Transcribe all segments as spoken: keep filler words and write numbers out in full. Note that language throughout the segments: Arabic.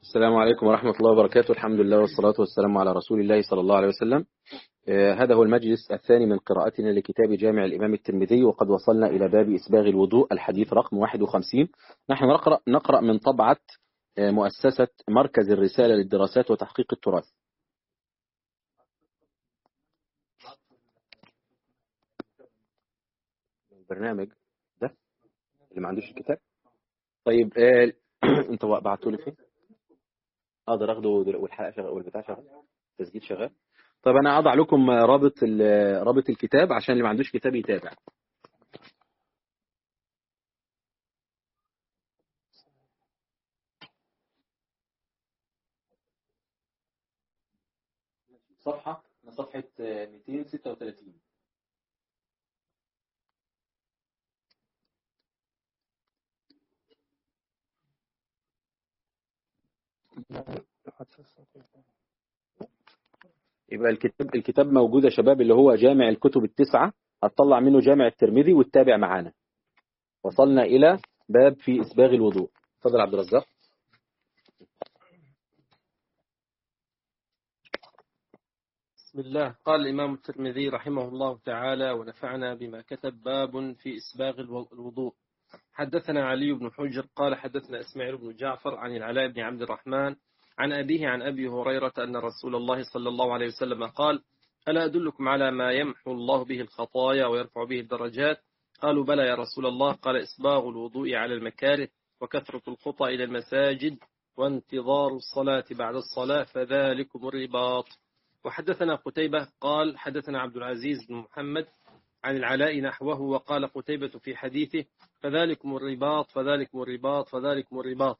السلام عليكم ورحمة الله وبركاته. الحمد لله والصلاة والسلام على رسول الله صلى الله عليه وسلم. آه، هذا هو المجلس الثاني من قراءتنا لكتاب جامع الإمام الترمذي، وقد وصلنا إلى باب إسباغ الوضوء الحديث رقم واحد وخمسين. نحن نقرأ, نقرأ من طبعة آه، مؤسسة مركز الرسالة للدراسات وتحقيق التراث. البرنامج ده اللي ما عندوش الكتاب. طيب آه، انت بعتوا لي فين؟ اقدر اخده والحلقة شغال والبتاع شغال، التسجيل شغال. طيب انا اضع لكم رابط ال- رابط الكتاب عشان اللي ما عندوش كتاب يتابع. صفحة صفحة مئتين وستة وثلاثين. يبقى الكتاب الكتاب موجود يا شباب، اللي هو جامع الكتب التسعة. هتطلع منه جامع الترمذي وتتابع معانا. وصلنا إلى باب في إسباغ الوضوء. اتفضل عبد الرزاق. بسم الله. قال الإمام الترمذي رحمه الله تعالى ونفعنا بما كتب. باب في إسباغ الوضوء. حدثنا علي بن حجر قال حدثنا إسماعيل بن جعفر عن العلاء بن عبد الرحمن عن أبيه عن أبي هريرة أن رسول الله صلى الله عليه وسلم قال: ألا أدلكم على ما يمحو الله به الخطايا ويرفع به الدرجات؟ قالوا: بلى يا رسول الله. قال: إسباغ الوضوء على المكاره، وكثرة الخطى إلى المساجد، وانتظار الصلاة بعد الصلاة، فذلكم الرباط. وحدثنا قتيبة قال حدثنا عبد العزيز بن محمد عن العلاء نحوه، وقال قتيبة في حديثه: فذلكم الرباط فذلكم الرباط فذلكم الرباط.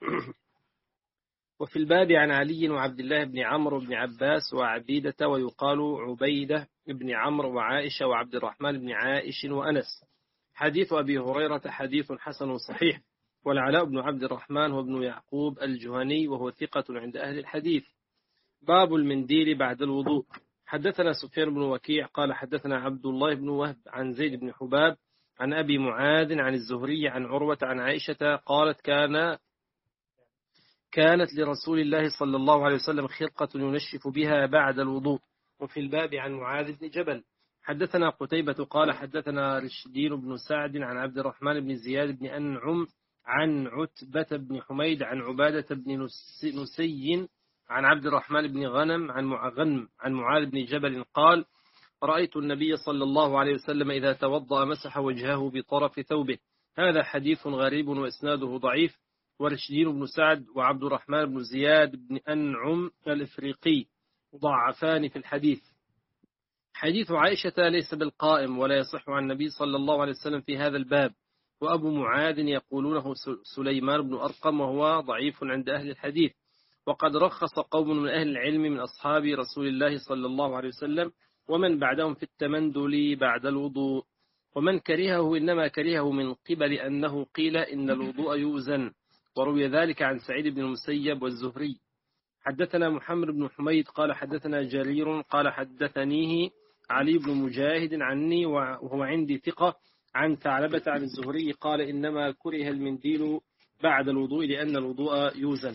وفي الباب عن علي وعبد الله بن عمرو بن عباس وعبيدة، ويقال عبيدة بن عمرو وعائشة وعبد الرحمن بن عائش وأنس. حديث أبي هريرة حديث حسن صحيح. والعلاء بن عبد الرحمن هو ابن يعقوب الجهني، وهو ثقة عند أهل الحديث. باب المنديل بعد الوضوء. حدثنا سفيان بن وكيع قال حدثنا عبد الله بن وهب عن زيد بن حباب عن أبي معاذ عن الزهري عن عروة عن عائشة قالت: كان كانت لرسول الله صلى الله عليه وسلم خرقة ينشف بها بعد الوضوء. وفي الباب عن معاذ بن جبل. حدثنا قتيبة قال حدثنا رشدين بن سعد عن عبد الرحمن بن زياد بن أنعم عن عتبة بن حميد عن عبادة بن نسي عن عبد الرحمن بن غنم عن غنم عن معاذ بن جبل قال: رأيت النبي صلى الله عليه وسلم إذا توضأ مسح وجهه بطرف ثوبه. هذا حديث غريب وإسناده ضعيف. ورشدين بن سعد وعبد الرحمن بن زياد بن أنعم الإفريقي ضعفان في الحديث. حديث عائشة ليس بالقائم ولا يصح عن النبي صلى الله عليه وسلم في هذا الباب. وأبو معاذ يقولونه سليمان بن أرقم، وهو ضعيف عند أهل الحديث. وقد رخص قوم من أهل العلم من أصحاب رسول الله صلى الله عليه وسلم ومن بعدهم في التمندل بعد الوضوء. ومن كرهه إنما كرهه من قبل أنه قيل إن الوضوء يوزن، وروي ذلك عن سعيد بن المسيب والزهري. حدثنا محمد بن حميد قال حدثنا جرير قال حدثنيه علي بن مجاهد عني وهو عندي ثقة عن ثعلبة عن الزهري قال: إنما كره المنديل بعد الوضوء لأن الوضوء يوزن.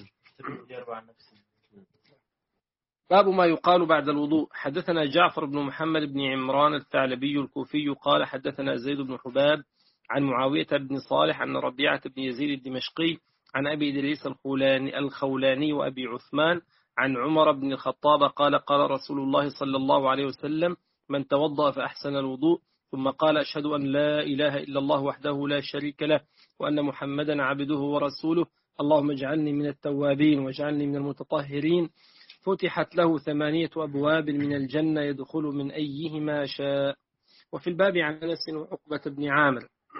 باب ما يقال بعد الوضوء. حدثنا جعفر بن محمد بن عمران الثعلبي الكوفي قال حدثنا زيد بن حباب عن معاوية بن صالح أن ربيعة بن يزيد الدمشقي عن أبي إدريس الخولاني, الخولاني وأبي عثمان عن عمر بن الخطاب قال: قال رسول الله صلى الله عليه وسلم: من توضأ فأحسن الوضوء ثم قال: أشهد أن لا إله إلا الله وحده لا شريك له وأن محمدا عبده ورسوله، اللهم اجعلني من التوابين واجعلني من المتطهرين، فتحت له ثمانية أبواب من الجنة يدخل من أيهما شاء. وفي الباب عن أنس وعقبة بن عامر.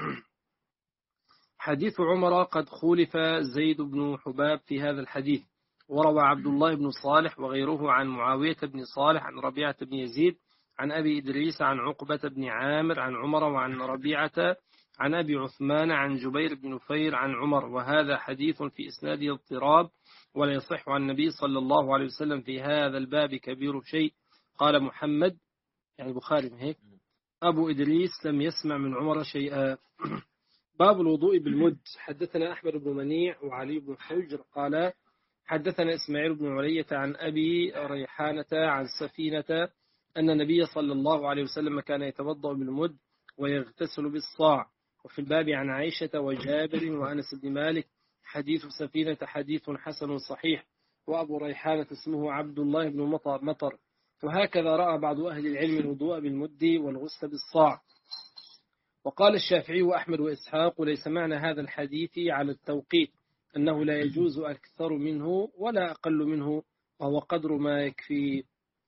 حديث عمر قد خولف زيد بن حباب في هذا الحديث. وروى عبد الله بن صالح وغيره عن معاوية بن صالح عن ربيعة بن يزيد عن أبي إدريس عن عقبة بن عامر عن عمر وعن ربيعة عن أبي عثمان عن جبير بن نفير عن عمر، وهذا حديث في إسناده اضطراب ولا يصح عن النبي صلى الله عليه وسلم في هذا الباب كبير شيء. قال محمد يعني البخاري هيك: أبو إدريس لم يسمع من عمر شيئا. باب الوضوء بالمد. حدثنا أحمد بن منيع وعلي بن حجر قال حدثنا إسماعيل بن علية عن أبي ريحانة عن سفينة أن النبي صلى الله عليه وسلم كان يتوضأ بالمد ويغتسل بالصاع. وفي الباب عن عائشة وجابر وأنس بن مالك. حديث سفينة حديث حسن صحيح. وأبو ريحانة اسمه عبد الله بن مطر, مطر وهكذا رأى بعض أهل العلم الوضوء بالمد والغسل بالصاع. وقال الشافعي وأحمد وإسحاق ليس معنى هذا الحديث على التوقيت أنه لا يجوز أكثر منه ولا أقل منه وهو قدر ما يكفي.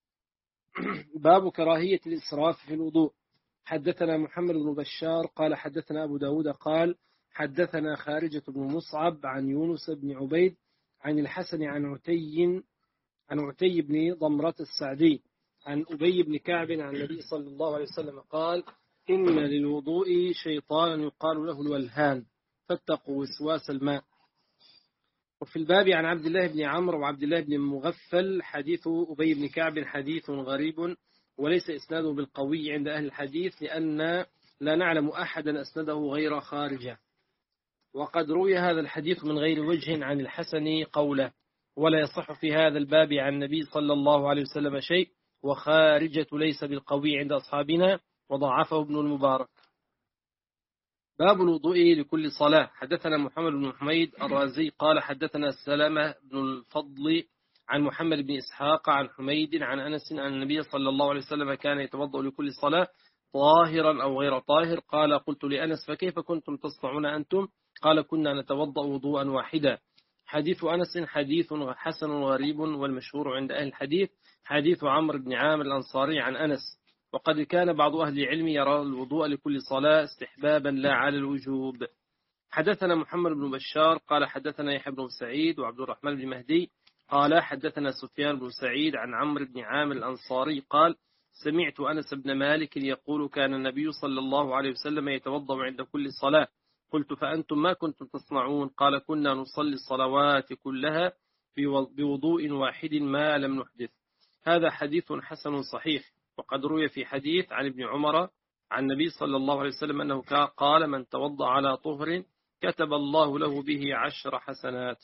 باب كراهية الإسراف في الوضوء. حدثنا محمد بن بشار قال حدثنا أبو داود قال حدثنا خارجة بن مصعب عن يونس بن عبيد عن الحسن عن عتي عن عتي بن ضمرة السعدي عن أبي بن كعب عن النبي صلى الله عليه وسلم قال إن للوضوء شيطانا يقال له الولهان فاتقوا وسواس الماء. وفي الباب عن عبد الله بن عمرو وعبد الله بن مغفل. حديث أبي بن كعب حديث غريب وليس إسناده بالقوي عند أهل الحديث لأن لا نعلم أحدا أسنده غير خارجة. وقد روي هذا الحديث من غير وجه عن الحسن قوله ولا يصح في هذا الباب عن النبي صلى الله عليه وسلم شيء. وخارجة ليس بالقوي عند أصحابنا وضعفه ابن المبارك. باب الوضوء لكل صلاة. حدثنا محمد بن حميد الرازي قال حدثنا سلامة بن الفضل عن محمد بن إسحاق عن حميد عن أنس أن النبي صلى الله عليه وسلم كان يتوضأ لكل صلاة طاهرا أو غير طاهر. قال قلت لأنس فكيف كنتم تصنعون أنتم؟ قال كنا نتوضأ وضوءا واحدا. حديث أنس حديث حسن غريب والمشهور عند أهل الحديث حديث عمرو بن عامر الأنصاري عن أنس. وقد كان بعض أهل العلم يرى الوضوء لكل صلاة استحبابا لا على الوجوب. حدثنا محمد بن بشار قال حدثنا يحيى بن سعيد وعبد الرحمن بن مهدي قال حدثنا سفيان بن سعيد عن عمرو بن عامر الأنصاري قال سمعت أنس بن مالك يقول كان النبي صلى الله عليه وسلم يتوضأ عند كل صلاة. قلت فأنتم ما كنتم تصنعون؟ قال كنا نصلي الصلوات كلها بوضوء واحد ما لم نحدث. هذا حديث حسن صحيح. وقد روي في حديث عن ابن عمر عن النبي صلى الله عليه وسلم أنه قال من توضأ على طهر كتب الله له به عشر حسنات.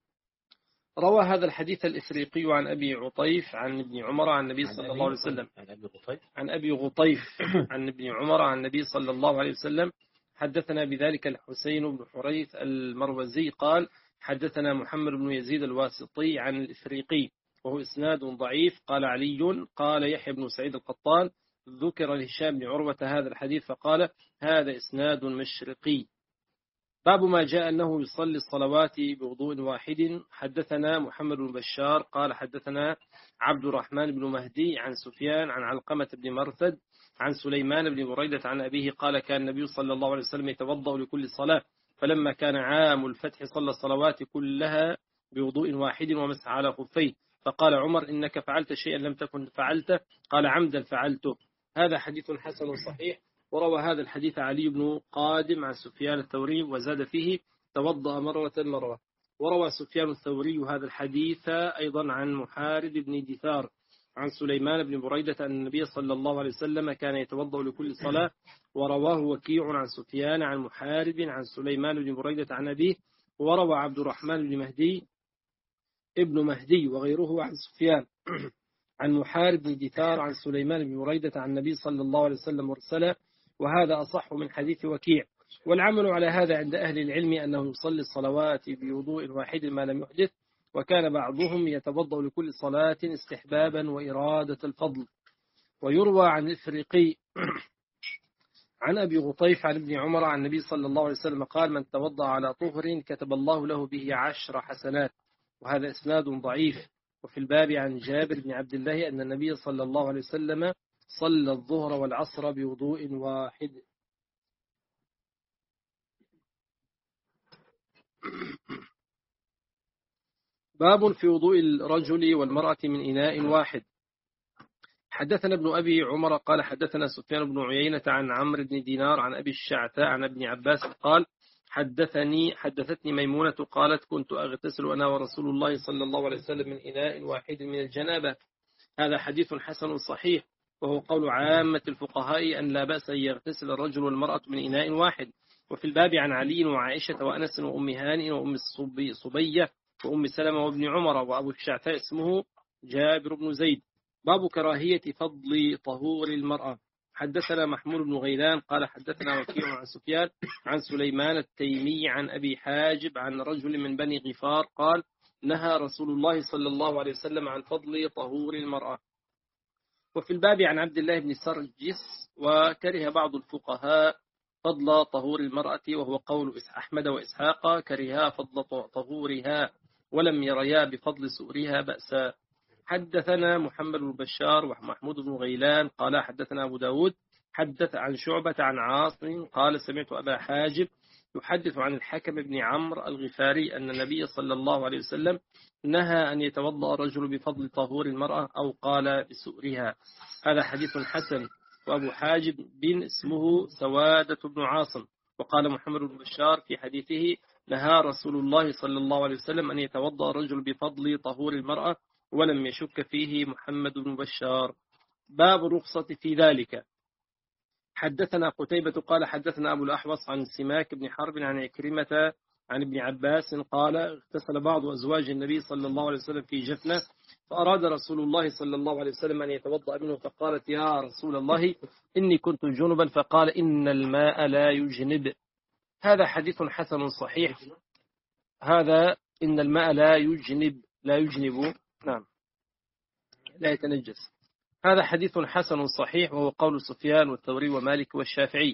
روى هذا الحديث الإفريقي عن أبي عطيف عن ابن عمر عن النبي صلى الله عليه وسلم عن أبي غطيف عن ابن عمر عن النبي صلى الله عليه وسلم. حدثنا بذلك الحسين بن حريث المروزي قال حدثنا محمد بن يزيد الواسطي عن الإفريقي وهو إسناد ضعيف. قال علي قال يحيى بن سعيد القطان ذكر لهشام بن عروة هذا الحديث فقال هذا إسناد مشرقي. باب ما جاء أنه يصلي الصلوات بوضوء واحد. حدثنا محمد بن بشار قال حدثنا عبد الرحمن بن مهدي عن سفيان عن علقمة بن مرثد عن سليمان بن بريدة عن أبيه قال كان النبي صلى الله عليه وسلم يتوضأ لكل صلاة فلما كان عام الفتح صلى الصلوات كلها بوضوء واحد ومسح على خفيه. فقال عمر إنك فعلت شيئا لم تكن فعلته. قال عمدا فعلته. هذا حديث حسن صحيح. وروى هذا الحديث علي بن قادم عن سفيان الثوري وزاد فيه توضأ مرة مرة. وروى سفيان الثوري هذا الحديث أيضا عن محارب بن دثار عن سليمان بن بريدة أن النبي صلى الله عليه وسلم كان يتوضأ لكل صلاة. ورواه وكيع عن سفيان عن محارب عن سليمان بن بريدة عن أبيه. وروى عبد الرحمن بن مهدي ابن مهدي وغيره عن سفيان عن محارب بن دثار عن سليمان بن بريدة عن النبي صلى الله عليه وسلم مرسلا. وهذا أصح من حديث وكيع. والعمل على هذا عند أهل العلم أنه يصلي الصلوات بوضوء واحد ما لم يحدث. وكان بعضهم يتوضأ لكل صلاة استحبابا وإرادة الفضل. ويروى عن الإفريقي عن أبي غطيف عن ابن عمر عن النبي صلى الله عليه وسلم قال من توضأ على طهر كتب الله له به عشر حسنات. وهذا إسناد ضعيف. وفي الباب عن جابر بن عبد الله أن النبي صلى الله عليه وسلم صلى الظهر والعصر بوضوء واحد. باب في وضوء الرجل والمرأة من إناء واحد. حدثنا ابن أبي عمر قال حدثنا سفيان بن عيينة عن عمرو بن دينار عن أبي الشعثاء عن ابن عباس قال حدثني حدثتني ميمونة قالت كنت أغتسل أنا ورسول الله صلى الله عليه وسلم من إناء واحد من الجنابة. هذا حديث حسن صحيح. وهو قول عامة الفقهاء أن لا بأس أن يغتسل الرجل والمرأة من إناء واحد. وفي الباب عن علي وعائشة وأنس وأم هانئ وأم الصبية وأم سلمة وابن عمر، وأبو الشعثاء اسمه جابر بن زيد. باب كراهية فضل طهور المرأة. حدثنا محمود بن غيلان قال حدثنا وكيع عن سفيان عن سليمان التيمي عن أبي حاجب عن رجل من بني غفار قال نهى رسول الله صلى الله عليه وسلم عن فضل طهور المرأة. وفي الباب عن عبد الله بن سرجس وكره بعض الفقهاء فضل طهور المرأة، وهو قول أحمد وإسحاق كرها فضل طهورها ولم يريا بفضل سؤرها بأسا. حدثنا محمد بن بشار ومحمود بن غيلان قال حدثنا أبو داود حدث عن شعبة عن عاصم قال سمعت أبا حاجب يحدث عن الحكم بن عمرو الغفاري أن النبي صلى الله عليه وسلم نهى أن يتوضأ الرجل بفضل طهور المرأة أو قال بسؤرها. هذا حديث حسن. وأبو حاجب بن اسمه سوادة بن عاصم. وقال محمد بن بشار في حديثه نهى رسول الله صلى الله عليه وسلم أن يتوضأ الرجل بفضل طهور المرأة، ولم يشك فيه محمد بن بشار. باب الرخصة في ذلك. حدثنا قتيبة قال حدثنا أبو الأحوص عن سماك بن حرب عن عكرمة عن ابن عباس قال اغتسل بعض أزواج النبي صلى الله عليه وسلم في جفنة، فأراد رسول الله صلى الله عليه وسلم أن يتوضأ منه، فقالت يا رسول الله إني كنت جنبا، فقال إن الماء لا يجنب. هذا حديث حسن صحيح. هذا إن الماء لا يجنب لا يجنب نعم لا يتنجس. هذا حديث حسن صحيح، وهو قول سفيان والثوري ومالك والشافعي.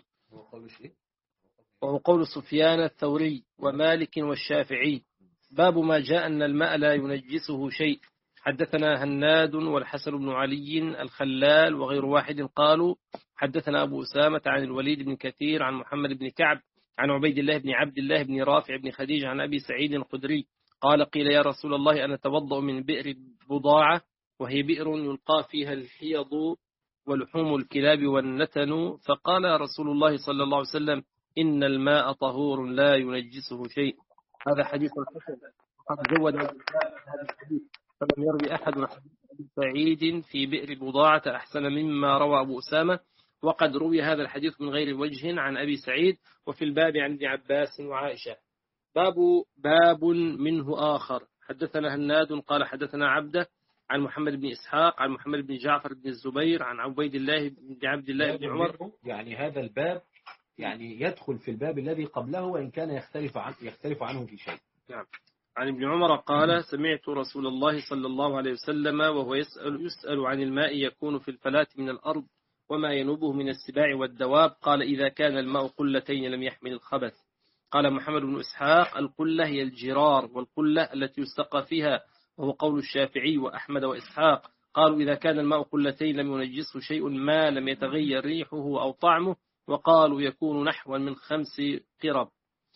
وهو قول سفيان الثوري ومالك والشافعي. باب ما جاء أن الماء لا ينجسه شيء. حدثنا هناد والحسن بن علي الخلال وغير واحد قالوا حدثنا أبو أسامة عن الوليد بن كثير عن محمد بن كعب عن عبيد الله بن عبد الله بن رافع بن خديج عن أبي سعيد الخدري قال قيل يا رسول الله أنا أتوضأ من بئر بضاعة، وهي بئر يلقى فيها الحيض ولحوم الكلاب والنتن، فقال رسول الله صلى الله عليه وسلم إن الماء طهور لا ينجسه شيء. هذا حديث حسن. قد زود هذا الحديث فلم يروي أحد عن أبي سعيد في بئر بضاعة أحسن مما روى أبو أسامة، وقد روي هذا الحديث من غير وجه عن أبي سعيد. وفي الباب عن ابن عباس وعائشة. باب باب منه آخر. حدثنا هناد قال حدثنا عبده عن محمد بن إسحاق عن محمد بن جعفر بن الزبير عن عبيد الله بن عبد الله بن عمر. يعني هذا الباب يعني يدخل في الباب الذي قبله وإن كان يختلف عن يختلف عنه في شيء. نعم. عن ابن عمر قال سمعت رسول الله صلى الله عليه وسلم وهو يسأل يسأل عن الماء يكون في الفلاة من الأرض وما ينوبه من السباع والدواب، قال إذا كان الماء قلتين لم يحمل الخبث. قال محمد بن إسحاق القلة هي الجرار، والقلة التي يستقى فيها، وهو قول الشافعي وأحمد وإسحاق. قالوا إذا كان الماء قلتين لم ينجسه شيء ما لم يتغير ريحه أو طعمه، وقالوا يكون نحوا من خمس قرب.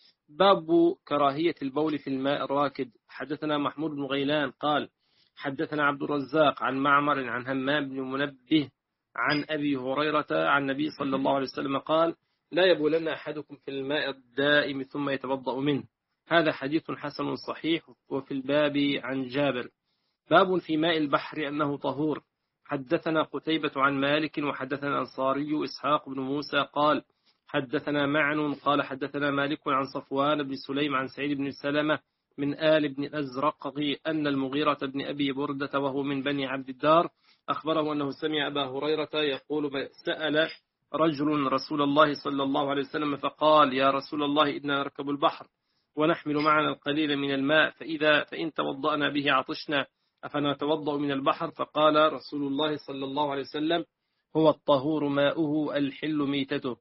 باب كراهية البول في الماء الراكد. حدثنا محمود بن غيلان قال حدثنا عبد الرزاق عن معمر عن همام بن منبه عن أبي هريرة عن النبي صلى الله عليه وسلم قال لا يبولن أحدكم في الماء الدائم ثم يتوضأ منه. هذا حديث حسن صحيح. وفي الباب عن جابر. باب في ماء البحر أنه طهور. حدثنا قتيبة عن مالك وحدثنا الأنصاري إسحاق بن موسى قال حدثنا معن قال حدثنا مالك عن صفوان بن سليم عن سعيد بن سلمة من آل بن الأزرق أن المغيرة بن أبي بردة وهو من بني عبد الدار أخبره أنه سمع أبا هريرة يقول سأل رجل رسول الله صلى الله عليه وسلم فقال يا رسول الله إنا نركب البحر ونحمل معنا القليل من الماء، فإذا فإن توضأنا به عطشنا أفنتوضأ من البحر؟ فقال رسول الله صلى الله عليه وسلم هو الطهور ماؤه الحل ميتته.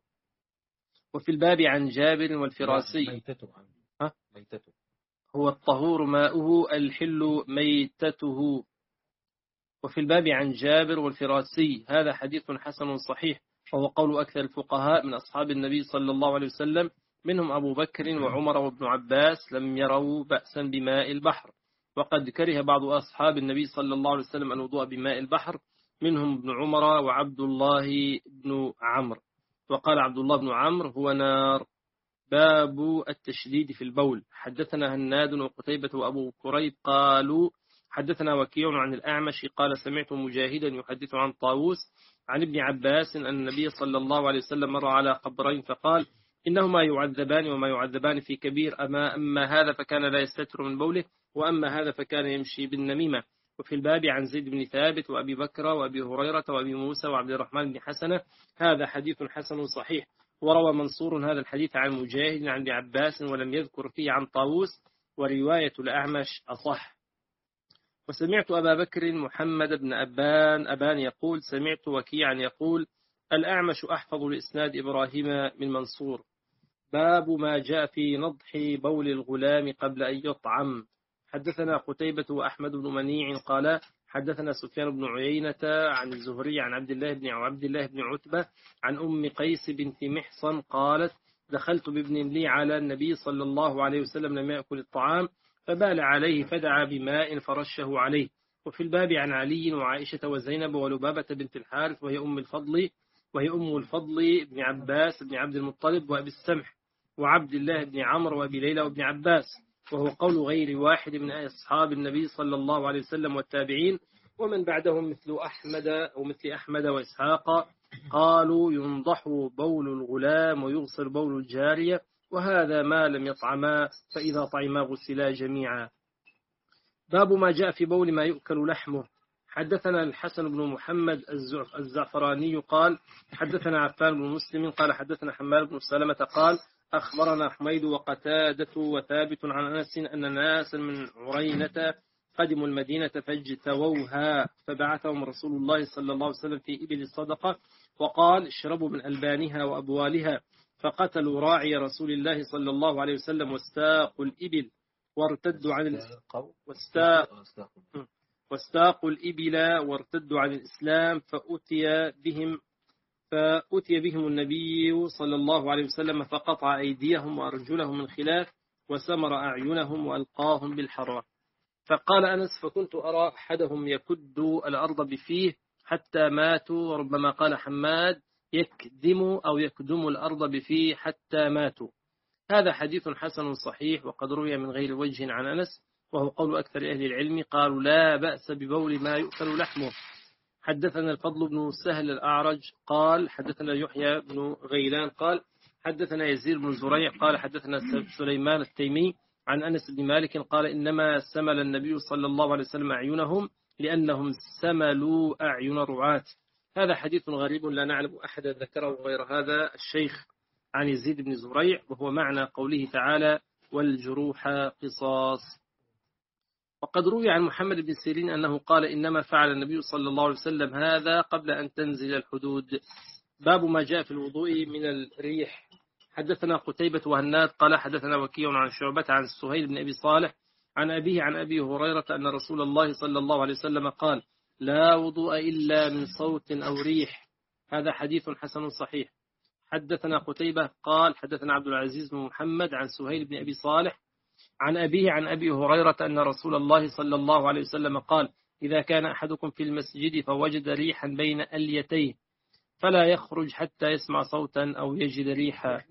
وفي الباب عن جابر والفراسي ميتته. ها؟ ميتته. هو الطهور ماؤه الحل ميتته. وفي الباب عن جابر والفراسي. هذا حديث حسن صحيح، وهو قول أكثر الفقهاء من أصحاب النبي صلى الله عليه وسلم، منهم أبو بكر وعمر وابن عباس لم يروا بأسا بماء البحر. وقد كره بعض أصحاب النبي صلى الله عليه وسلم الوضوء بماء البحر، منهم ابن عمر وعبد الله بن عمرو. وقال عبد الله بن عمرو هو نار. باب التشديد في البول. حدثنا هناد وقتيبة وأبو كريب قالوا حدثنا وكيع عن الأعمش قال سمعت مجاهدا يحدث عن طاووس عن ابن عباس أن النبي صلى الله عليه وسلم مر على قبرين فقال إنهما يعذبان وما يعذبان في كبير، أما أما هذا فكان لا يستتر من بوله، وأما هذا فكان يمشي بالنميمة. وفي الباب عن زيد بن ثابت وأبي بكر وأبي هريرة وأبي موسى وعبد الرحمن بن حسنة. هذا حديث حسن صحيح. وروى منصور هذا الحديث عن مجاهد عن ابن عباس ولم يذكر فيه عن طاووس، ورواية الأعمش أصح. وسمعت أبا بكر محمد بن أبان أبان يقول سمعت وكيعا يقول الأعمش أحفظ لإسناد إبراهيم من منصور. باب ما جاء في نضح بول الغلام قبل أن يطعم. حدثنا قتيبة وأحمد بن منيع قال حدثنا سفيان بن عيينة عن الزهري عن عبد الله بن عبد الله بن عتبة عن أم قيس بنت محصن قالت دخلت بابن لي على النبي صلى الله عليه وسلم لم يأكل الطعام فبال عليه فدعا بماء فرشه عليه. وفي الباب عن علي وعائشة وزينب ولبابة بنت الحارث وهي أم الفضل وهي أم الفضل بن عباس بن عبد المطلب وأبي السمح وعبد الله بن عمرو وأبي ليلى وابن عباس، وهو قول غير واحد من أصحاب النبي صلى الله عليه وسلم والتابعين ومن بعدهم مثل أحمد أو مثل أحمد وإسحاق قالوا ينضح بول الغلام ويغسل بول الجارية، وهذا ما لم يطعما فإذا طعما غسلا جميعا. باب ما جاء في بول ما يؤكل لحمه. حدثنا الحسن بن محمد الزعفراني قال حدثنا عفان بن مسلم قال حدثنا حماد بن سلمة قال أخبرنا حميد وقتادة وثابت عن أنس أن ناسا من عرينة قدموا المدينة فاجتووها فبعثهم رسول الله صلى الله عليه وسلم في إبل الصدقة وقال اشربوا من ألبانها وأبوالها، فقتلوا راعي رسول الله صلى الله عليه وسلم واستاقوا الإبل وارتدوا عن واستاقوا الإبل وارتدوا عن الإسلام فأتي بهم فأتي بهم النبي صلى الله عليه وسلم فقطع أيديهم وأرجلهم من خلاف وسمر أعينهم وألقاهم بالحرة. فقال أنس فكنت أرى أحدهم يكد الأرض بفيه حتى ماتوا، وربما قال حماد يكدم أو يكدم الأرض بفيه حتى ماتوا. هذا حديث حسن صحيح وقد روي من غير وجه عن أنس، وهو قول أكثر أهل العلم قالوا لا بأس ببول ما يؤكل لحمه. حدثنا الفضل بن سهل الأعرج قال حدثنا يحيى بن غيلان قال حدثنا يزيد بن زريع قال حدثنا سليمان التيمي عن أنس بن مالك قال إنما سمل النبي صلى الله عليه وسلم أعينهم لأنهم سملوا أعين رعاة. هذا حديث غريب لا نعلم أحد ذكره غير هذا الشيخ عن يزيد بن زريع، وهو معنى قوله تعالى والجروح قصاص. وقد روي عن محمد بن سيرين أنه قال إنما فعل النبي صلى الله عليه وسلم هذا قبل أن تنزل الحدود. باب ما جاء في الوضوء من الريح. حدثنا قتيبة وهناد قال حدثنا وكيع عن شعبة عن سهيل بن أبي صالح عن أبيه عن أبي هريرة أن رسول الله صلى الله عليه وسلم قال لا وضوء إلا من صوت أو ريح. هذا حديث حسن صحيح. حدثنا قتيبة قال حدثنا عبد العزيز بن محمد عن سهيل بن أبي صالح عن أبيه عن أبي هريرة أن رسول الله صلى الله عليه وسلم قال إذا كان أحدكم في المسجد فوجد ريحا بين أليتيه فلا يخرج حتى يسمع صوتا أو يجد ريحا.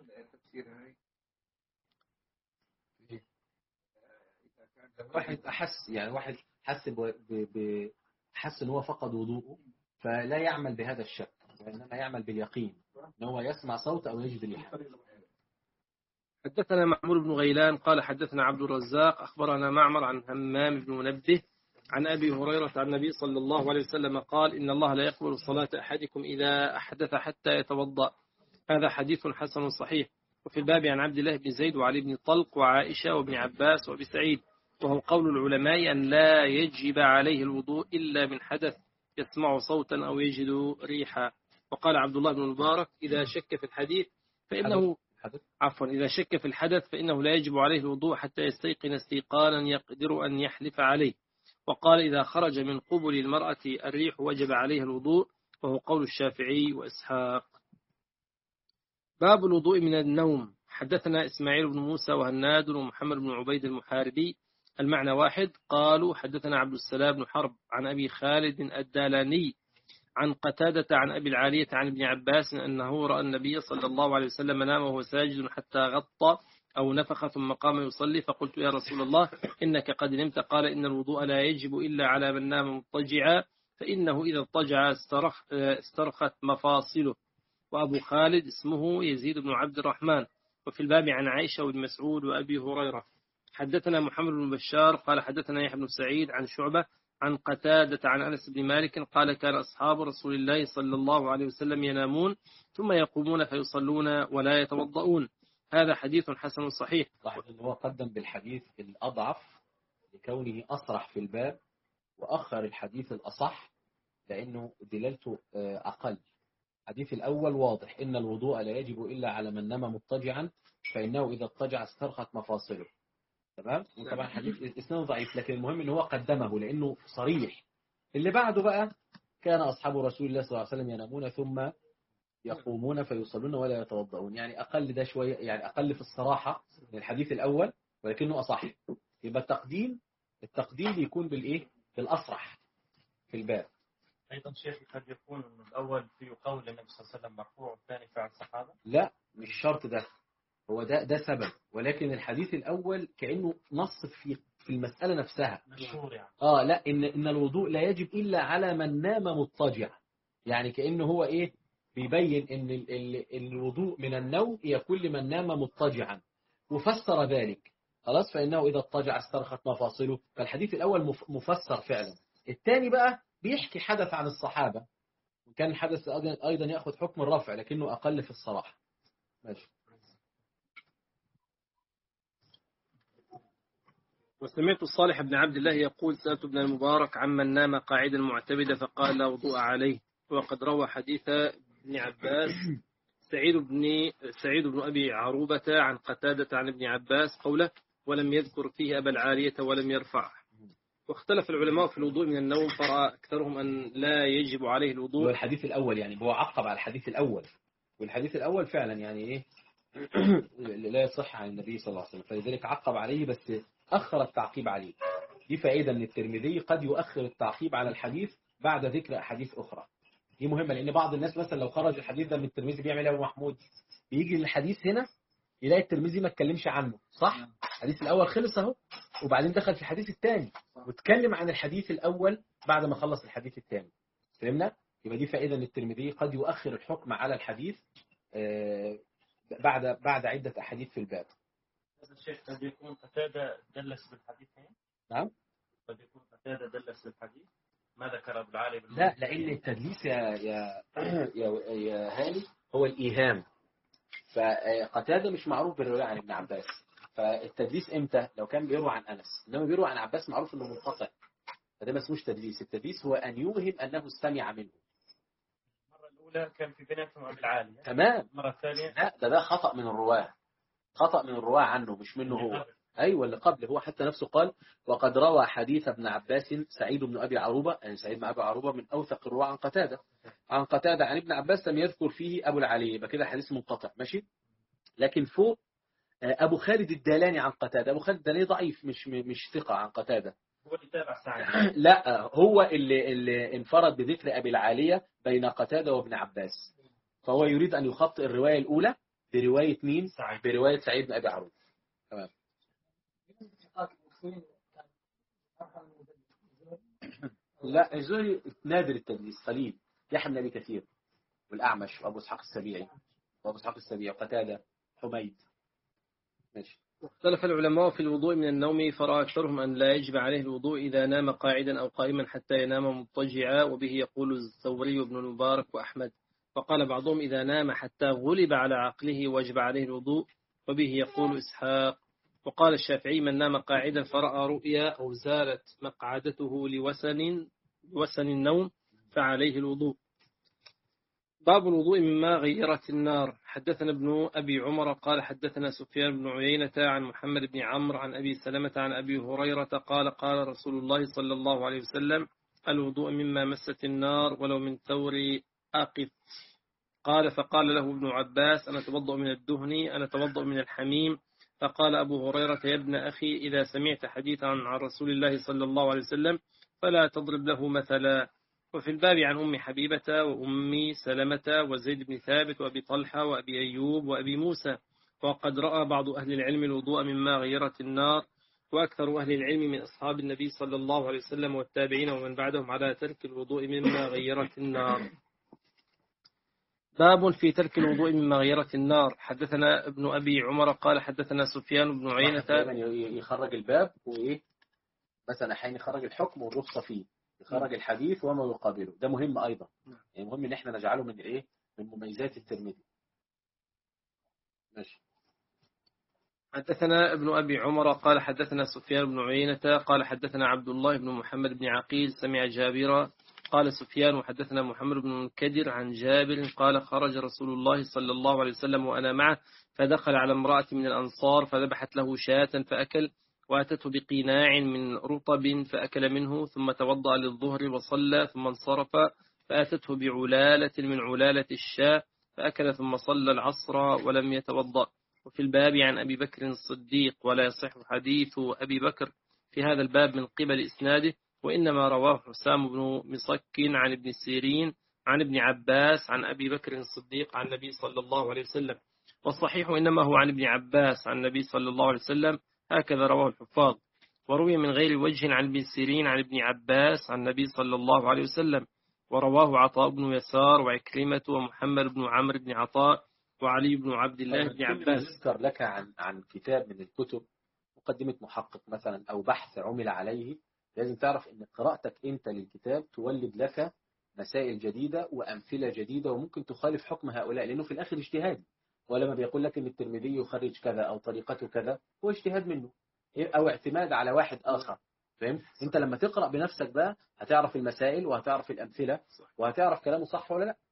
واحد أحس يعني واحد حس ب ب حس إن هو فقد وضوءه فلا يعمل بهذا الشك، وإنما يعمل باليقين إن هو يسمع صوت أو يجد ريحا. حدثنا معمر بن غيلان قال حدثنا عبد الرزاق أخبرنا معمر عن همام بن منبه عن أبي هريرة عن النبي صلى الله عليه وسلم قال إن الله لا يقبل صلاة أحدكم إذا أحدث حتى يتوضأ. هذا حديث حسن صحيح. وفي الباب عن عبد الله بن زيد وعلي بن طلق وعائشة وابن عباس وابي سعيد، وهو قول العلماء أن لا يجب عليه الوضوء إلا من حدث يسمع صوتا أو يجد ريحا. وقال عبد الله بن المبارك إذا شك في الحديث فإنه عفوا إذا شك في الحدث فإنه لا يجب عليه الوضوء حتى يستيقن استيقانا يقدر أن يحلف عليه. وقال إذا خرج من قبل المرأة الريح وجب عليها الوضوء، وهو قول الشافعي وإسحاق. باب الوضوء من النوم. حدثنا إسماعيل بن موسى وهناد ومحمد بن عبيد المحاربي المعنى واحد. قالوا حدثنا عبد السلام بن حرب عن أبي خالد الدالاني عن قتادة عن أبي العالية عن ابن عباس أنه رأى النبي صلى الله عليه وسلم نام وهو ساجد حتى غطى أو نفخ ثم قام يصلي، فقلت يا رسول الله إنك قد نمت. قال إن الوضوء لا يجب إلا على من نام مضطجعا، فإنه إذا اضطجع استرخ استرخت مفاصله. وأبو خالد اسمه يزيد بن عبد الرحمن. وفي الباب عن عائشة وابن مسعود وأبي هريرة. حدثنا محمد بن بشار قال حدثنا يحيى بن سعيد عن شعبة عن قتادة عن أنس بن مالك قال كان أصحاب رسول الله صلى الله عليه وسلم ينامون ثم يقومون فيصلون ولا يتوضؤون. هذا حديث حسن صحيح. لاحظ ان هو قدم بالحديث الأضعف لكونه أصرح في الباب، وأخر الحديث الأصح لأنه دلالته أقل. الحديث الأول واضح إن الوضوء لا يجب إلا على من نام مضطجعا فإنه إذا اضطجع استرخت مفاصله. تمام؟ طبعا حديث إسناده ضعيف، لكن المهم إن هو قدمه لأنه صريح. اللي بعده بقى كان أصحاب رسول الله صلى الله عليه وسلم ينامون ثم يقومون فيصلون ولا يتوضؤون، يعني أقل ده شوية، يعني أقل في الصراحة من الحديث الأول ولكنه أصح. يبقى التقديم التقديم بيكون بالإيه؟ بالأصرح في الباب. أيضا شيخ قد يكون الأول في قول النبي صلى الله عليه وسلم مرفوع والثاني فعل الصحابة. لا مش شرط ده، هو ده ده سبب، ولكن الحديث الأول كأنه نص في في المسألة نفسها. مشهور يعني. آه لا إن إن الوضوء لا يجب إلا على من نام مضطجع، يعني كأنه هو إيه بيبين إن ال ال الوضوء من النوم يكون لمن نام مضطجعا، وفسر ذلك خلاص فإنه إذا اضطجع استرخت مفاصله. فالحديث الأول مفسر فعلا. الثاني بقى بيحكي حدث عن الصحابة، وكان الحدث أيضا يأخذ حكم الرفع لكنه أقل في الصراحة. ماشي. وسمعت الصالح بن عبد الله يقول سألت ابن المبارك عمن نام قاعدا معتمدا فقال لا وضوء عليه. وقد روى حديث ابن عباس سعيد بن سعيد بن أبي عروبة عن قتادة عن ابن عباس قوله ولم يذكر فيه أبا العالية ولم يرفعه. واختلف العلماء في الوضوء من النوم فرأى أكثرهم أن لا يجب عليه الوضوء. هو الحديث الأول يعني هو عقب على الحديث الأول، والحديث الأول فعلا يعني إيه لا يصح عن النبي صلى الله عليه وسلم، فلذلك عقب عليه بس أخر التعقيب عليه. دي فائدة من الترمذي قد يؤخر التعقيب على الحديث بعد ذكر أحاديث أخرى. دي مهمة لأن بعض الناس مثلا لو خرج الحديث ده من الترمذي بيعمل ايه يا أبو محمود؟ بيجي للحديث هنا يلاقي الترمذي ما اتكلمش عنه، صح؟ الحديث الأول خلص أهو، وبعدين دخل في الحديث الثاني واتكلم عن الحديث الأول بعد ما خلص الحديث الثاني. فهمنا؟ يبقى دي فائدة من الترمذي قد يؤخر الحكم على الحديث بعد بعد عدة أحاديث في الباب. هذا الشيخ قد يكون قتادة دلس بالحديثين. نعم. قد يكون قتادة دلس بالحديث ما ذكر ابن العالي. لا لأن التدليس يا يا يا, يا هاني هو الإيهام، فقتادة مش معروف بالرواية عن ابن عباس. فالتدليس امتى؟ لو كان بيروي عن أنس، إنما بيروي عن عباس معروف إنه منقطع، فده ما اسموش تدليس. التدليس هو أن يوهم أنه استمع منه. المرة الأولى كان في بناتهم أبي العالي. تمام. المرة الثانية لا ده ده خطأ من الرواة، خطأ من الرواة عنه مش منه هو. أيوة اللي قبل هو حتى نفسه قال وقد روى حديث ابن عباس سعيد بن أبي عروبة، يعني سعيد بن أبي عروبة من أوثق الرواة عن قتادة، عن قتادة عن ابن عباس لم يذكر فيه أبو العلي، يبقى كده حديث منقطع ماشي. لكن فوق أبو خالد الدالاني عن قتادة، أبو خالد الدالاني ضعيف مش مش ثقة عن قتادة. هو اللي تابع سعيد. لا هو اللي اللي انفرد بذكر أبي العالية بين قتادة وابن عباس، فهو يريد أن يخطئ الرواية الأولى برواية مين؟ سعيد. برواية سعيد بن أبي عروبة. تمام. لا الزهري نادر التدليس قليل. يحيى بن أبي كثير والأعمش وأبو إسحاق السبيعي وأبو إسحاق السبيعي وقتادة حميد. ماشي. واختلف العلماء في الوضوء من النوم فرأى أكثرهم أن لا يجب عليه الوضوء إذا نام قاعدا أو قائما حتى ينام مضطجعا، وبه يقول الثوري وابن المبارك وأحمد. وقال بعضهم إذا نام حتى غلب على عقله وجب عليه الوضوء، وبه يقول إسحاق. وقال الشافعي من نام قاعدا فرأى رؤيا أو زالت مقعدته لوسن لوسن النوم فعليه الوضوء. باب الوضوء مما غيرت النار. حدثنا ابن أبي عمر قال حدثنا سفيان بن عيينة عن محمد بن عمرو عن أبي سلمة عن أبي هريرة قال قال رسول الله صلى الله عليه وسلم الوضوء مما مست النار ولو من ثور أقط. قال فقال له ابن عباس أنا أتوضأ من الدهن أنا أتوضأ من الحميم. فقال أبو هريرة يا ابن أخي إذا سمعت حديثا عن رسول الله صلى الله عليه وسلم فلا تضرب له مثلا. وفي الباب عن أم حبيبة وأم سلمة وزيد بن ثابت وأبي طلحة وأبي أيوب وأبي موسى. وقد رأى بعض أهل العلم الوضوء مما غيرت النار، وأكثر أهل العلم من أصحاب النبي صلى الله عليه وسلم والتابعين ومن بعدهم على ترك الوضوء مما غيرت النار. باب في ترك الوضوء من مغيرة النار. حدثنا ابن أبي عمر قال حدثنا سفيان بن عيينة. دايما يخرج الباب وإيه مثلا أحيانا يخرج الحكم والرخصة فيه، يخرج الحديث وما يقابله، ده مهم أيضا. يعني مهم إن إحنا نجعله من إيه من مميزات الترمذي. ماشي. حدثنا ابن أبي عمر قال حدثنا سفيان بن عيينة قال حدثنا عبد الله بن محمد بن عقيل سمع جابرا قال سفيان وحدثنا محمد بن منكدر عن جابر قال خرج رسول الله صلى الله عليه وسلم وأنا معه فدخل على امرأة من الأنصار فذبحت له شاة فأكل وأتته بقناع من رطب فأكل منه ثم توضأ للظهر وصلى ثم انصرف فأتته بعلالة من علالة الشاة فأكل ثم صلى العصر ولم يتوضأ. وفي الباب عن أبي بكر الصديق ولا يصح حديث أبي بكر في هذا الباب من قبل إسناده، وإنما رواه حسام بن مصك عن ابن سيرين عن ابن عباس عن أبي بكر الصديق عن النبي صلى الله عليه وسلم، والصحيح إنما هو عن ابن عباس عن النبي صلى الله عليه وسلم، هكذا رواه الحفاظ. وروي من غير وجه عن ابن سيرين عن ابن عباس عن النبي صلى الله عليه وسلم، ورواه عطاء بن يسار وعكرمة ومحمد بن عمرو بن عطاء وعلي بن عبد الله بن عباس. أذكر لك عن عن كتاب من الكتب، مقدمة محقق مثلا أو بحث عمل عليه، لازم تعرف إن قراءتك أنت للكتاب تولد لك مسائل جديدة وأمثلة جديدة وممكن تخالف حكم هؤلاء، لأنه في الآخر اجتهاد. ولما بيقول لك إن الترمذي يخرج كذا أو طريقته كذا هو اجتهاد منه أو اعتماد على واحد آخر. فهمت؟ أنت لما تقرأ بنفسك بقى هتعرف المسائل وهتعرف الأمثلة وهتعرف كلامه صح ولا لا.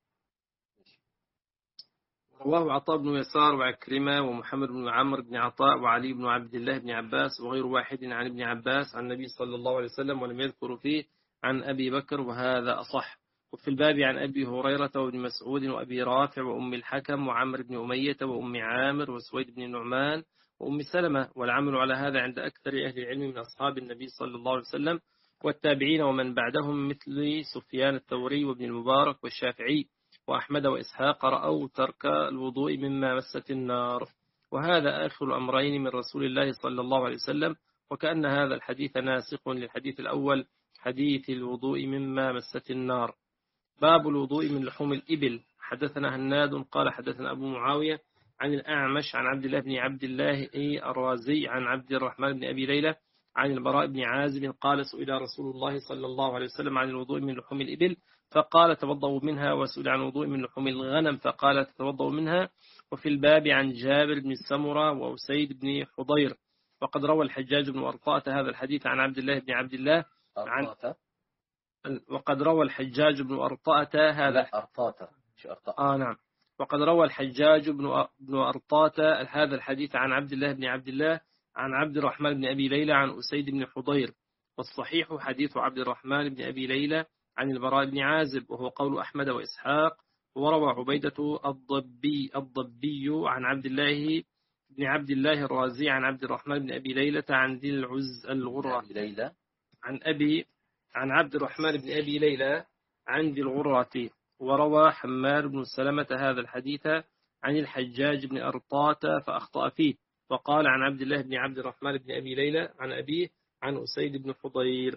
رواه عطاء بن يسار وعكرمة ومحمد بن عمرو بن عطاء وعلي بن عبد الله بن عباس وغير واحد عن ابن عباس عن النبي صلى الله عليه وسلم، ولم يذكر فيه عن أبي بكر وهذا أصح. وفي الباب عن أبي هريرة وابن مسعود وأبي رافع وأم الحكم وعمر بن أمية وأم عامر وسويد بن النعمان وأم سلمة، والعمل على هذا عند أكثر أهل العلم من أصحاب النبي صلى الله عليه وسلم والتابعين ومن بعدهم مثل سفيان الثوري وابن المبارك والشافعي وأحمد وإسحاق رأوا ترك الوضوء مما مست النار، وهذا آخر الأمرين من رسول الله صلى الله عليه وسلم، وكأن هذا الحديث ناسق للحديث الأول حديث الوضوء مما مست النار. باب الوضوء من لحوم الإبل. حدثنا هناد قال حدثنا أبو معاوية عن الأعمش عن عبد الله بن عبد الله الرازي عن عبد الرحمن بن أبي ليلى عن البراء بن عازب قال سئل رسول الله صلى الله عليه وسلم عن الوضوء من لحوم الإبل فقال توضؤوا منها، وسئل عن الوضوء من لحوم الغنم فقال تتوضؤوا منها. وفي الباب عن جابر بن سمرة وأسيد بن حضير. وقد روى الحجاج بن أرطاة هذا الحديث عن عبد الله بن عبد الله عن وقد روى الحجاج بن أرطاة هذا لا أرطاة مش أرطاة آه نعم وقد روى الحجاج بن بن أرطاة هذا الحديث عن عبد الله بن عبد الله عن عبد الرحمن بن أبي ليلى عن أسيد بن حضير، والصحيح حديث عبد الرحمن بن أبي ليلى عن البراء بن عازب، وهو قول أحمد وإسحاق. وروى عبيدة الضبي الضبي عن عبد الله بن عبد الله الرازي عن عبد الرحمن بن أبي ليلى عن ذي العز الغرة عن أبي عن عبد الرحمن بن أبي ليلى عن ذي الغرة. وروى حمار بن سلمة هذا الحديث عن الحجاج بن أرطاة فأخطأ فيه، وقال عن عبد الله بن عبد الرحمن بن أبي ليلى عن أبيه عن أسيد بن حضير.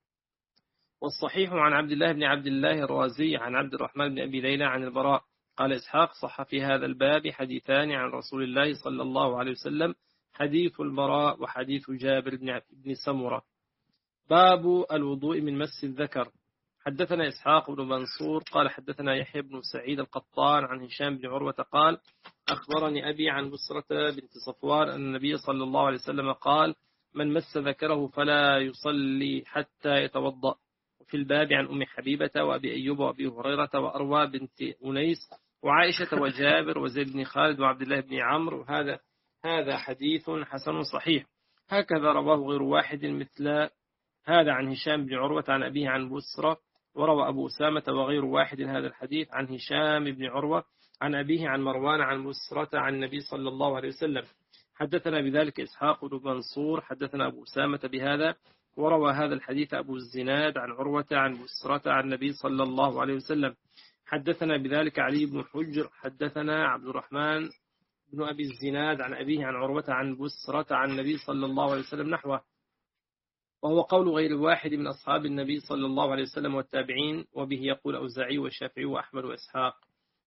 والصحيح عن عبد الله بن عبد الله الرازي عن عبد الرحمن بن أبي ليلى عن البراء. قال إسحاق صح في هذا الباب حديثان عن رسول الله صلى الله عليه وسلم، حديث البراء وحديث جابر بن سمرة. باب الوضوء من مس الذكر. حدثنا إسحاق بن منصور قال حدثنا يحيى بن سعيد القطان عن هشام بن عروة قال أخبرني أبي عن بسرة بنت صفوان أن النبي صلى الله عليه وسلم قال من مس ذكره فلا يصلي حتى يتوضأ. وفي الباب عن أم حبيبة وأبي أيوب وأبي هريرة وأروى بنت أنيس وعائشة وجابر وزيد بن خالد وعبد الله بن عمرو، وهذا هذا حديث حسن صحيح. هكذا رواه غير واحد مثل هذا عن هشام بن عروة عن أبيه عن بسرة. وروى أبو أسامة وغير واحد هذا الحديث عن هشام بن عروة عن أبيه عن مروان عن بسرة عن النبي صلى الله عليه وسلم. حدثنا بذلك إسحاق بن منصور حدثنا أبو أسامة بهذا. وروى هذا الحديث أبو الزناد عن عروة عن بسرة عن النبي صلى الله عليه وسلم. حدثنا بذلك علي بن حجر حدثنا عبد الرحمن بن أبي الزناد عن أبيه عن عروة عن بسرة عن النبي صلى الله عليه وسلم نحوه، وهو قول غير واحد من أصحاب النبي صلى الله عليه وسلم والتابعين، وبه يقول أوزاعي والشافعي وأحمد وإسحاق.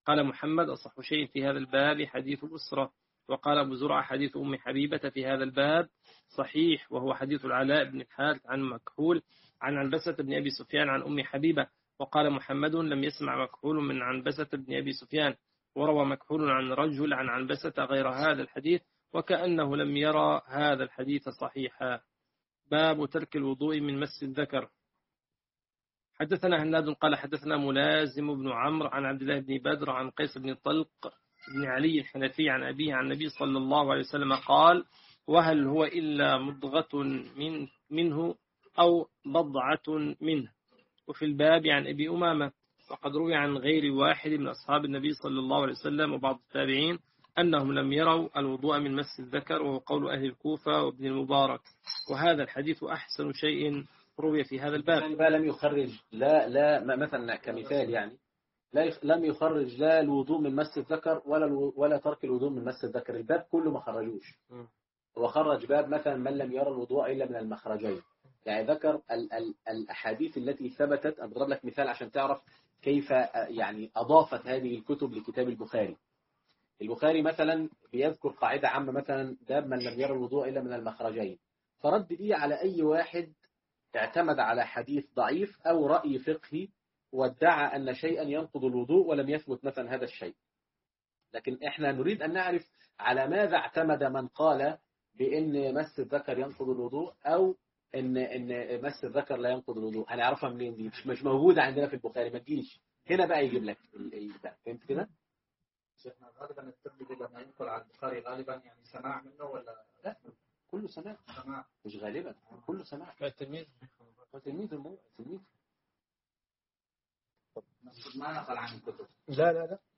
قال محمد أصح شيء في هذا الباب حديث الأسرة. وقال أبو زرعة حديث أم حبيبة في هذا الباب صحيح، وهو حديث العلاء بن الحارث عن مكحول عن عنبسة بن أبي سفيان عن أم حبيبة. وقال محمد لم يسمع مكحول من عنبسة بن أبي سفيان، وروى مكحول عن رجل عن عنبسة غير هذا الحديث، وكأنه لم يرى هذا الحديث صحيحا. باب ترك الوضوء من مس الذكر. حدثنا هناد قال حدثنا ملازم بن عمرو عن عبد الله بن بدر عن قيس بن طلق بن علي الحنفي عن أبيه عن النبي صلى الله عليه وسلم قال: وهل هو إلا مضغة من منه أو بضعة منه. وفي الباب عن أبي أمامة. وقد روي عن غير واحد من أصحاب النبي صلى الله عليه وسلم وبعض التابعين أنهم لم يروا الوضوء من مس الذكر، وهو قول أهل الكوفة وابن المبارك. وهذا الحديث أحسن شيء روي في هذا الباب. يعني بقى لم يخرج لا لا مثلا كمثال يعني لا يخ... لم يخرج لا الوضوء من مس الذكر ولا الو... ولا ترك الوضوء من مس الذكر. الباب كله ما خرجوش. هو خرج باب مثلا من لم يرى الوضوء إلا من المخرجين. يعني ذكر ال... ال... الأحاديث التي ثبتت. أضرب لك مثال عشان تعرف كيف يعني أضافت هذه الكتب لكتاب البخاري. البخاري مثلا بيذكر قاعدة عامة مثلا باب من لم يرى الوضوء إلا من المخرجين، فرد دي على أي واحد اعتمد على حديث ضعيف أو رأي فقهي وادعى أن شيئا ينقض الوضوء ولم يثبت مثلا هذا الشيء. لكن احنا نريد أن نعرف على ماذا اعتمد من قال بأن مس الذكر ينقض الوضوء أو إن إن مس الذكر لا ينقض الوضوء. هنعرفها منين دي؟ مش مش موجودة عندنا في البخاري. ما تجيش هنا بقى يجيب لك البتاع. فهمت كده؟ شيخنا غالبا الترمذي لما ينقل عن البخاري غالبا يعني سماع منه ولا لا؟ كله سماع. سماع مش غالبا، كله سماع. التلميذ تلميذ المو... تلميذ ما نقل عن الكتب. لا لا لا.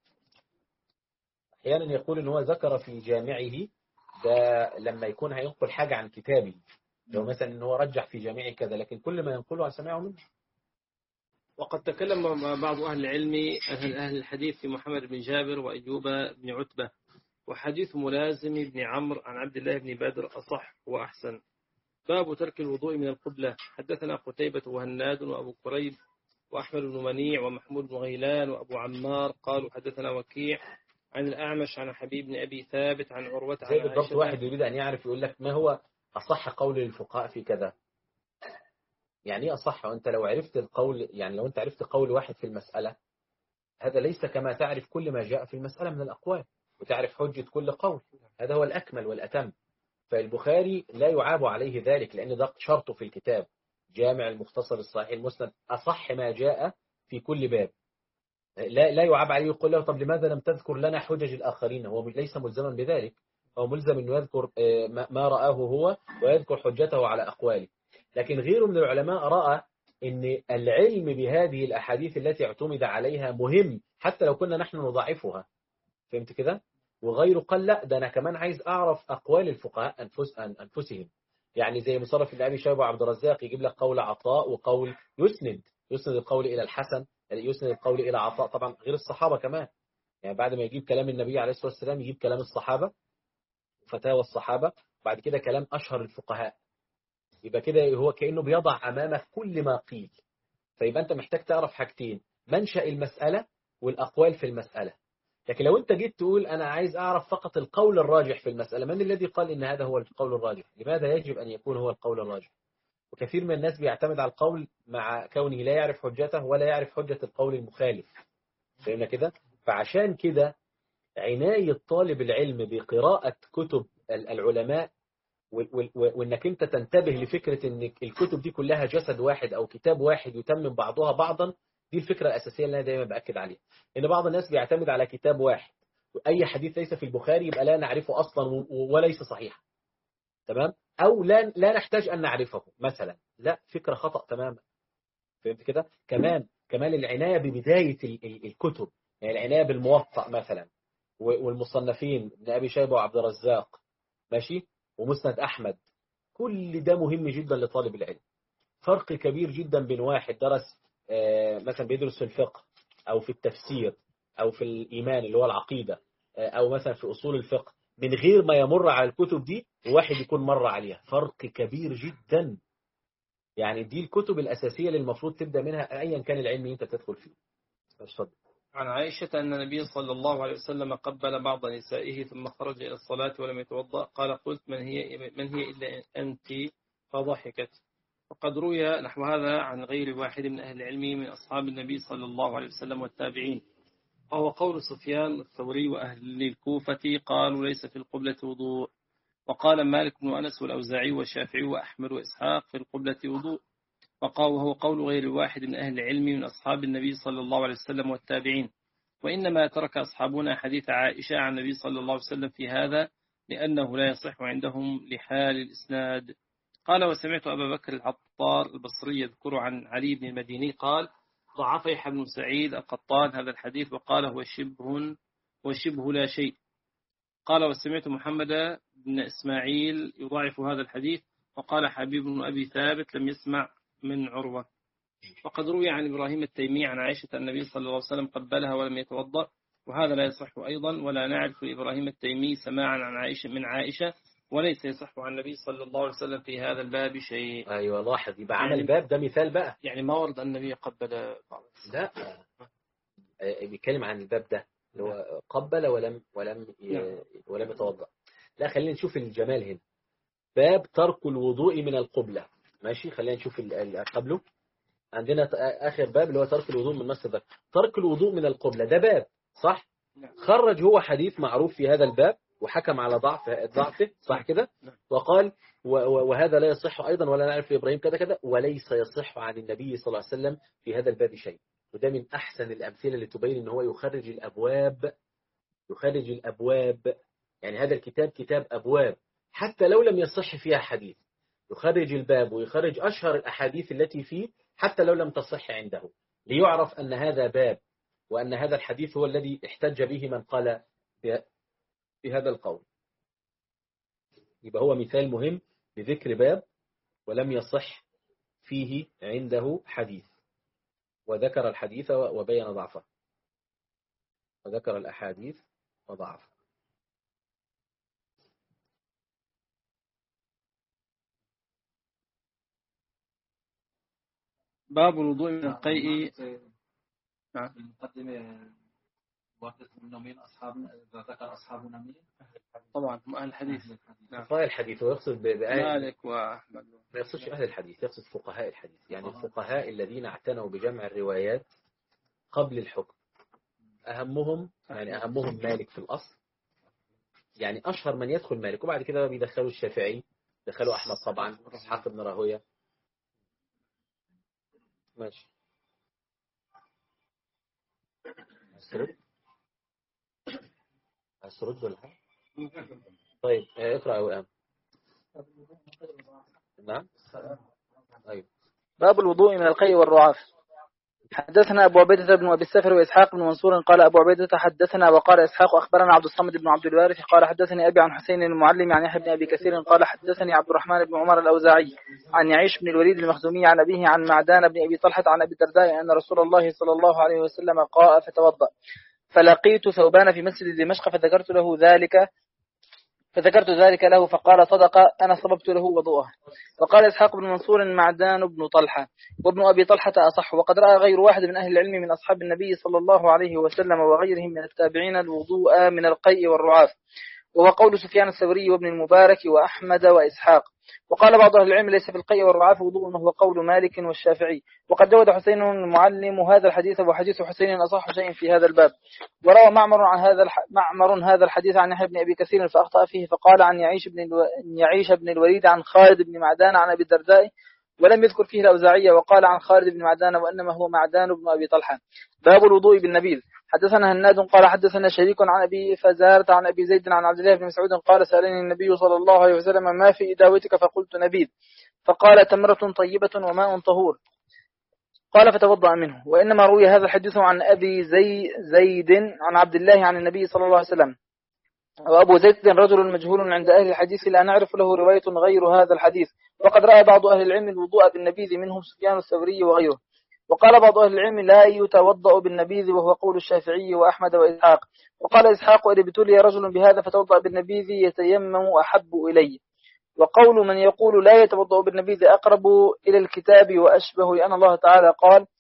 احيانا يقول ان هو ذكر في جامعه ده لما يكون هينقل حاجة عن كتابي، لو مثلا ان هو رجح في جامعه كذا، لكن كل ما ينقله عن سماعه منه. وقد تكلم بعض أهل العلم أهل الحديث في محمد بن جابر وأيوب بن عتبة. وحديث ملازم بن عمرو عن عبد الله بن بدر أصح وأحسن. باب ترك الوضوء من القبلة. حدثنا قتيبة وهناد وأبو كريب وأحمد بن منيع ومحمود بن غيلان وأبو عمار قالوا حدثنا وكيع عن الأعمش عن حبيب بن أبي ثابت عن عروة عن زي بالضبط عائشة. واحد يريد أن يعرف يقول لك ما هو أصح قول الفقهاء في كذا. يعني ايه أصح؟ وأنت لو عرفت القول، يعني لو أنت عرفت قول واحد في المسألة، هذا ليس كما تعرف كل ما جاء في المسألة من الأقوال وتعرف حجة كل قول. هذا هو الأكمل والأتم. فالبخاري لا يعاب عليه ذلك، لأن ده شرطه في الكتاب. جامع المختصر الصحيح المسند أصح ما جاء في كل باب. لا لا يعاب عليه يقول له طب لماذا لم تذكر لنا حجج الآخرين؟ هو ليس ملزما بذلك. هو ملزم أنه يذكر ما رآه هو ويذكر حجته على أقواله. لكن غيره من العلماء رأى أن العلم بهذه الأحاديث التي اعتمد عليها مهم حتى لو كنا نحن نضعفها. فهمت كده؟ وغيره قال لا، ده أنا كمان عايز أعرف أقوال الفقهاء أنفس أنفسهم. يعني زي مصرف بن أبي شيبة وعبد الرزاق يجيب لك قول عطاء وقول يسند يسند القول إلى الحسن، يسند القول إلى عطاء، طبعا غير الصحابة كمان. يعني بعد ما يجيب كلام النبي عليه الصلاة والسلام يجيب كلام الصحابة، فتاوى الصحابة، بعد كده كلام أشهر الفقهاء. يبقى كده هو كأنه بيضع أمامك كل ما قيل. فيبقى أنت محتاج تعرف حاجتين: منشأ المسألة والأقوال في المسألة. لكن لو أنت جيت تقول أنا عايز أعرف فقط القول الراجح في المسألة، من الذي قال إن هذا هو القول الراجح؟ لماذا يجب أن يكون هو القول الراجح؟ وكثير من الناس بيعتمد على القول مع كونه لا يعرف حجته ولا يعرف حجة القول المخالف. فهمنا كده؟ فعشان كده عناية طالب العلم بقراءة كتب العلماء وإنك أنت تنتبه لفكرة إن الكتب دي كلها جسد واحد أو كتاب واحد يتمم بعضها بعضا، دي الفكرة الأساسية اللي أنا دايما بأكد عليها. إن بعض الناس بيعتمد على كتاب واحد، أي حديث ليس في البخاري يبقى لا نعرفه أصلا وليس صحيح، تمام؟ أو لا لا نحتاج أن نعرفه مثلا. لا، فكرة خطأ تماما. فهمت كده؟ كمان كمان العناية ببداية الكتب، يعني العناية بالموطأ مثلا والمصنفين ابن أبي شيبة وعبد الرزاق، ماشي، ومسند أحمد، كل ده مهم جدا لطالب العلم. فرق كبير جدا بين واحد درس مثلا بيدرس في الفقه أو في التفسير أو في الإيمان اللي هو العقيدة أو مثلا في أصول الفقه من غير ما يمر على الكتب دي، وواحد يكون مر عليها. فرق كبير جدا. يعني دي الكتب الأساسية اللي المفروض تبدأ منها أيا كان العلم اللي أنت تدخل فيه. اتفضل. عن عائشة أن النبي صلى الله عليه وسلم قبل بعض نسائه ثم خرج إلى الصلاة ولم يتوضأ. قال قلت من هي, من هي إلا أنت؟ فضحكت. وقد روي نحو هذا عن غير واحد من أهل العلم من أصحاب النبي صلى الله عليه وسلم والتابعين، وهو قول سفيان الثوري وأهل الكوفة قالوا ليس في القبلة وضوء. وقال مالك بن أنس والأوزاعي والشافعي وأحمد وإسحاق في القبلة وضوء، وهو قول غير واحد من أهل العلم من أصحاب النبي صلى الله عليه وسلم والتابعين. وإنما ترك أصحابنا حديث عائشة عن النبي صلى الله عليه وسلم في هذا لأنه لا يصح عندهم لحال الإسناد. قال وسمعت أبا بكر العطار البصري يذكر عن علي بن المديني قال ضعف يحيى بن سعيد القطان هذا الحديث وقال هو شبه وشبه لا شيء. قال وسمعت محمد بن إسماعيل يضاعف هذا الحديث وقال حبيب بن أبي ثابت لم يسمع من عروة. وقد روي عن إبراهيم التيمي عن عائشة النبي صلى الله عليه وسلم قبلها ولم يتوضأ، وهذا لا يصح أيضا، ولا نعرف إبراهيم التيمي سماعا عن عائشة من عائشة، وليس يصح عن النبي صلى الله عليه وسلم في هذا الباب شيء. أيوة لاحظ، يبقى عمل باب ده مثال بقى، يعني ما ورد النبي قبل بعض. لا بيتكلم عن الباب ده اللي هو قبل ولم ولم ولم يتوضأ. لا خلينا نشوف الجمال هنا، باب ترك الوضوء من القبلة. ماشي، خلينا نشوف قبله. عندنا آخر باب اللي هو ترك الوضوء من مس الذكر. ترك الوضوء من القبلة ده باب صح؟ خرج هو حديث معروف في هذا الباب وحكم على ضعف ضعفه صح كده، وقال وهذا لا يصح أيضا ولا نعرف إبراهيم كذا كذا، وليس يصح عن النبي صلى الله عليه وسلم في هذا الباب شيء. وده من أحسن الأمثلة اللي تبين إن هو يخرج الأبواب، يخرج الأبواب. يعني هذا الكتاب كتاب أبواب حتى لو لم يصح فيها حديث، يخرج الباب ويخرج أشهر الأحاديث التي فيه حتى لو لم تصح عنده، ليعرف أن هذا باب وأن هذا الحديث هو الذي احتج به من قال بهذا القول. يبقى هو مثال مهم بذكر باب ولم يصح فيه عنده حديث، وذكر الحديث وبين ضعفه، وذكر الأحاديث وضعفه. باب الوضوء من القيء. نعم. المقدمة واحد من مين أصحابنا، ذكر أصحابنا مين؟ طبعا هم أهل الحديث. نعم. فقهاء الحديث، ويقصد بآية مالك وأحمد، ما يقصدش أهل الحديث، يقصد فقهاء الحديث، يعني الفقهاء الذين اعتنوا بجمع الروايات قبل الحكم. أهمهم يعني أهمهم مالك في الأصل، يعني أشهر من يدخل مالك، وبعد كده بيدخلوا الشافعي، دخلوا أحمد طبعا، إسحاق بن راهويه. ماشي. أسرد أسرد ولا حاجة؟ طيب اقرأ يا وئام. نعم. أيوه. باب الوضوء من القيء والرعاف. حدثنا أبو عبيدة بن أبي السفر وإسحاق بن منصور قال أبو عبيدة حدثنا، وقال إسحاق أخبرنا عبد الصمد بن عبد الوارث قال حدثني أبي عن حسين المعلم عن يحيى بن أبي كثير قال حدثني عبد الرحمن بن عمر الأوزاعي عن يعيش بن الوليد المخزومي عن أبيه عن معدان بن أبي طلحة عن أبي الدرداء أن رسول الله صلى الله عليه وسلم قاء فتوضأ، فلقيت ثوبان في مسجد دمشق فذكرت له ذلك فذكرت ذلك له فقال صدق، أنا صببت له وضوءه. وقال إسحاق بن منصور معدان بن طلحة وابن أبي طلحة أصح، وقد رأى غير واحد من أهل العلم من أصحاب النبي صلى الله عليه وسلم وغيرهم من التابعين الوضوء من القيء والرعاف، وهو قول سفيان الثوري وابن المبارك وأحمد وإسحاق. وقال بعض أهل العلم ليس في القيء والرعاف وضوء، وهو قول مالك والشافعي. وقد جود حسين المعلم هذا الحديث، وحديث حسين أصح شيء في هذا الباب. وروى معمر عن هذا الح... معمر هذا الحديث عن يحيى بن أبي كثير فأخطأ فيه، فقال عن يعيش بن الو... يعيش بن الوليد عن خالد بن معدان عن أبي الدرداء، ولم يذكر فيه الأوزاعية، وقال عن خالد بن معدان وإنما هو معدان بن أبي طلحة. باب الوضوء بالنبيذ. حدثنا هناد قال حدثنا شريك عن أبي فزارة عن أبي زيد عن عبد الله بن مسعود قال سألني النبي صلى الله عليه وسلم ما في إداوتك، فقلت نبيذ، فقال تمرة طيبة وماء طهور، قال فتوضأ منه. وإنما روي هذا الحديث عن أبي زي زيد عن عبد الله عن النبي صلى الله عليه وسلم، وأبو زيد رجل مجهول عند أهل الحديث لا نعرف له رواية غير هذا الحديث. وقد رأى بعض أهل العلم الوضوء بالنبيذ منهم سفيان الثوري وغيره. وقال بعض أهل العلم لا يتوضأ بالنبيذ، وهو قول الشافعي وأحمد وإسحاق. وقال إسحاق إذا ابتلي رجل بهذا فتوضأ بالنبيذ يتيمم أحب إليه. وقول من يقول لا يتوضأ بالنبيذ أقرب إلى الكتاب وأشبه، لأن الله تعالى قال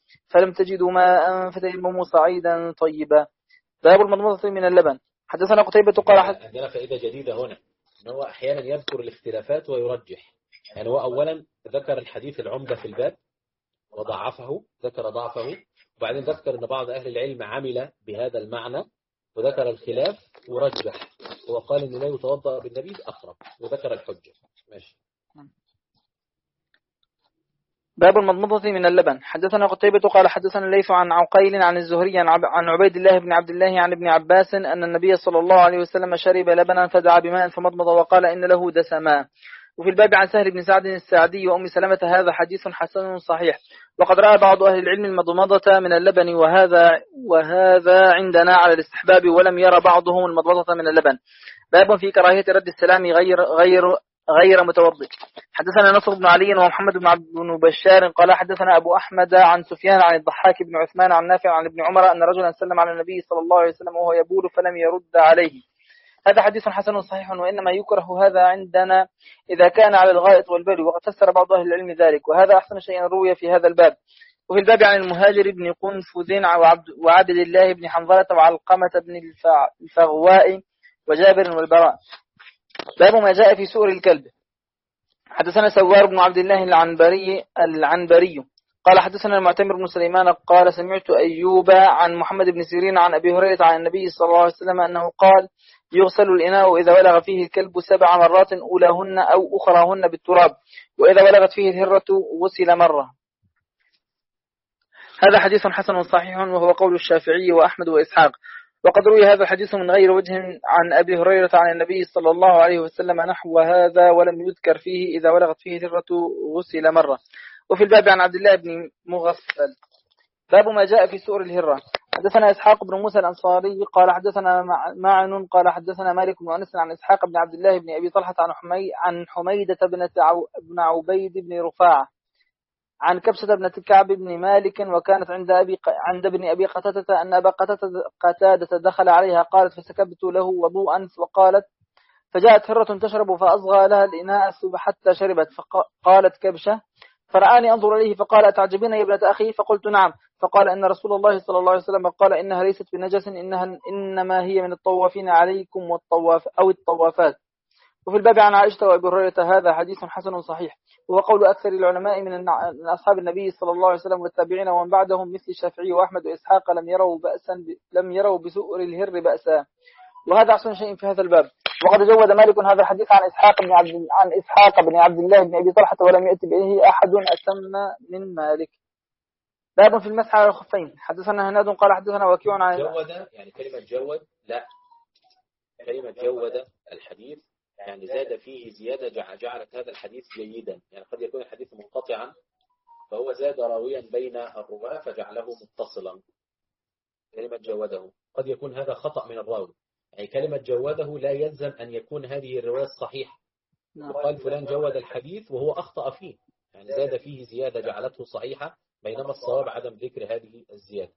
فلم تجدوا ماء فتيمموا صعيدا طيبا. باب المضمضة من اللبن. حدثنا قتيبة قال حد... عندنا فائدة جديدة هنا، ان هو احيانا يذكر الاختلافات ويرجح. يعني هو اولا ذكر الحديث العمدة في الباب وضعفه، ذكر ضعفه، وبعدين ذكر ان بعض اهل العلم عمل بهذا المعنى وذكر الخلاف ورجح، وقال ان لا يتوضأ بالنبيذ اقرب، وذكر الحجة. ماشي. باب المضمضة من اللبن. حدثنا قتيبة قال حدثنا الليث عن عقيل عن الزهري عن, عب... عن عبيد الله بن عبد الله عن ابن عباس أن النبي صلى الله عليه وسلم شرب لبنا فدعا بماء فمضمض وقال إن له دسما. وفي الباب عن سهل بن سعد الساعدي وأم سلمة هذا حديث حسن صحيح. وقد رأى بعض أهل العلم المضمضة من اللبن وهذا وهذا عندنا على الاستحباب، ولم يرى بعضهم المضمضة من اللبن. باب في كراهية رد السلام غير غير غير متوضئ. حدثنا نصر بن علي ومحمد بن عبد بن بشار قال حدثنا أبو أحمد عن سفيان عن الضحاك بن عثمان عن نافع عن ابن عمر أن رجلا سلم على النبي صلى الله عليه وسلم وهو يبول فلم يرد عليه. هذا حديث حسن صحيح، وإنما يكره هذا عندنا إذا كان على الغائط والبول، وقد فسر بعض أهل العلم ذلك، وهذا أحسن شيء روي في هذا الباب. وفي الباب عن المهاجر بن قنفذ وعبد الله بن حنظلة وعلقمة بن الفغواء وجابر والبراء. باب ما جاء في سؤر الكلب. حدثنا سوار بن عبد الله العنبري العنبري قال حدثنا المعتمر بن سليمان قال سمعت أيوب عن محمد بن سيرين عن أبي هريرة عن النبي صلى الله عليه وسلم أنه قال يغسل الإناء إذا ولغ فيه الكلب سبع مرات أولاهن أو أخراهن بالتراب، وإذا ولغت فيه الهرة غسل مرة. هذا حديث حسن صحيح، وهو قول الشافعي وأحمد وإسحاق. وقد روي هذا الحديث من غير وجه عن أبي هريرة عن النبي صلى الله عليه وسلم نحو هذا، ولم يذكر فيه إذا ولغت فيه الهرة غسل مرة. وفي الباب عن عبد الله بن مغفل. باب ما جاء في سؤر الهرة. حدثنا إسحاق بن موسى الأنصاري قال حدثنا معن قال حدثنا مالك بن أنس عن إسحاق بن عبد الله بن أبي طلحة عن حمي عن حميدة بن عبيد بن رفاعة عن كبشة بن كعب بن مالك وكانت عند أبي عند ابن أبي قتادة أن أبا قتادة دخل عليها قالت فسكبت له وضوءا وقالت فجاءت هرة تشرب فأصغى لها الإناء حتى شربت فقالت كبشة فرآني أنظر إليه فقال أتعجبين يا ابنة أخي؟ فقلت نعم. فقال إن رسول الله صلى الله عليه وسلم قال إنها ليست بنجس إنها إنما هي من الطوافين عليكم والطواف أو الطوافات. وفي الباب عن عائشة وأبي هريرة هذا حديث حسن صحيح، وهو قول أكثر العلماء من من أصحاب النبي صلى الله عليه وسلم والتابعين ومن بعدهم مثل الشافعي وأحمد وإسحاق لم يروا بأسا لم يروا بسؤر الهر بأسا، وهذا أحسن شيء في هذا الباب. وقد جود مالك هذا الحديث عن إسحاق بن عبد عن إسحاق بن عبد الله بن أبي طلحة ولم يأتي به أحد أتم من مالك. باب في المسح على الخفين. حدثنا هناد قال حدثنا وكيع عن جود، يعني كلمة جود لا كلمة جود الحديث يعني زاد فيه زيادة جعلت هذا الحديث جيدا. يعني قد يكون الحديث منقطعا فهو زاد راويا بين الرواة فجعله متصلا. كلمة جوده قد يكون هذا خطأ من الراوي، يعني كلمة جوده لا يلزم أن يكون هذه الرواية الصحيحة. وقال فلان جود الحديث وهو أخطأ فيه، يعني زاد فيه زيادة جعلته صحيحة، بينما الصواب عدم ذكر هذه الزيادة.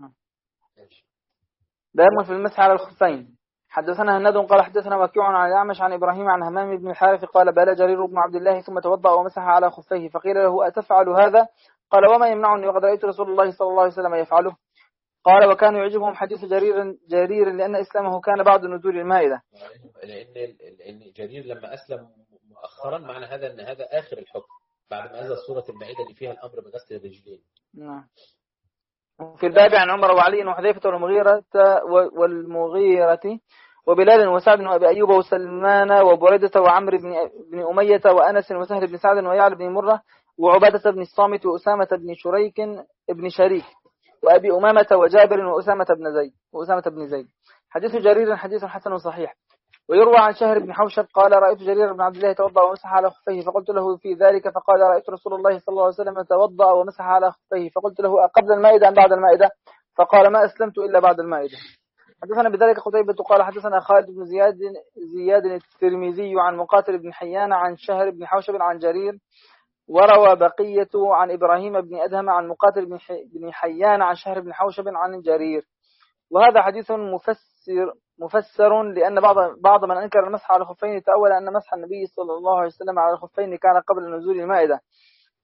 باب في المسح على الخفين. حدثنا هناد قال حدثنا وكيع عن الأعمش عن إبراهيم عن همام بن الحارث قال بال جرير بن عبد الله ثم توضأ ومسح على خفيه فقيل له أتفعل هذا؟ قال وما يمنعني وقد رأيت رسول الله صلى الله عليه وسلم يفعله. قال وكان يعجبهم حديث جرير جرير لأن إسلامه كان بعد نزول المائدة. لأن لأن جرير لما أسلم مؤخرا معنى هذا أن هذا آخر الحكم بعد ما نزل سورة المائدة اللي فيها الأمر بغسل الرجلين. نعم. في الباب عن عمر وعلي وحذيفة والمغيرة والمغيرة وبلال وسعد وأبي أيوب وسلمان وبريدة وعمر بن بن أمية وأنس وسهل بن سعد ويعلى بن مرة وعبادة بن الصامت وأسامة بن شريك بن شريك وأبي أمامة وجابر وأسامة بن زيد وأسامة بن زيد. حديث جرير حديث حسن صحيح. ويروى عن شهر بن حوشب قال رأيت جرير بن عبد الله توضأ ومسح على خفيه فقلت له في ذلك فقال رأيت رسول الله صلى الله عليه وسلم توضأ ومسح على خفيه فقلت له قبل المائدة أم بعد المائدة؟ فقال ما أسلمت إلا بعد المائدة. حدثنا بذلك قتيبة قال حدثنا خالد بن زياد زياد الترمذي عن مقاتل بن حيان عن شهر بن حوشب عن جرير. وروى بقية عن إبراهيم بن أدهم عن مقاتل بن حيان عن شهر بن حوشب عن جرير. وهذا حديث مفسر مفسر لأن بعض بعض من أنكر المسح على الخفين تأول أن مسح النبي صلى الله عليه وسلم على الخفين كان قبل نزول المائدة،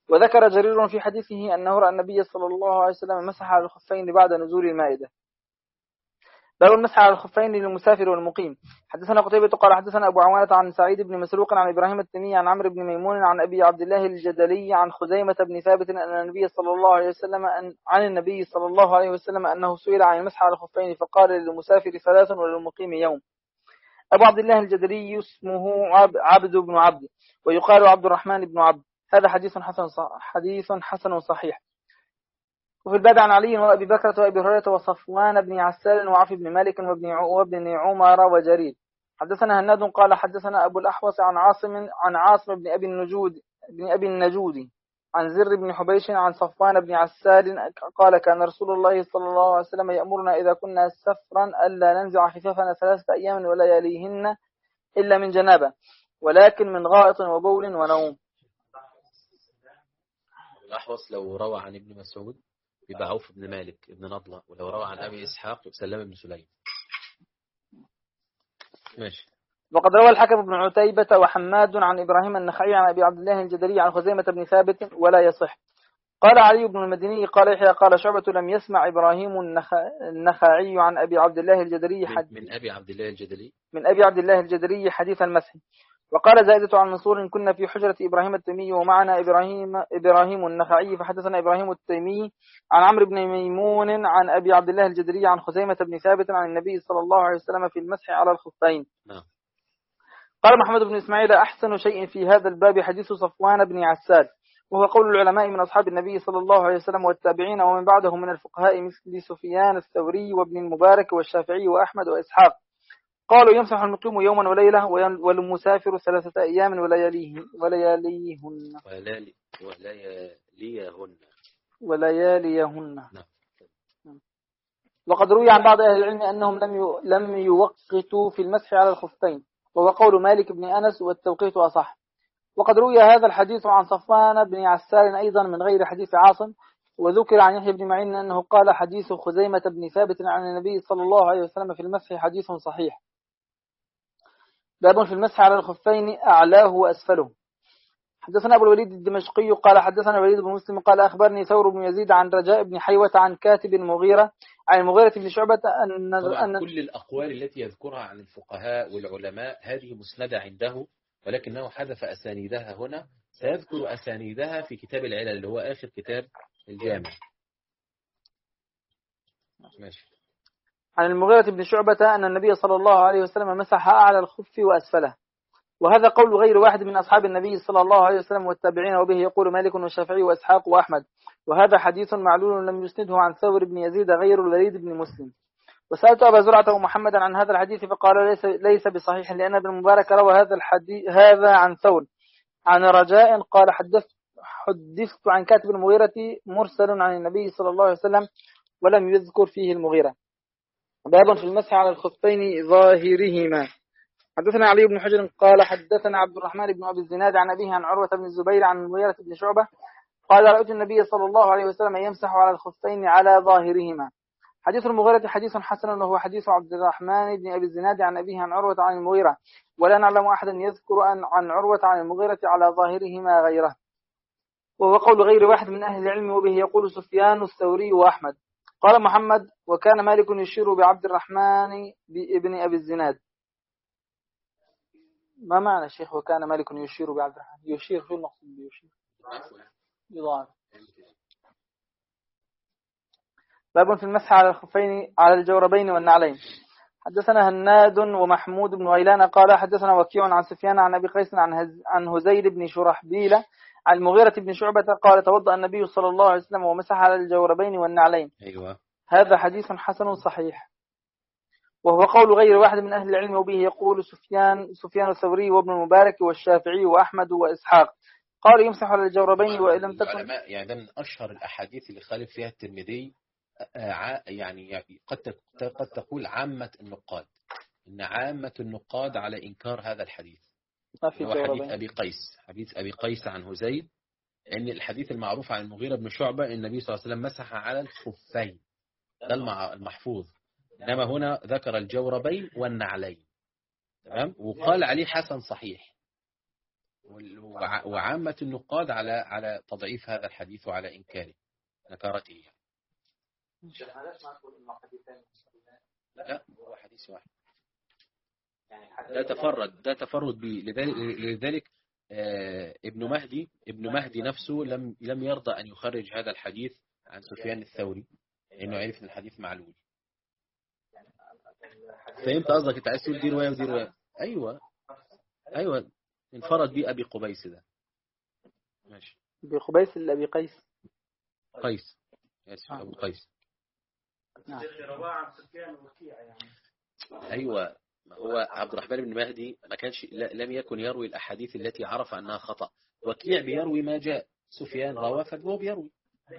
وذكر جرير في حديثه أنه رأى النبي صلى الله عليه وسلم مسح على الخفين بعد نزول المائدة. باب المسح على الخفين للمسافر والمقيم. حدثنا قتيبة قال حدثنا أبو عوانة عن سعيد بن مسروق عن إبراهيم التيمي عن عمرو بن ميمون عن أبي عبد الله الجدلي عن خزيمة بن ثابت أن النبي صلى الله عليه وسلم أن عن النبي صلى الله عليه وسلم أنه سئل عن المسح على الخفين فقال للمسافر ثلاث وللمقيم يوم. أبو عبد الله الجدلي اسمه عبد بن عبد ويقال عبد الرحمن بن عبد. هذا حديث حسن حديث حسن صحيح. وفي الباب عن علي وأبي بكر وأبي هريرة وصفوان بن عسال وعفي بن مالك وابن وابن عمر وجرير. حدثنا هناد قال حدثنا أبو الأحوص عن عاصم عن عاصم بن أبي النجود بن أبي النجودي عن زر بن حبيش عن صفوان بن عسال قال كان رسول الله صلى الله عليه وسلم يأمرنا إذا كنا سفرا ألا ننزع خفافنا ثلاثة أيام ولياليهن إلا من جنابة ولكن من غائط وبول ونوم. الأحوص لو روى عن ابن مسعود يبقى عوف بن مالك ابن نضلة، ولو روى عن أبي إسحاق سلام بن سليم. ماشي. وقد روى الحكم بن عتيبة وحماد عن إبراهيم النخعي عن أبي عبد الله الجدلي عن خزيمة بن ثابت ولا يصح. قال علي بن المديني قال يحيى قال شعبة لم يسمع إبراهيم النخعي عن أبي عبد الله الجدلي حد من أبي عبد الله الجدلي من أبي عبد الله الجدلي حديث المسح. وقال زائدة عن منصور كنا في حجرة إبراهيم التيمي ومعنا إبراهيم إبراهيم النخعي فحدثنا إبراهيم التيمي عن عمرو بن ميمون عن أبي عبد الله الجدلي عن خزيمة بن ثابت عن النبي صلى الله عليه وسلم في المسح على الخفين. نعم. قال محمد بن إسماعيل أحسن شيء في هذا الباب حديث صفوان بن عسال وهو قول العلماء من أصحاب النبي صلى الله عليه وسلم والتابعين ومن بعدهم من الفقهاء مثل سفيان الثوري وابن المبارك والشافعي وأحمد وإسحاق قالوا يمسح المقيم يوما وليلة والمسافر ثلاثة أيام ولياليه ولياليهن ولياليهن ولياليهن. وقد روي عن بعض أهل العلم أنهم لم لم يوقتوا في المسح على الخفين وهو قول مالك بن أنس والتوقيت أصح. وقد روي هذا الحديث عن صفوان بن عسال أيضا من غير حديث عاصم. وذكر عن يحيى بن معين أنه قال حديث خزيمة بن ثابت عن النبي صلى الله عليه وسلم في المسح حديث صحيح. باب في المسح على الخفين أعلاه وأسفله. حدثنا أبو الوليد الدمشقي قال حدثنا الوليد بن مسلم قال أخبرني ثور بن يزيد عن رجاء بن حيوة عن كاتب المغيرة عن المغيرة بن شعبة أن أن كل الأقوال التي يذكرها عن الفقهاء والعلماء هذه مسندة عنده ولكنه حذف أسانيدها هنا. سيذكر أسانيدها في كتاب العلل اللي هو آخر كتاب الجامع. ماشي. عن المغيرة بن شعبة أن النبي صلى الله عليه وسلم مسح أعلى الخف وأسفله وهذا قول غير واحد من أصحاب النبي صلى الله عليه وسلم والتابعين وبه يقول مالك والشافعي وإسحاق وأحمد. وهذا حديث معلول لم يسنده عن ثور بن يزيد غير الوليد بن مسلم. وسألت أبا زرعة ومحمدا عن هذا الحديث فقال ليس, ليس بصحيح لأن ابن المبارك روى هذا الحديث هذا عن ثور عن رجاء قال حدثت حدثت عن كاتب المغيرة مرسل عن النبي صلى الله عليه وسلم ولم يذكر فيه المغيرة. باب في المسح على الخفين ظاهرهما. حدثنا علي بن حجر قال حدثنا عبد الرحمن بن أبي الزناد عن أبيه عن عروة بن الزبير عن المغيرة بن شعبة قال رأيت النبي صلى الله عليه وسلم يمسح على الخفين على ظاهرهما. حديث المغيرة حديث حسن وهو حديث عبد الرحمن بن أبي الزناد عن أبيه عن عروة عن المغيرة ولا نعلم أحدا يذكر عن عروة عن المغيرة على ظاهرهما غيره وهو قول غير واحد من أهل العلم وبه يقول سفيان الثوري وأحمد. قال محمد وكان مالك يشير بعبد الرحمن بابن أبي الزناد. ما معنى الشيخ وكان مالك يشير بعبد الرحمن؟ يشير في المقصود بيشير يضاعف. باب في المسح على الخفين على الجوربين والنعلين. حدثنا هناد ومحمود بن غيلان قال حدثنا وكيع عن سفيان عن أبي قيس عن هز عن هزيل بن شرحبيل عن المغيرة بن شعبة قال توضأ النبي صلى الله عليه وسلم ومسح على الجوربين والنعلين. أيوة. هذا حديث حسن صحيح وهو قول غير واحد من أهل العلم وبه يقول سفيان سفيان الثوري وابن المبارك والشافعي وأحمد وإسحاق قال يمسح على الجوربين وإن لم تكن يعني ده من أشهر الأحاديث اللي خالف فيها الترمذي. يعني قد قد تقول عامة النقاد إن عامة النقاد على إنكار هذا الحديث. هو حديث أبي قيس حديث أبي قيس عن هزيل إن الحديث المعروف عن المغيرة بن شعبة النبي صلى الله عليه وسلم مسح على الخفين ده المحفوظ. إنما هنا ذكر الجوربين والنعلين تمام وقال عليه حسن صحيح وعامة النقاد على على تضعيف هذا الحديث وعلى إنكاره نكارته. لا هو حديث واحد، ده تفرد ده تفرد به. لذلك, لذلك آه ابن مهدي ابن مهدي نفسه لم لم يرضى أن يخرج هذا الحديث عن سفيان الثوري لأنه عرف أن الحديث معلول. فهمت قصدك؟ أنت عايز تقول دي رواية ودي رواية. أيوة أيوة انفرد به أبي قبيس ده. ماشي. أبي قبيس ولا أبي قيس؟ قيس. آسف أبو قيس. نعم. أيوة. هو عبد الرحمن بن مهدي ما كانش لم يكن يروي الأحاديث التي عرف أنها خطأ. وكيع بيروي ما جاء، سفيان روى فهو بيروي.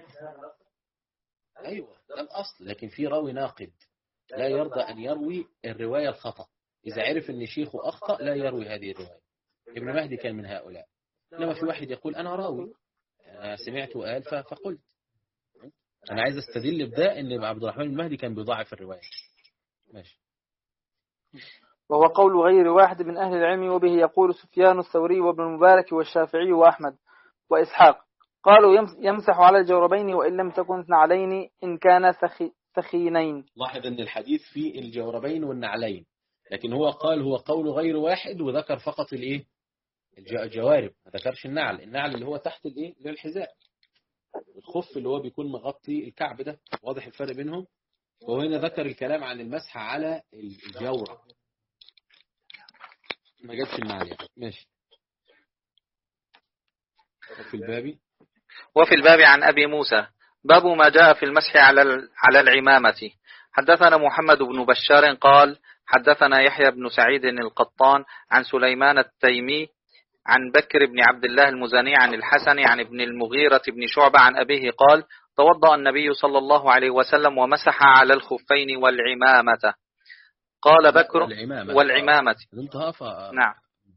أيوة ده الأصل. لكن في راوي ناقد لا يرضى أن يروي الرواية الخطأ. إذا عرف أن شيخه أخطأ لا يروي هذه الرواية. ابن مهدي كان من هؤلاء. لما في واحد يقول أنا راوي، أنا سمعت وقال فقلت. أنا عايز أستدل بده أن عبد الرحمن بن مهدي كان بيضاعف الرواية. ماشي. وهو قول غير واحد من أهل العلم، وبه يقول سفيان الثوري وابن المبارك والشافعي وأحمد وإسحاق. قالوا يمسح على الجوربين وإن لم تكن نعلين إن كان ثخينين. لاحظ أن الحديث فيه الجوربين والنعلين، لكن هو قال هو قول غير واحد وذكر فقط الإيه الجوارب، ما ذكرش النعل. النعل اللي هو تحت الإيه للحذاء، الخف اللي هو بيكون مغطي الكعب ده. واضح الفرق بينهم؟ وهنا ذكر الكلام عن المسح على الجورب، ما جابش النعل يعني. ماشي. وفي الباب وفي الباب عن أبي موسى باب ما جاء في المسح على على العمامة. حدثنا محمد بن بشار قال حدثنا يحيى بن سعيد القطان عن سليمان التيمي عن بكر بن عبد الله المزني عن الحسن عن ابن المغيرة بن شعبة عن أبيه قال توضأ النبي صلى الله عليه وسلم ومسح على الخفين والعمامة. قال بكر والعمامة, والعمامة. نعم.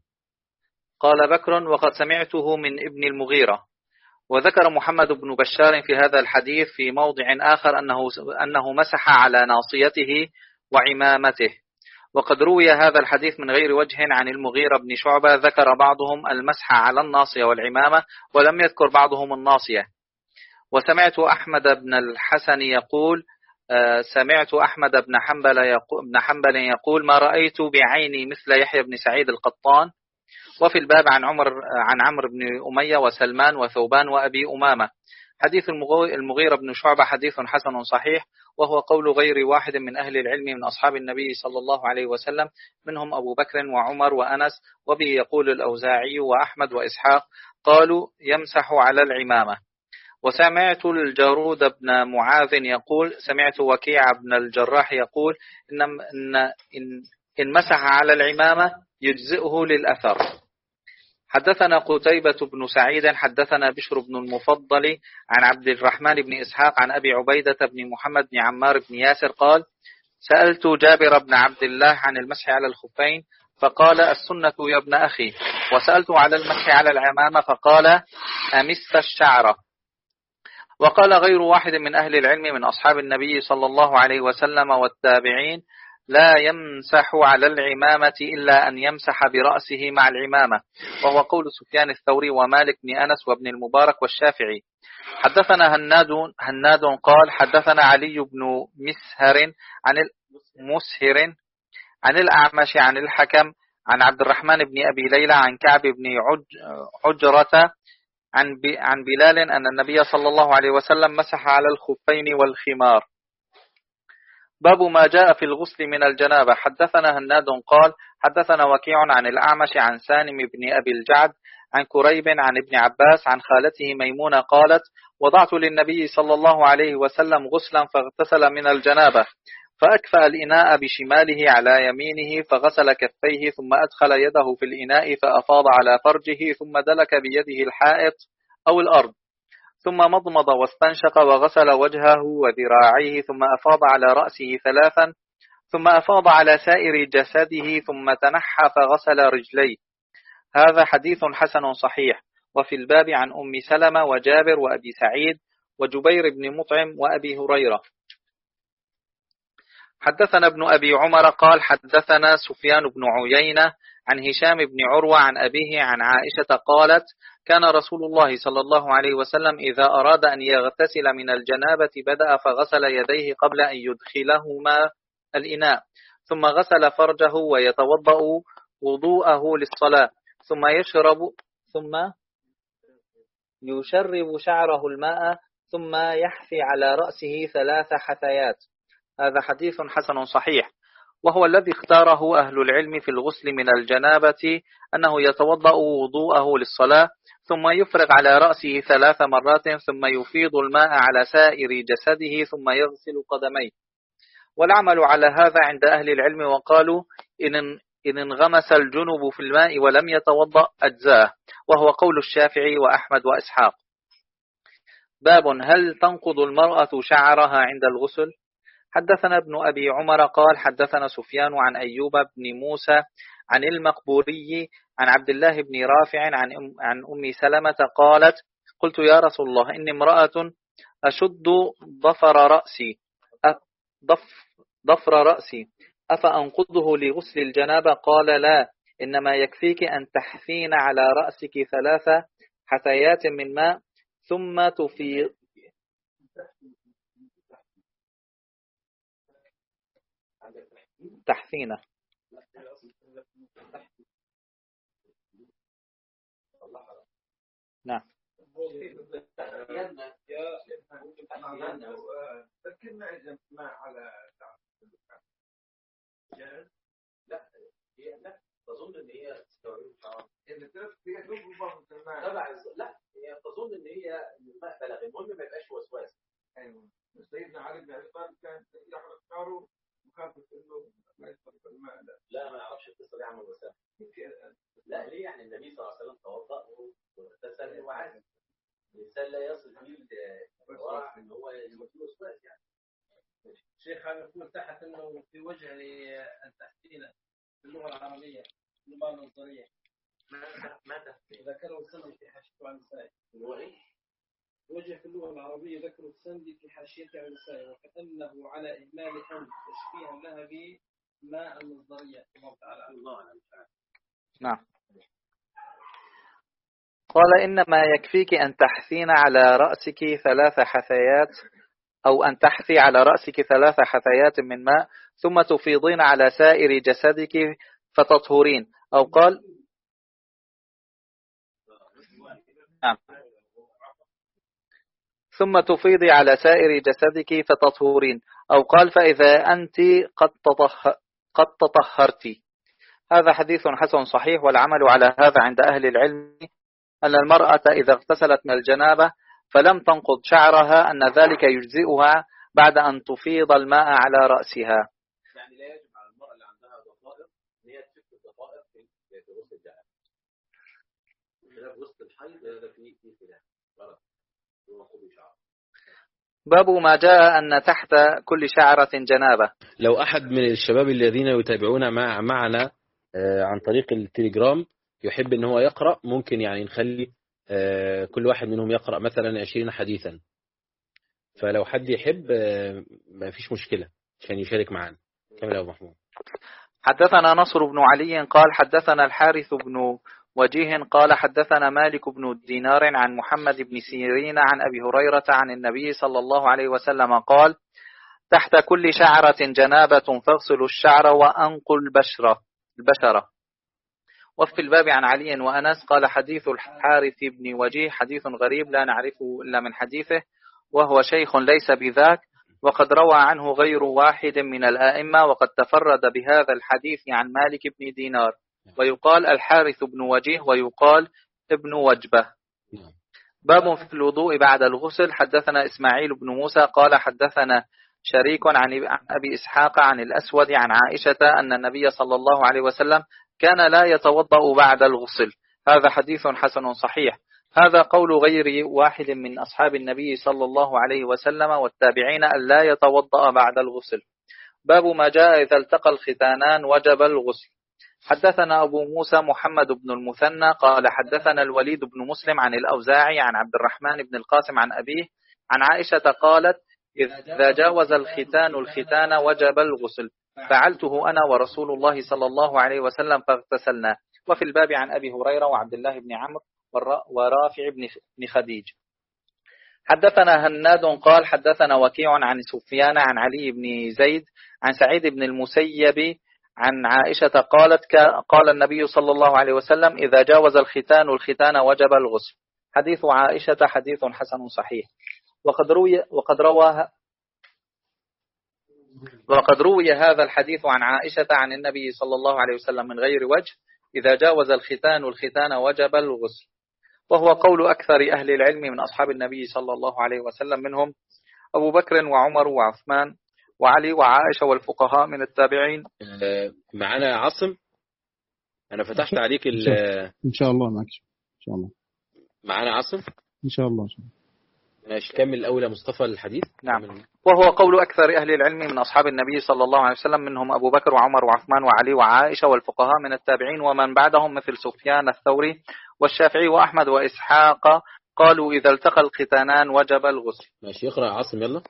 قال بكر وقد سمعته من ابن المغيرة. وذكر محمد بن بشار في هذا الحديث في موضع آخر أنه, أنه مسح على ناصيته وعمامته. وقد روي هذا الحديث من غير وجه عن المغيرة بن شعبة، ذكر بعضهم المسح على الناصية والعمامة ولم يذكر بعضهم الناصية. وسمعت أحمد بن الحسن يقول سمعت أحمد بن حنبل يقول, بن حنبل يقول ما رأيت بعيني مثل يحيى بن سعيد القطان. وفي الباب عن عمر عن عمرو بن أمية وسلمان وثوبان وأبي أمامة. حديث المغيرة بن شعبة حديث حسن صحيح، وهو قول غير واحد من أهل العلم من أصحاب النبي صلى الله عليه وسلم، منهم أبو بكر وعمر وأنس. وبه يقول الأوزاعي وأحمد وإسحاق قالوا يمسح على العمامة. وسمعت الجارود بن معاذ يقول سمعت وكيع بن الجراح يقول إن, إن, إن, إن مسح على العمامة يجزئه للأثر. حدثنا قتيبة بن سعيد حدثنا بشر بن المفضل عن عبد الرحمن بن إسحاق عن أبي عبيدة بن محمد بن عمار بن ياسر قال سألت جابر بن عبد الله عن المسح على الخفين فقال السنة يا ابن أخي. وسألت على المسح على العمامة فقال أمست الشعر. وقال غير واحد من أهل العلم من أصحاب النبي صلى الله عليه وسلم والتابعين لا يمسح على العمامة إلا أن يمسح برأسه مع العمامة، وهو قول سفيان الثوري ومالك بن أنس وابن المبارك والشافعي. حدثنا هناد هناد قال حدثنا علي بن مسهر عن المسهر عن الأعمش عن الحكم عن عبد الرحمن بن أبي ليلى عن كعب بن عجرة عن عن بلال أن النبي صلى الله عليه وسلم مسح على الخفين والخمار. باب ما جاء في الغسل من الجنابة. حدثنا هناد قال حدثنا وكيع عن الأعمش عن سالم بن أبي الجعد عن كريب عن ابن عباس عن خالته ميمونة قالت وضعت للنبي صلى الله عليه وسلم غسلا فاغتسل من الجنابة فأكفأ الإناء بشماله على يمينه فغسل كفيه ثم أدخل يده في الإناء فأفاض على فرجه ثم دلك بيده الحائط أو الأرض ثم مضمض واستنشق وغسل وجهه وذراعيه ثم أفاض على رأسه ثلاثا ثم أفاض على سائر جسده ثم تنحى فغسل رجليه. هذا حديث حسن صحيح. وفي الباب عن أم سلمة وجابر وأبي سعيد وجبير بن مطعم وأبي هريرة. حدثنا ابن أبي عمر قال حدثنا سفيان بن عيينة عن هشام بن عروة عن أبيه عن عائشة قالت كان رسول الله صلى الله عليه وسلم إذا أراد أن يغتسل من الجنابة بدأ فغسل يديه قبل أن يدخلهما الإناء ثم غسل فرجه ويتوضأ وضوءه للصلاة ثم يشرب ثم يشرب شعره الماء ثم يحثي على رأسه ثلاث حثيات. هذا حديث حسن صحيح، وهو الذي اختاره أهل العلم في الغسل من الجنابة أنه يتوضأ وضوءه للصلاة ثم يفرغ على رأسه ثلاث مرات ثم يفيض الماء على سائر جسده ثم يغسل قدميه. والعمل على هذا عند أهل العلم، وقالوا إن إن انغمس الجنب في الماء ولم يتوضأ أجزاه، وهو قول الشافعي وأحمد وإسحاق. باب هل تنقض المرأة شعرها عند الغسل؟ حدثنا ابن أبي عمر قال حدثنا سفيان عن أيوب بن موسى عن المقبوري عن عبد الله بن رافع عن أم, عن أم سلمة قالت قلت يا رسول الله إني امرأة أشد ضفر رأسي ضف ضفر رأسي أفأنقضه لغسل الجنابة؟ قال لا، إنما يكفيك أن تحثين على رأسك ثلاث حثيات من ماء ثم تفيض تحثينه. نعم. لا هي لا تظن ان هي تستوعب لا هي تظن ان هي الماء بلغ، المهم ما يبقاش وسواس. ايوه سيدنا علي بن ابي طالب كان يحرق شعره مخافه انه ما يدخل الماء. لا لا ما يعرفش القصه دي عن الوسام. لا ليه؟ يعني النبي صلى الله عليه وسلم توضأ واغتسل وعاد الانسان لا يصل فيه الورع ان هو يكون وسواس. يعني شيخ هذا يقول تحت انه في وجه التحسين في اللغه العربيه اللغه النظريه ماذا ذكره السندي في حاشيته عن النسائي. هو ايه؟ وجه في اللغه العربيه ذكره السندي في حاشيته عن النسائي وكأنه على اهمال ان تشبيها لها بماء النظريه. الله تعالى الله اعلم. نعم. قال إنما يكفيك أن تحثين على رأسك ثلاث حثيات أو أن تحثي على رأسك ثلاث حثيات من ماء ثم تفيضين على سائر جسدك فتطهرين. أو قال نعم. ثم تفيضي على سائر جسدك فتطهرين. أو قال فإذا أنت قد تطهر قد تطهرت. هذا حديث حسن صحيح، والعمل على هذا عند أهل العلم أن المرأة إذا اغتسلت من الجنابة فلم تنقض شعرها أن ذلك يجزئها بعد أن تفيض الماء على رأسها. يعني لا يجب على المرأة اللي عندها ضفائر أن هي تفك الضفائر في غسل الجنابة. خلاف غسل الحيض هذا فيه فيه خلاف غلط ونقض شعر. باب ما جاء أن تحت كل شعرة جنابة. لو أحد من الشباب الذين يتابعون مع معنا عن طريق التليجرام يحب أن هو يقرأ، ممكن يعني نخلي كل واحد منهم يقرأ مثلا عشرين حديثا، فلو حد يحب ما فيش مشكلة عشان يشارك معنا. كمل يا أبو محمود. حدثنا نصر بن علي قال حدثنا الحارث بن وجيه قال حدثنا مالك بن دينار عن محمد بن سيرين عن أبي هريرة عن النبي صلى الله عليه وسلم قال تحت كل شعرة جنابة فاغسلوا الشعر وأنقوا البشرة البشرة. وفي الباب عن علي وأنس قال حديث الحارث بن وجيه حديث غريب لا نعرفه إلا من حديثه وهو شيخ ليس بذاك، وقد روى عنه غير واحد من الآئمة، وقد تفرد بهذا الحديث عن مالك بن دينار، ويقال الحارث بن وجيه ويقال ابن وجبة. باب في الوضوء بعد الغسل. حدثنا إسماعيل بن موسى قال حدثنا شريك عن أبي إسحاق عن الأسود عن عائشة أن النبي صلى الله عليه وسلم كان لا يتوضأ بعد الغسل. هذا حديث حسن صحيح. هذا قول غير واحد من أصحاب النبي صلى الله عليه وسلم والتابعين أن لا يتوضأ بعد الغسل. باب ما جاء إذا التقى الختانان وجب الغسل. حدثنا أبو موسى محمد بن المثنى قال حدثنا الوليد بن مسلم عن الأوزاعي عن عبد الرحمن بن القاسم عن أبيه عن عائشة قالت إذا جاوز الختان الختان وجب الغسل. فعلته أنا ورسول الله صلى الله عليه وسلم فاغتسلنا. وفي الباب عن أبي هريرة وعبد الله بن عمرو ورافع بن خديج. حدثنا هناد قال حدثنا وكيع عن سفيان عن علي بن زيد عن سعيد بن المسيب عن عائشة قالت قال النبي صلى الله عليه وسلم إذا جاوز الختان الختان وجب الغسل. حديث عائشة حديث حسن صحيح. وقد روي وقد روى وقد روي هذا الحديث عن عائشة عن النبي صلى الله عليه وسلم من غير وجه إذا جاوز الختان الختان وجب الغسل، وهو قول أكثر أهل العلم من أصحاب النبي صلى الله عليه وسلم منهم أبو بكر وعمر وعثمان وعلي وعائشة والفقهاء من التابعين. معنا عاصم، أنا فتحت عليك ال إن شاء الله معك إن شاء الله. معنا عاصم إن شاء الله. ماشي، كمل الأول يا مصطفى الحديث. نعم. وهو قول أكثر أهل العلم من أصحاب النبي صلى الله عليه وسلم منهم أبو بكر وعمر وعثمان وعلي وعائشة والفقهاء من التابعين ومن بعدهم مثل سفيان الثوري والشافعي وأحمد وإسحاق قالوا إذا التقى الختانان وجب الغسل. ماشي، يقرأ عاصم يلا.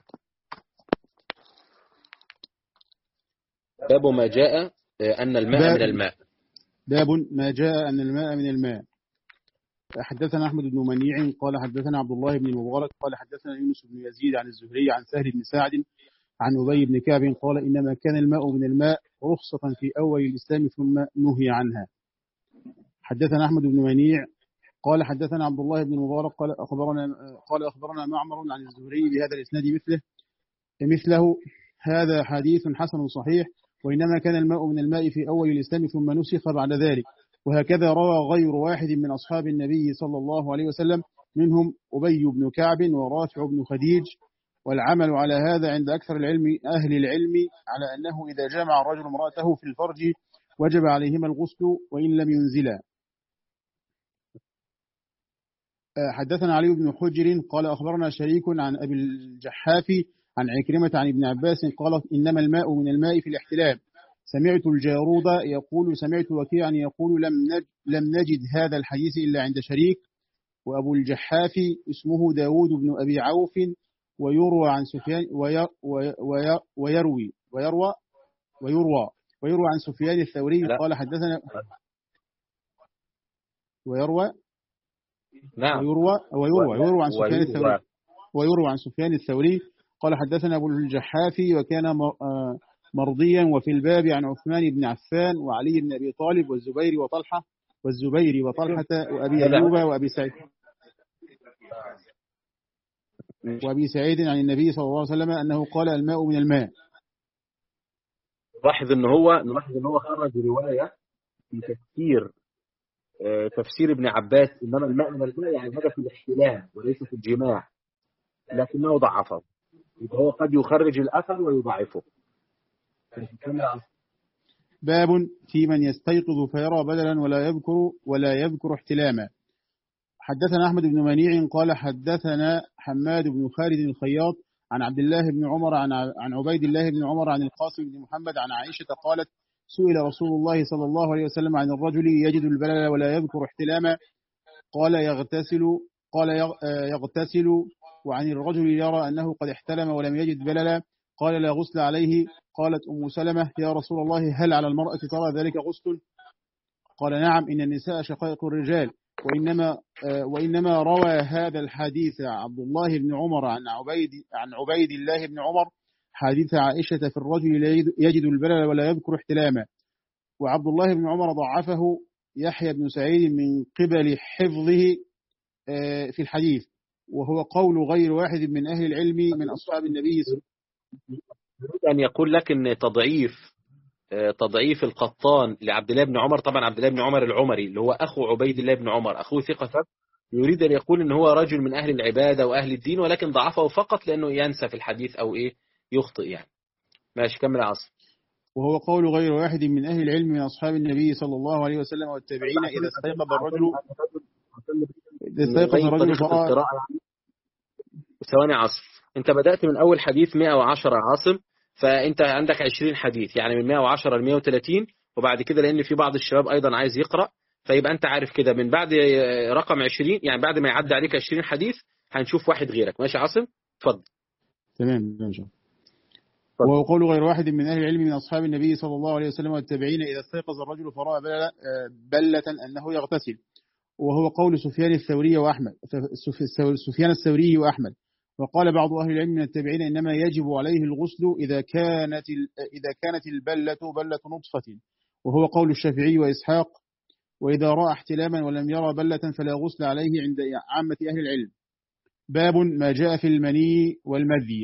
باب ما جاء أن الماء من الماء. باب ما جاء أن الماء من الماء. حدثنا أحمد بن منيع قال حدثنا عبد الله بن المبارك قال حدثنا يونس بن يزيد عن الزهري عن سهل بن سعد عن أبي بن كعب قال إنما كان الماء من الماء رخصة في أول الإسلام ثم نهي عنها. حدثنا أحمد بن منيع قال حدثنا عبد الله بن المبارك قال أخبرنا قال أخبرنا معمر عن الزهري بهذا الإسناد مثله مثله هذا حديث حسن صحيح. وإنما كان الماء من الماء في أول الإسلام ثم نسخ بعد ذلك. وهكذا روى غير واحد من أصحاب النبي صلى الله عليه وسلم منهم أبي بن كعب ورافع بن خديج. والعمل على هذا عند أكثر العلم أهل العلم على أنه إذا جامع الرجل امرأته في الفرج وجب عليهما الغسل وإن لم ينزلا. حدثنا علي بن حجر قال أخبرنا شريك عن أبي الجحافي عن عكرمة عن ابن عباس قال إنما الماء من الماء في الاحتلام. سمعت الجارود يقول سمعت وكيعا يقول لم نجد, لم نجد هذا الحديث إلا عند شريك. وأبو الجحافي اسمه داود بن أبي عوف ويروى عن سفيان وي وي ويروي ويروى ويروى ويروى عن سفيان الثوري قال حدثنا ويروى نعم ويروى ويروى ويروى عن سفيان الثوري ويروى عن سفيان الثوري قال حدثنا أبو الجحافي وكان مرضيا. وفي الباب عن عثمان بن عفان وعلي بن أبي طالب والزبير وطلحة والزبير وطلحة وأبي أيوب وأبي سعيد وأبي سعيد عن النبي صلى الله عليه وسلم أنه قال الماء من الماء. نلاحظ إن هو نلاحظ إن هو خرج رواية في تفسير تفسير ابن عباس إنما الماء من الماء، يعني هذا في الاحتلام وليس في الجماع، لكنه ضعفه. يبقى هو قد يخرج الأثر ويضعفه. باب في من يستيقظ فيرى بدلا ولا يذكر ولا يذكر احتلاما. حدثنا أحمد بن منيع قال حدثنا حماد بن خالد الخياط عن عبد الله بن عمر عن عن عبيد الله بن عمر عن القاسم بن محمد عن عائشة قالت سئل رسول الله صلى الله عليه وسلم عن الرجل يجد البلل ولا يذكر احتلاما قال يغتسل قال يغتسل وعن الرجل يرى أنه قد احتلم ولم يجد بللا قال لا غسل عليه. قالت أم سلمة يا رسول الله هل على المرأة ترى ذلك غسل؟ قال نعم إن النساء شقائق الرجال. وإنما وإنما روى هذا الحديث عبد الله بن عمر عن عبيد عن عبيد الله بن عمر حديث عائشة في الرجل يجد البلل ولا يذكر احتلاما. وعبد الله بن عمر ضعفه يحيى بن سعيد من قبل حفظه في الحديث، وهو قول غير واحد من أهل العلم من أصحاب النبي. يريد أن يقول لك أن تضعيف تضعيف القطان لعبد الله بن عمر، طبعا عبد الله بن عمر العمري اللي هو أخو عبيد الله بن عمر أخوه ثقة، يريد أن يقول أن هو رجل من أهل العبادة وأهل الدين، ولكن ضعفه فقط لأنه ينسى في الحديث أو إيه يخطئ يعني. ماشي كمل عاصم. وهو قول غير واحد من أهل العلم من أصحاب النبي صلى الله عليه وسلم والتابعين إذا استيقظ الرجل إذا استيقظ الرجل فرأى. ثواني عاصم، أنت بدأت من أول حديث مئة وعشرة عاصم، فأنت عندك عشرين حديث يعني من مئة وعشرة ل مئة وثلاثين، وبعد كده لأن في بعض الشباب أيضا عايز يقرأ، فيبقى أنت عارف كده من بعد رقم عشرين يعني بعد ما يعدي عليك عشرين حديث هنشوف واحد غيرك. ماشي عاصم اتفضل. تمام ان شاء الله. وهو قول غير واحد من أهل العلم من أصحاب النبي صلى الله عليه وسلم والتابعين إذا استيقظ الرجل فرأى بلة أنه يغتسل، وهو قول سفيان الثوري وأحمد سفيان الثوري وأحمد. وقال بعض أهل العلم من التابعين إنما يجب عليه الغسل إذا كانت إذا كانت البلة بلة نطفة، وهو قول الشافعي وإسحاق، وإذا رأى احتلاما ولم يرى بلة فلا غسل عليه عند عامة أهل العلم. باب ما جاء في المني والمذي.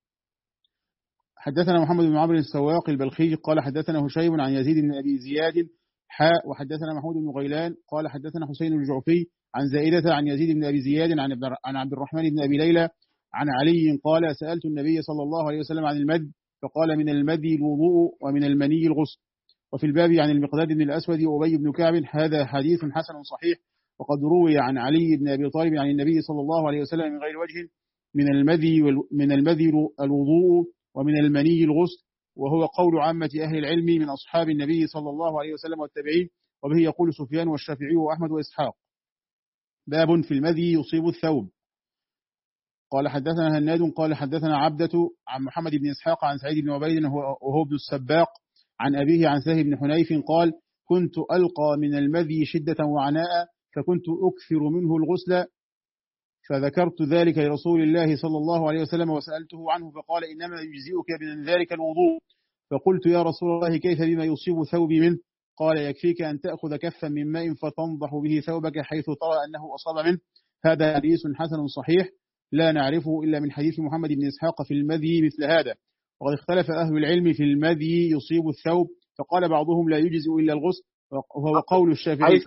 حدثنا محمد بن عمرو السواق البلخي قال حدثنا هشيم عن يزيد بن أبي زياد حاء، وحدثنا محمود بن غيلان قال حدثنا حسين الجعفي عن زائدة عن يزيد بن أبي زياد عن عبد الرحمن بن أبي ليلى عن علي قال سألت النبي صلى الله عليه وسلم عن المذ فقال من المذي الوضوء ومن المني الغسل. وفي الباب عن المقداد بن الأسود وأبي بن كعب هذا حديث حسن صحيح، وقد روي عن علي بن أبي طالب عن النبي صلى الله عليه وسلم من غير وجه من المذي من المذي الوضوء ومن المني الغسل، وهو قول عامة أهل العلم من أصحاب النبي صلى الله عليه وسلم والتابعين، وبه يقول سفيان والشافعي وأحمد وإسحاق. باب في المذي يصيب الثوب. قال حدثنا هناد قال حدثنا عبدة عن محمد بن إسحاق عن سعيد بن عبيد وهو ابن السباق عن أبيه عن سهل بن حنيف قال كنت ألقى من المذي شدة وعناء فكنت أكثر منه الغسل، فذكرت ذلك لرسول الله صلى الله عليه وسلم وسألته عنه فقال إنما يجزئك من ذلك الوضوء. فقلت يا رسول الله كيف بما يصيب ثوبي منه؟ قال يكفيك أن تأخذ كفا من ماء فتنضح به ثوبك حيث ترى أنه أصاب منه. هذا حديث حسن صحيح لا نعرفه إلا من حديث محمد بن إسحاق في المذي مثل هذا. وقد اختلف أهل العلم في المذي يصيب الثوب، فقال بعضهم لا يجزئ إلا الغسل، وهو قول الشافعي.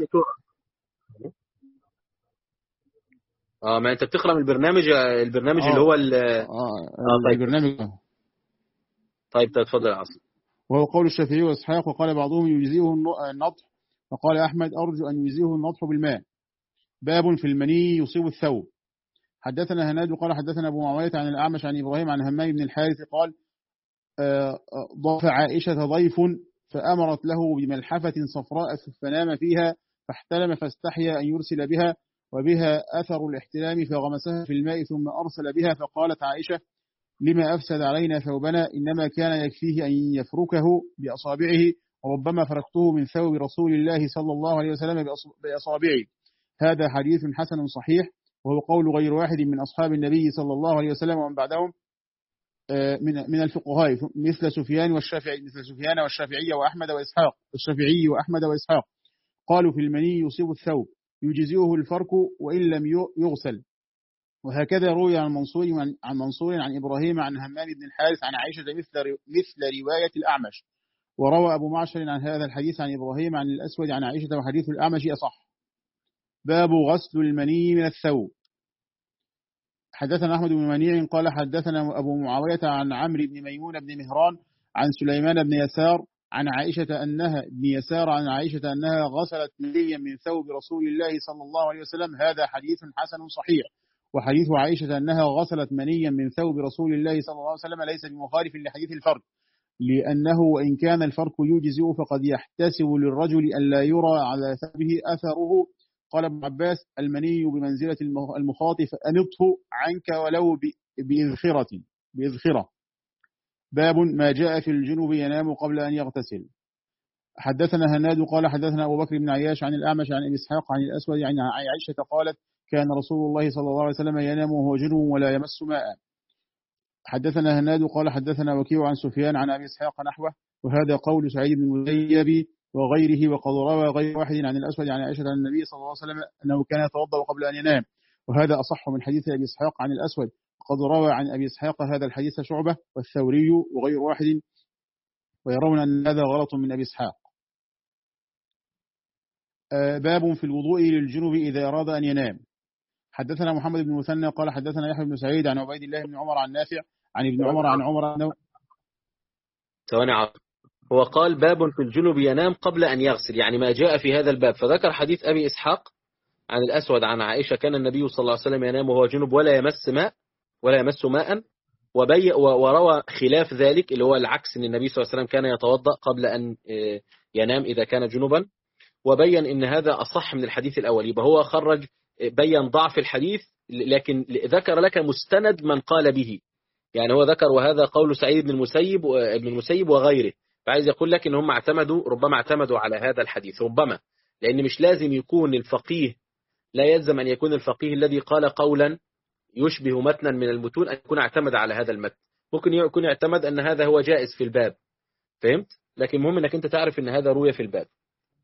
اه ما انت بتقرأ من البرنامج البرنامج آه. اللي هو ال آه. آه طيب. البرنامج. طيب تفضل يا عاصم. وهو قول الشافعي وإسحاق، وقال بعضهم يجزئه النضح، وقال أحمد أرجو أن يجزئه النضح بالماء. باب في المني يصيب الثوب. حدثنا هناد قال حدثنا أبو معاوية عن الأعمش عن إبراهيم عن همام بن الحارث قال ضاف عائشة ضيف فأمرت له بملحفة صفراء فنام فيها فاحتلم فاستحيا أن يرسل بها وبها أثر الاحتلام فغمسها في الماء ثم أرسل بها، فقالت عائشة لما أفسد علينا ثوبنا إنما كان يكفيه أن يفركه بأصابعه وربما فركته من ثوب رسول الله صلى الله عليه وسلم بأصابعه. هذا حديث حسن صحيح، وهو قول غير واحد من أصحاب النبي صلى الله عليه وسلم ومن بعدهم من من الفقهاء مثل سفيان والشافعي مثل سفيان والشافعي وأحمد وإسحاق الشافعي وأحمد وإسحاق قالوا في المني يصيب الثوب يجزئه الفرك وإن لم يغسل. وهكذا روي عن منصور عن منصور عن إبراهيم عن همام بن الحارث عن عائشة مثل مثل رواية الأعمش. وروى أبو معشر عن هذا الحديث عن إبراهيم عن الأسود عن عائشة وحديث الأعمش أصح. باب غسل المني من الثوب. حدثنا أحمد بن منيع قال حدثنا أبو معاوية عن عمرو بن ميمون بن مهران عن سليمان بن يسار عن عائشة أنها بن يسار عن عائشة أنها غسلت منيا من ثوب رسول الله صلى الله عليه وسلم. هذا حديث حسن صحيح. وحديث عائشة أنها غسلت منيا من ثوب رسول الله صلى الله عليه وسلم ليس بمخالف لحديث الفرق، لأنه وإن كان الفرق يجزئ فقد يحتسب للرجل أن لا يرى على ثوبه أثره. قال ابن عباس المني بمنزلة المخاطف أنطه عنك ولو بإذخرة بإذخرة. باب ما جاء في الجنوب ينام قبل أن يغتسل. حدثنا هناد قال حدثنا أبو بكر بن عياش عن الأعمش عن أبي إسحاق عن الأسود عن عائشة قالت كان رسول الله صلى الله عليه وسلم ينام وهو جنوب ولا يمس ماء. حدثنا هناد قال حدثنا وكيع عن سفيان عن أبي إسحاق نحوه، وهذا قول سعيد بن المسيب وغيره. وقد روى غير واحد عن الأسود عن عائشة عن النبي صلى الله عليه وسلم أنه كان يتوضأ قبل أن ينام، وهذا أصح من حديث أبي إسحاق عن الأسود. وقد روى عن أبي إسحاق هذا الحديث شعبة والثوري وغير واحد، ويرون أن هذا غلط من أبي إسحاق. باب في الوضوء للجنوب إذا أراد أن ينام. حدثنا محمد بن مثنى قال حدثنا يحيى بن سعيد عن عبيد الله بن عمر عن نافع عن ابن عمر عن عمر أنه ثواني عطل. هو قال باب في الجنوب ينام قبل أن يغسل، يعني ما جاء في هذا الباب، فذكر حديث أبي إسحاق عن الأسود عن عائشة كان النبي صلى الله عليه وسلم ينام وهو جنوب ولا يمس ماء ولا يمس ماء، وبي وروى خلاف ذلك اللي هو العكس، ان النبي صلى الله عليه وسلم كان يتوضأ قبل أن ينام إذا كان جنوبا، وبين ان هذا أصح من الحديث الأول. يبقى هو خرج بين ضعف الحديث، لكن ذكر لك مستند من قال به، يعني هو ذكر وهذا قول سعيد بن المسيب ابن المسيب وغيره، فعايز يقول لك ان هم اعتمدوا، ربما اعتمدوا على هذا الحديث، ربما، لان مش لازم يكون الفقيه، لا يلزم ان يكون الفقيه الذي قال قولا يشبه متنا من المتون ان يكون اعتمد على هذا المتن، ممكن يكون يعتمد ان هذا هو جائز في الباب، فهمت؟ لكن المهم انك انت تعرف ان هذا روي في الباب.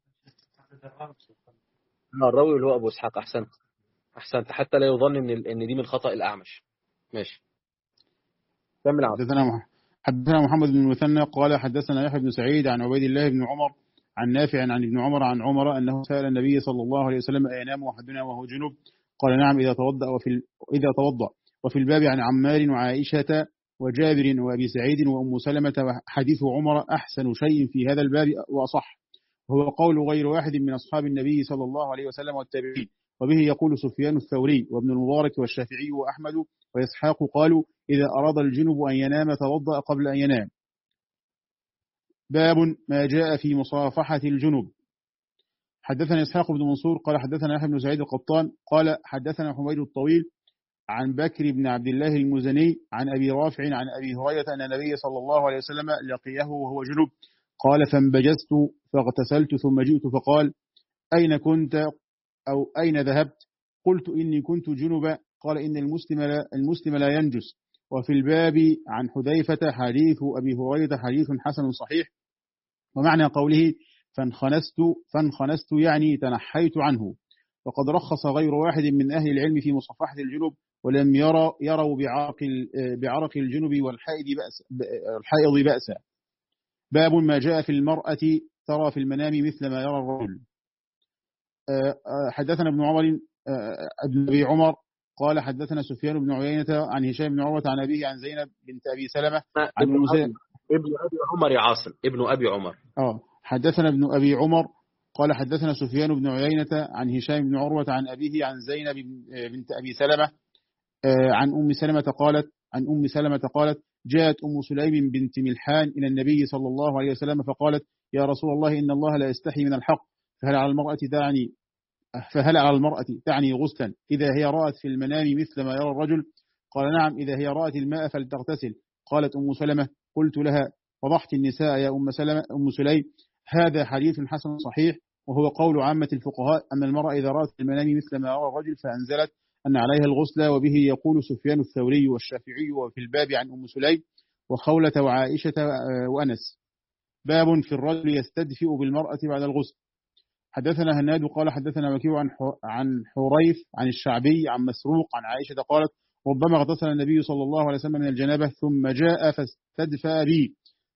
الراوي اللي هو ابو اسحاق. احسنت احسنت حتى لا يظن ان ان دي من خطأ الاعمش. ماشي. كمل عبد. حدثنا حدثنا محمد بن المثنى قال حدثنا يحيى بن سعيد عن عبيد الله بن عمر عن نافع عن ابن عمر عن عمر انه سأل النبي صلى الله عليه وسلم اينام احدنا وهو جنب؟ قال نعم اذا توضأ، وفي اذا توضأ. وفي الباب عن عمار وعائشة وجابر وابي سعيد وام سلمة. حديث عمر احسن شيء في هذا الباب واصح، وهو قول غير واحد من اصحاب النبي صلى الله عليه وسلم والتابعين، وبه يقول سفيان الثوري وابن المبارك والشافعي وأحمد وإسحاق قالوا إذا أراد الجنب أن ينام توضأ قبل أن ينام. باب ما جاء في مصافحة الجنب. حدثنا إسحاق بن منصور قال حدثنا يحيى بن سعيد القطان قال حدثنا حميد الطويل عن بكر بن عبد الله المزني عن أبي رافع عن أبي هريرة أن النبي صلى الله عليه وسلم لقيه وهو جنب، قال فانبجست فاغتسلت ثم جئت فقال أين كنت أو أين ذهبت؟ قلت إني كنت جنبا. قال إن المسلم لا, المسلم لا ينجس. وفي الباب عن حذيفة حديث أبي هريرة حديث حسن صحيح. ومعنى قوله فانخنست فانخنست يعني تنحيت عنه. وقد رخص غير واحد من أهل العلم في مصافحة الجنب، ولم يرى يروا بعرق بعرق الجنب والحائض بأس الحائض بأسا. باب ما جاء في المرأة ترى في المنام مثل ما يرى الرجل. حدثنا ابن عمر ابن أبي عمر قال حدثنا سفيان بن عيينة عن هشام بن عروة عن أبيه عن زينب بنت أبي سلمة عن ابن, ابن أبي عمر يا عاصم ابن أبي عمر. اه حدثنا ابن أبي عمر قال حدثنا سفيان بن عيينة عن هشام بن عروة عن أبيه عن زينب بنت أبي سلمة عن أم سلمة قالت عن أم سلمة قالت جاءت أم سليم بنت ملحان إلى النبي صلى الله عليه وسلم فقالت يا رسول الله إن الله لا يستحي من الحق، فهل على المرأة تعني فهل على المرأة تعني غسلا إذا هي رأت في المنام مثل ما يرى الرجل؟ قال نعم إذا هي رأت الماء فلتغتسل. قالت أم سلمة قلت لها فضحت النساء يا أم سلمة أم سليم. هذا حديث حسن صحيح، وهو قول عامة الفقهاء أن المرأة إذا رأت في المنام مثل ما يرى الرجل فأنزلت أن عليها الغسل. وبه يقول سفيان الثوري والشافعي وفي الباب عن أم سليم وخولة وعائشة وأنس. باب في الرجل يستدفئ بالمرأة بعد الغسل. حدثنا هناد قال حدثنا وكيع عن عن حريث عن الشعبي عن مسروق عن عائشة قالت ربما اغتسل النبي صلى الله عليه وسلم من الجنابة ثم جاء فاستدفأ بي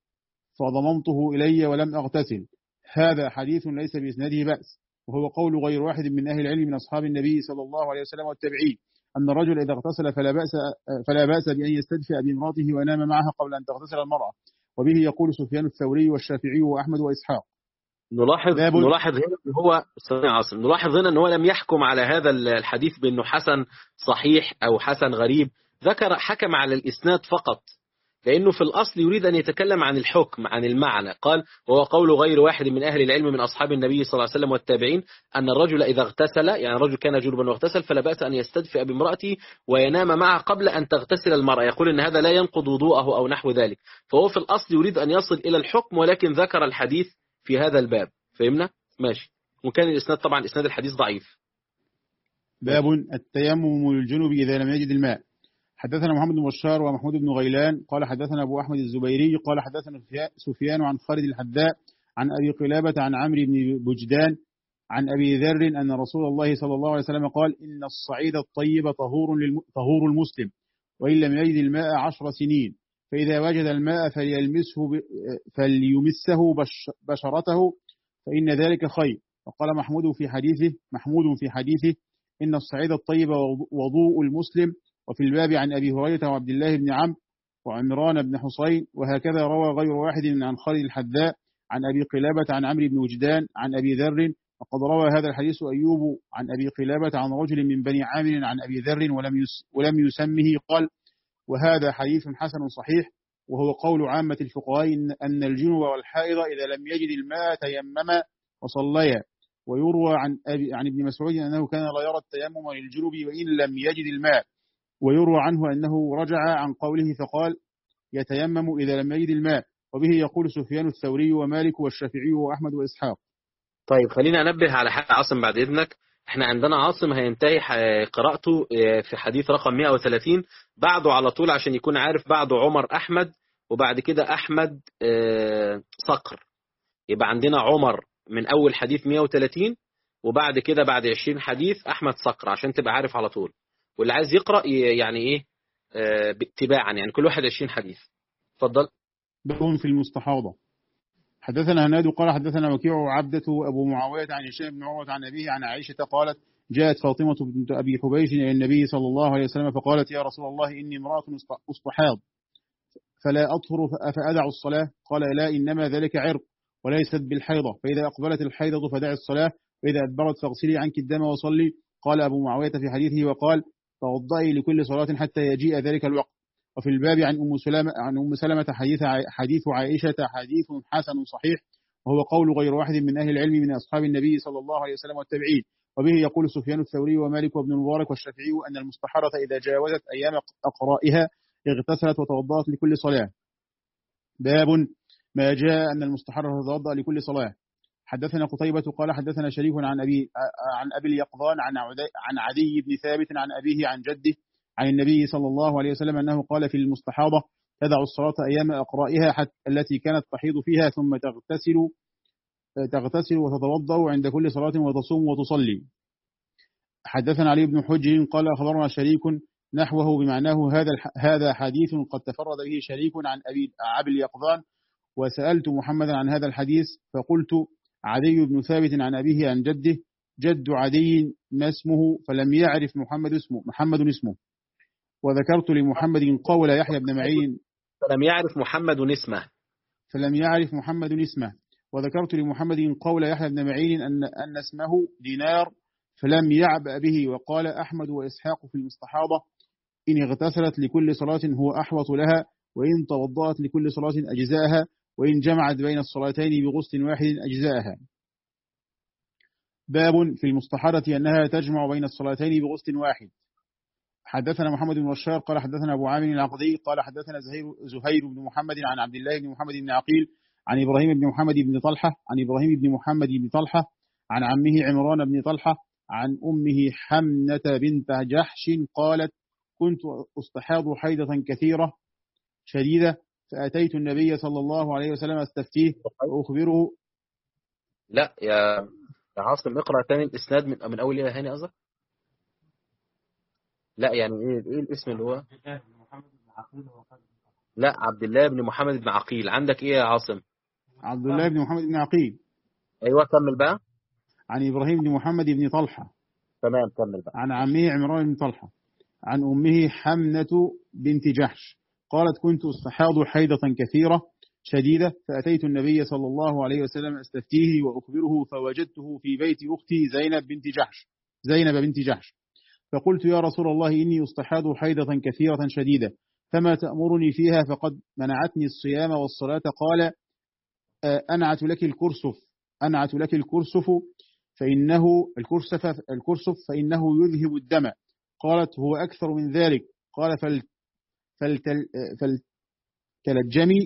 فضممته إلي ولم أغتسل. هذا حديث ليس بإسناده بأس، وهو قول غير واحد من أهل العلم من أصحاب النبي صلى الله عليه وسلم والتابعين أن الرجل إذا اغتسل فلا بأس فلا بأس بأن يستدفئ بامرأته وينام معها قبل أن تغتسل المرأة. وبه يقول سفيان الثوري والشافعي وأحمد وإسحاق. نلاحظ نلاحظ هنا ان هو عاصم نلاحظ هنا ان هو لم يحكم على هذا الحديث بانه حسن صحيح او حسن غريب، ذكر حكم على الاسناد فقط، لانه في الاصل يريد ان يتكلم عن الحكم عن المعنى. قال وهو قول غير واحد من اهل العلم من اصحاب النبي صلى الله عليه وسلم والتابعين ان الرجل اذا اغتسل، يعني الرجل كان جنبا واغتسل، فلا باس ان يستدفئ بامراته وينام معها قبل ان تغتسل المراه، يقول ان هذا لا ينقض وضوءه او نحو ذلك. فهو في الاصل يريد ان يصل الى الحكم، ولكن ذكر الحديث في هذا الباب. فهمنا؟ ماشي. وكان الاسناد طبعا اسناد الحديث ضعيف. باب التيمم للجنب اذا لم يجد الماء. حدثنا محمد بن بشار ومحمود بن غيلان قال حدثنا ابو احمد الزبيري قال حدثنا سفيان عن خالد الحذاء عن ابي قلابة عن عمرو بن بجدان عن ابي ذر ان رسول الله صلى الله عليه وسلم قال ان الصعيد الطيب طهور طهور المسلم وان لم يجد الماء عشر سنين، فاذا وجد الماء فليلمسه فليمسه بشرته فإن ذلك خير. وقال محمود في حديثه محمود في حديثه إن الصعيد الطيب وضوء المسلم. وفي الباب عن أبي هريرة وعبد الله بن عمرو وعمران بن حصين. وهكذا روى غير واحد عن خالد الحذاء عن أبي قلابة عن عمرو بن وجدان عن أبي ذر. وقد روى هذا الحديث أيوب عن أبي قلابة عن رجل من بني عامر عن أبي ذر ولم ولم يسمه قال وهذا حديث حسن صحيح، وهو قول عامة الفقهاء أن الجنوب والحائض إذا لم يجد الماء تيمم وصليا. ويروى عن أبي عن ابن مسعود أنه كان لا يرى التيمم للجنوب وإن لم يجد الماء. ويروى عنه أنه رجع عن قوله فقال يتيمم إذا لم يجد الماء. وبه يقول سفيان الثوري ومالك والشافعي وأحمد وإسحاق. طيب خلينا أنبه على حاجة عاصم بعد إذنك. احنا عندنا عاصم هينتهي قراءته في حديث رقم مئة وثلاثين، بعده على طول عشان يكون عارف بعده عمر أحمد، وبعد كده أحمد صقر. يبقى عندنا عمر من أول حديث مئة وثلاثين، وبعد كده بعد عشرين حديث أحمد صقر، عشان تبقى عارف على طول. واللي عايز يقرأ يعني إيه باتباعا، يعني كل واحد عشرين حديث. اتفضل. بهم في المستحاضة. حدثنا هناد قال حدثنا وكيع وعبدة أبو معاوية عن هشام بن عروة عن أبيه عن عائشة قالت جاءت فاطمة بنت أبي حبيش إلى النبي صلى الله عليه وسلم فقالت يا رسول الله إني امرأة أستحاض فلا أطهر فأدع الصلاة؟ قال لا، إنما ذلك عرق وليست بالحيضة، فإذا أقبلت الحيضة فدع الصلاة، وإذا أدبرت فاغسلي عنك الدم وصلي. قال أبو معاوية في حديثه وقال توضئي لكل صلاة حتى يجيء ذلك الوقت. وفي الباب عن أم سلمة عن أم سلمة حديث حديث عائشة حديث حسن صحيح، وهو قول غير واحد من أهل العلم من أصحاب النبي صلى الله عليه وسلم والتابعين. وبه يقول سفيان الثوري ومالك وابن المبارك والشافعي أن المستحرة إذا جاوزت أيام أقرائها اغتسلت وتوضأت لكل صلاة. باب ما جاء أن المستحرة تتوضأ لكل صلاة. حدثنا قتيبة قال حدثنا شريف عن أبي عن أبي اليقظان عن عن عدي بن ثابت عن أبيه عن جده عن النبي صلى الله عليه وسلم أنه قال في المستحاضة تدع الصلاة أيام أقرائها حتى التي كانت تحيض فيها ثم تغتسل تغتسل وتتوضأ عند كل صلاة وتصوم وتصلي. حدثنا علي بن حجر قال أخبرنا شريك نحوه بمعناه هذا هذا حديث قد تفرد به شريك عن أبي أبي اليقظان، وسألت محمدا عن هذا الحديث فقلت عدي بن ثابت عن أبيه عن جده، جد عدي ما اسمه؟ فلم يعرف محمد اسمه محمد اسمه. وذكرت لمحمد قول يحيى بن معين فلم يعرف محمد اسمه فلم يعرف محمد اسمه وذكرت لمحمد قول يحيى بن معين أن أن اسمه دينار فلم يعبأ به. وقال أحمد وإسحاق في المستحاضة إن اغتسلت لكل صلاة هو أحوط لها، وإن توضأت لكل صلاة أجزاءها، وإن جمعت بين الصلاتين بغسل واحد أجزاءها. باب في المستحاضة أنها تجمع بين الصلاتين بغسل واحد. حدثنا محمد بن بشار قال حدثنا أبو عامر العقدي قال حدثنا زهير, زهير بن محمد عن عبد الله بن محمد بن عقيل عن إبراهيم بن محمد بن طلحة عن إبراهيم بن محمد بن طلحة عن عمه عمران بن طلحة عن أمه حمنة بنت جحش قالت كنت أستحاض حيضة كثيرة شديدة فأتيت النبي صلى الله عليه وسلم أستفتيه وأخبره. لا يا يا عاصم اقرأ تاني الإسناد من, من أول إلى هاني قصدك؟ لا يعني إيه, إيه الاسم اللي هو؟ لا عبد الله بن محمد بن عقيل. عندك إيه يا عاصم؟ عبد الله بن محمد بن عقيل. أيوة كمل بقى. عن إبراهيم بن محمد بن طلحة. تمام كمل بقى. عن عمه عمران بن طلحة عن أمه حمنة بنت جحش قالت كنت أستحاض حيضة كثيرة شديدة فأتيت النبي صلى الله عليه وسلم أستفتيه وأخبره فوجدته في بيت أختي زينب بنت جحش زينب بنت جحش فقلت يا رسول الله إني أستحاض حيضة كثيرة شديدة فما تأمرني فيها؟ فقد منعتني الصيام والصلاة. قال أنعت لك الكرسف أنعت لك الكرسف فإنه الكرسف الكرسف فإنه يذهب الدم. قالت هو أكثر من ذلك. قال فل فلتل فلتلجمي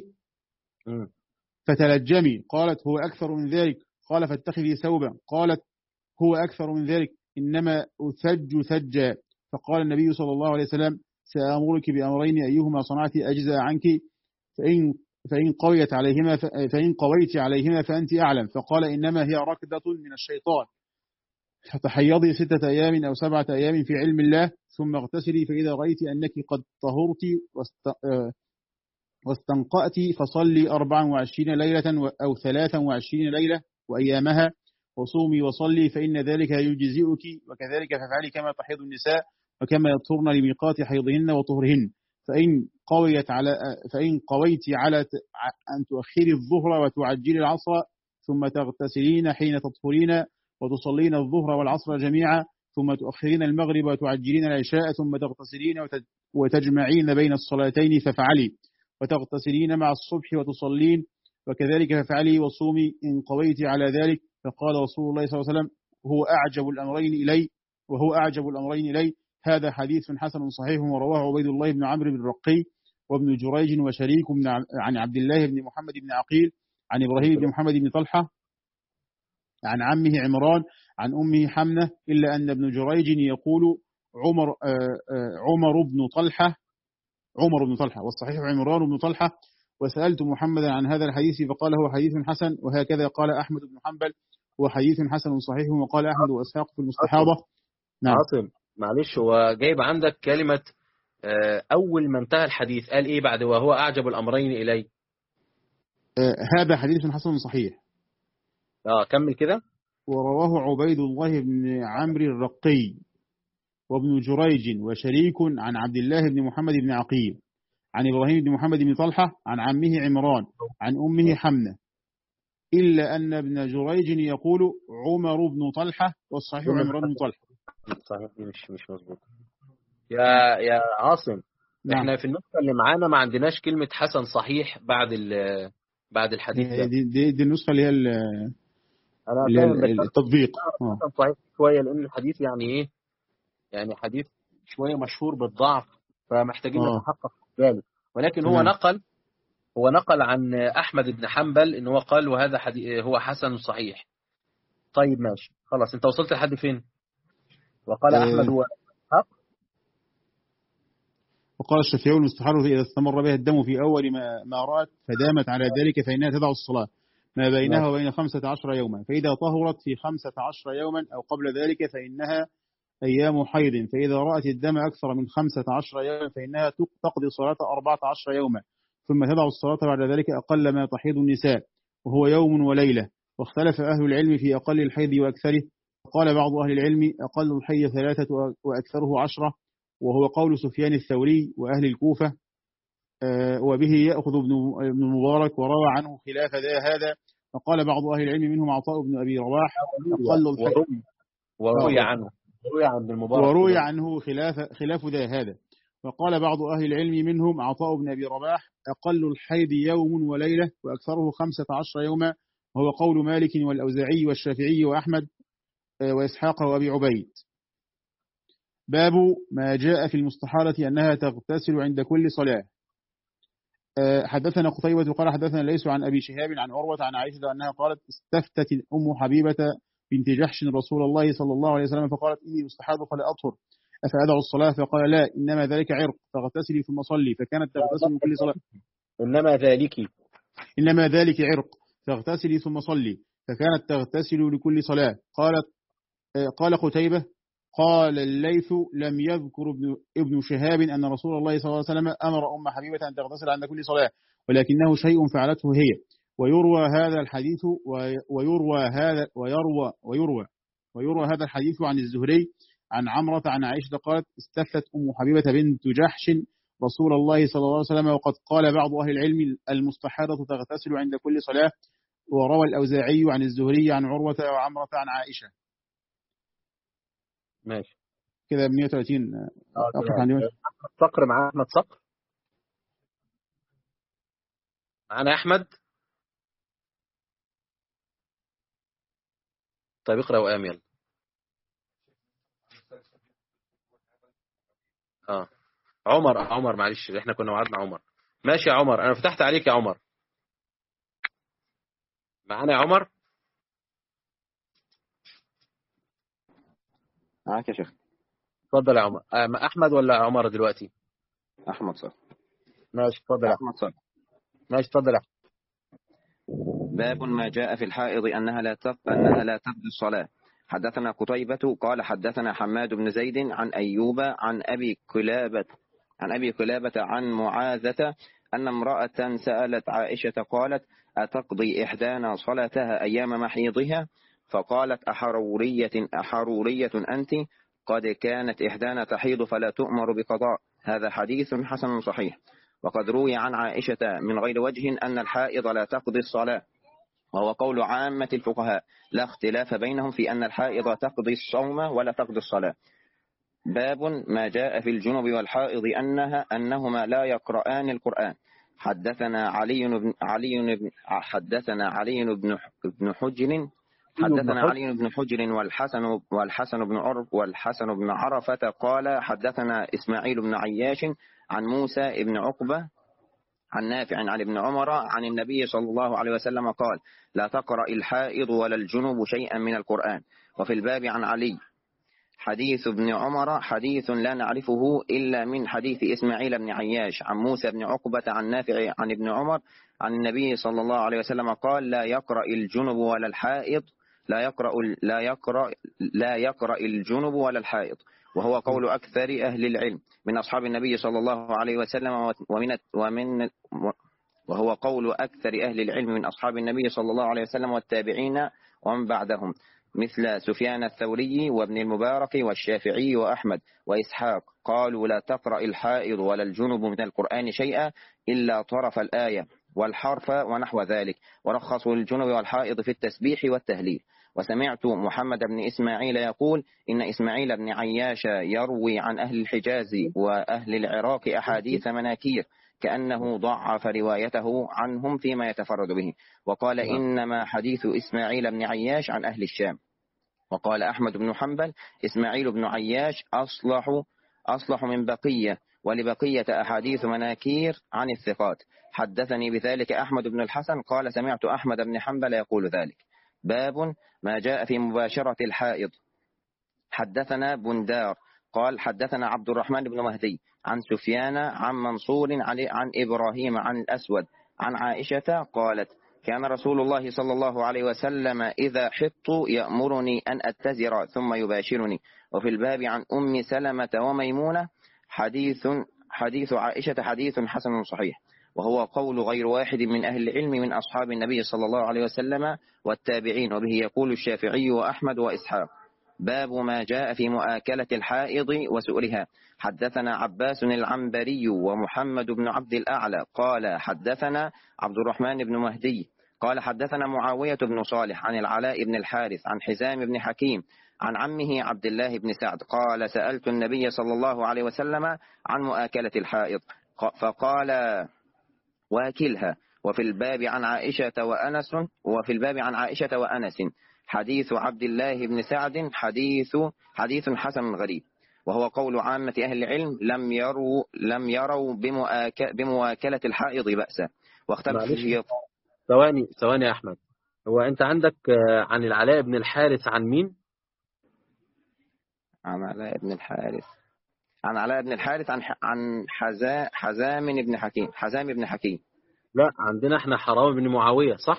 فتلجمي. قالت هو أكثر من ذلك. قال فاتخذي ثوبا. قالت هو أكثر من ذلك إنما أثج ثجا. فقال النبي صلى الله عليه وسلم سأمرك بأمرين أيهما صنعت أجزاء عنك فإن فإن قويت عليهما فإن قويت عليهما فأنت أعلم. فقال إنما هي ركضة من الشيطان فتحيضي ستة أيام أو سبعة أيام في علم الله ثم اغتسلي فإذا رأيت أنك قد طهرت واستنقأت فصلي أربعا وعشرين ليلة أو ثلاثا وعشرين ليلة وأيامها وصومي وصلي فإن ذلك يجزئك. وكذلك فافعلي كما تحيض النساء وكما يطهرن لميقات حيضهن وطهرهن. فإن قويت على فإن قويت على أن تؤخري الظهر وتعجلي العصر ثم تغتسلين حين تطهرين وتصلين الظهر والعصر جميعا ثم تؤخرين المغرب وتعجلين العشاء ثم تغتسلين وتجمعين بين الصلاتين فافعلي وتغتسلين مع الصبح وتصلين وكذلك فافعلي وصومي إن قويت على ذلك. فقال رسول الله صلى الله عليه وسلم هو أعجب الأمرين إلي وهو أعجب الأمرين إلي هذا حديث حسن صحيح ورواه عبيد الله بن عمرو بن الرقي وابن جريج وشريك من عن عبد الله بن محمد بن عقيل عن إبراهيم بن محمد بن طلحة عن عمه عمران عن أمه حمنة إلا أن ابن جريج يقول عمر عمر بن طلحة عمر بن طلحة والصحيح عمران بن طلحة. وسألت محمدا عن هذا الحديث فقال هو حديث حسن، وهكذا قال أحمد بن حنبل هو حديث حسن صحيح، وقال أحمد وإسحاق في المستحاضة. نعم عاصم معلش، هو جايب عندك كلمة أول ما انتهى الحديث قال إيه بعد وهو أعجب الأمرين إلي؟ آه هذا حديث حسن صحيح. آه كمل كده. ورواه عبيد الله بن عمرو الرقي وابن جريج وشريك عن عبد الله بن محمد بن عقيل عن إبراهيم بن محمد بن طلحة عن عمه عمران عن أمه حمنة إلا أن ابن جريج يقول عمر بن طلحة والصحيح عمران بن طلحة. صحيح دي مش مش مظبوط يا يا عاصم. نعم. احنا في النسخة اللي معانا ما عندناش كلمة حسن صحيح بعد بعد الحديث ده. دي, دي, دي النسخة اللي هي اللي هي التطبيق. حسن صحيح شوية لأن الحديث يعني إيه يعني حديث شوية مشهور بالضعف، فمحتاجين نتحقق ذلك. ولكن هو نقل هو نقل عن أحمد بن حنبل إن هو قال وهذا حديث هو حسن صحيح. طيب ماشي خلاص، أنت وصلت لحد فين؟ وقال أه أحمد هو حق. وقال الشافعي المستحاضة إذا استمر بها الدم في أول ما, ما رأت فدامت على ذلك فإنها تدع الصلاة ما بينها وبين خمسة عشر يوما، فإذا طهرت في خمسة عشر يوما أو قبل ذلك فإنها أيام حيض، فإذا رأت الدم أكثر من خمسة عشر يوما فإنها تقضي صلاة أربعة عشر يوما، ثم تدع الصلاة بعد ذلك أقل ما تحيض النساء وهو يوم وليلة. واختلف أهل العلم في أقل الحيض وأكثره، قال بعض أهل العلم أقل الحيض ثلاثة وأكثره عشرة، وهو قول سفيان الثوري وأهل الكوفة، وبه يأخذ ابن المبارك وروى عنه خلاف ذا هذا. وقال بعض أهل العلم منهم عطاء بن أبي رواح أقل الحيض وروي عنه وروي عن المبارك وروي عنه خلاف خلاف ذا هذا. وقال بعض أهل العلم منهم عطاء بن أبي رباح أقل الحيض يوم وليلة وأكثره خمسة عشر يوما، وهو قول مالك والأوزاعي والشافعي وأحمد وإسحاق وأبي عبيد. باب ما جاء في المستحاضة أنها تغتسل عند كل صلاة. حدثنا قتيبة قال حدثنا ليس عن أبي شهاب عن عروة عن عائشة أنها قالت استفتت أم حبيبة بنت جحش رسول الله صلى الله عليه وسلم فقالت إني مستحاض فلا أطهر أفأدع الصلاة؟ فقال لا إنما ذلك عرق فاغتسلي ثم صلي، فكانت تغتسل من كل صلاة. إنما ذلك إنما ذلك عرق فاغتسلي ثم صلي، فكانت تغتسل لكل صلاة. قالت قال قتيبة قال الليث لم يذكر ابن, ابن شهاب أن رسول الله صلى الله عليه وسلم أمر أم حبيبة أن تغتسل عند كل صلاة، ولكنه شيء فعلته هي. ويروى هذا الحديث ويروى هذا ويروى ويروى ويروى هذا الحديث عن الزهري عن عمرة عن عائشة قالت استفتت أم حبيبة بنت جحش رسول الله صلى الله عليه وسلم، وقد قال بعض أهل العلم المستحاضة تغتسل عند كل صلاة. وروى الأوزاعي عن الزهري عن عروة وعمرة عن عائشة. ماشي كده مئة وثلاثين. أحمد صقر مع أحمد صقر معنا أحمد. طيب اقرأ وقام يلا. اه عمر عمر معلش احنا كنا وعدنا عمر. ماشي يا عمر انا فتحت عليك يا عمر. معانا يا عمر. معاك يا شيخ. اتفضل يا عمر. احمد ولا عمر دلوقتي؟ احمد صح. ماشي اتفضل احمد صح. ماشي اتفضل يا احمد. باب ما جاء في الحائض انها لا انها لا تقضي الصلاه. حدثنا قتيبة قال حدثنا حماد بن زيد عن أيوب عن أبي كلابة عن أبي كلابة عن معاذة أن امرأة سألت عائشة قالت أتقضي إحدانا صلاتها أيام محيضها؟ فقالت أحرورية أحرورية أنت؟ قد كانت إحدانا تحيض فلا تؤمر بقضاء. هذا حديث حسن صحيح. وقد روي عن عائشة من غير وجه أن الحائض لا تقضي الصلاة، وهو قول عامة الفقهاء لا اختلاف بينهم في أن الحائض تقضي الصوم ولا تقضي الصلاة. باب ما جاء في الجنب والحائض أنها أنهما لا يقرآن القرآن. حدثنا علي بن علي بن حدثنا علي بن بن حجر حدثنا علي بن حجر والحسن والحسن بن عرب والحسن بن عرفة قال حدثنا إسماعيل بن عياش عن موسى بن عقبة عن نافع عن ابن عمر عن النبي صلى الله عليه وسلم قال لا تقرأ الحائض ولا الجنوب شيئا من القرآن. وفي الباب عن علي حديث ابن عمر حديث لا نعرفه إلا من حديث إسماعيل بن عياش عن موسى بن عقبة عن نافع عن ابن عمر عن النبي صلى الله عليه وسلم قال لا يقرأ الجنب ولا الحائض لا يقرأ لا يقرأ لا يقرأ الجنب ولا الحائض، وهو قول أكثر أهل العلم من أصحاب النبي صلى الله عليه وسلم ومن ومن وهو قول أكثر أهل العلم من أصحاب النبي صلى الله عليه وسلم والتابعين ومن بعدهم مثل سفيان الثوري وابن المبارك والشافعي وأحمد وإسحاق قالوا لا تقرأ الحائض ولا الجنب من القرآن شيئا إلا طرف الآية والحرف ونحو ذلك، ورخصوا الجنب والحائض في التسبيح والتهليل. وسمعت محمد بن إسماعيل يقول إن إسماعيل بن عياش يروي عن أهل الحجاز وأهل العراق أحاديث مناكير كأنه ضعف روايته عنهم فيما يتفرد به، وقال إنما حديث إسماعيل بن عياش عن أهل الشام. وقال أحمد بن حنبل إسماعيل بن عياش أصلح أصلح من بقية، ولبقية أحاديث مناكير عن الثقات. حدثني بذلك أحمد بن الحسن قال سمعت أحمد بن حنبل يقول ذلك. باب ما جاء في مباشرة الحائض. حدثنا بندار قال حدثنا عبد الرحمن بن مهدي عن سفيان عن منصور عن إبراهيم عن الأسود عن عائشة قالت كان رسول الله صلى الله عليه وسلم إذا حط يأمرني أن أتزر ثم يباشرني. وفي الباب عن أم سلمة وميمونة حديث حديث عائشة حديث حسن صحيح، وهو قول غير واحد من أهل العلم من أصحاب النبي صلى الله عليه وسلم والتابعين، وبه يقول الشافعي وأحمد وإسحاق. باب ما جاء في مؤاكلة الحائض وسؤلها. حدثنا عباس العنبري ومحمد بن عبد الأعلى قال حدثنا عبد الرحمن بن مهدي قال حدثنا معاوية بن صالح عن العلاء بن الحارث عن حزام بن حكيم عن عمه عبد الله بن سعد قال سألت النبي صلى الله عليه وسلم عن مؤاكلة الحائض فقال واكلها. وفي الباب عن عائشة وأنس وفي الباب عن عائشة وأنس حديث عبد الله بن سعد حديث حديث حسن غريب، وهو قول عامة أهل العلم لم يروا لم يروا بمؤاك بمواكلة الحائض بأسا. واختلف في ثواني ثواني يا أحمد، هو أنت عندك عن العلاء بن الحارث عن مين؟ عن علاء بن الحارث عن علاء بن الحارث عن عن حزام حزام بن حكيم حزام بن حكيم. لا عندنا احنا حرام بن معاوية صح؟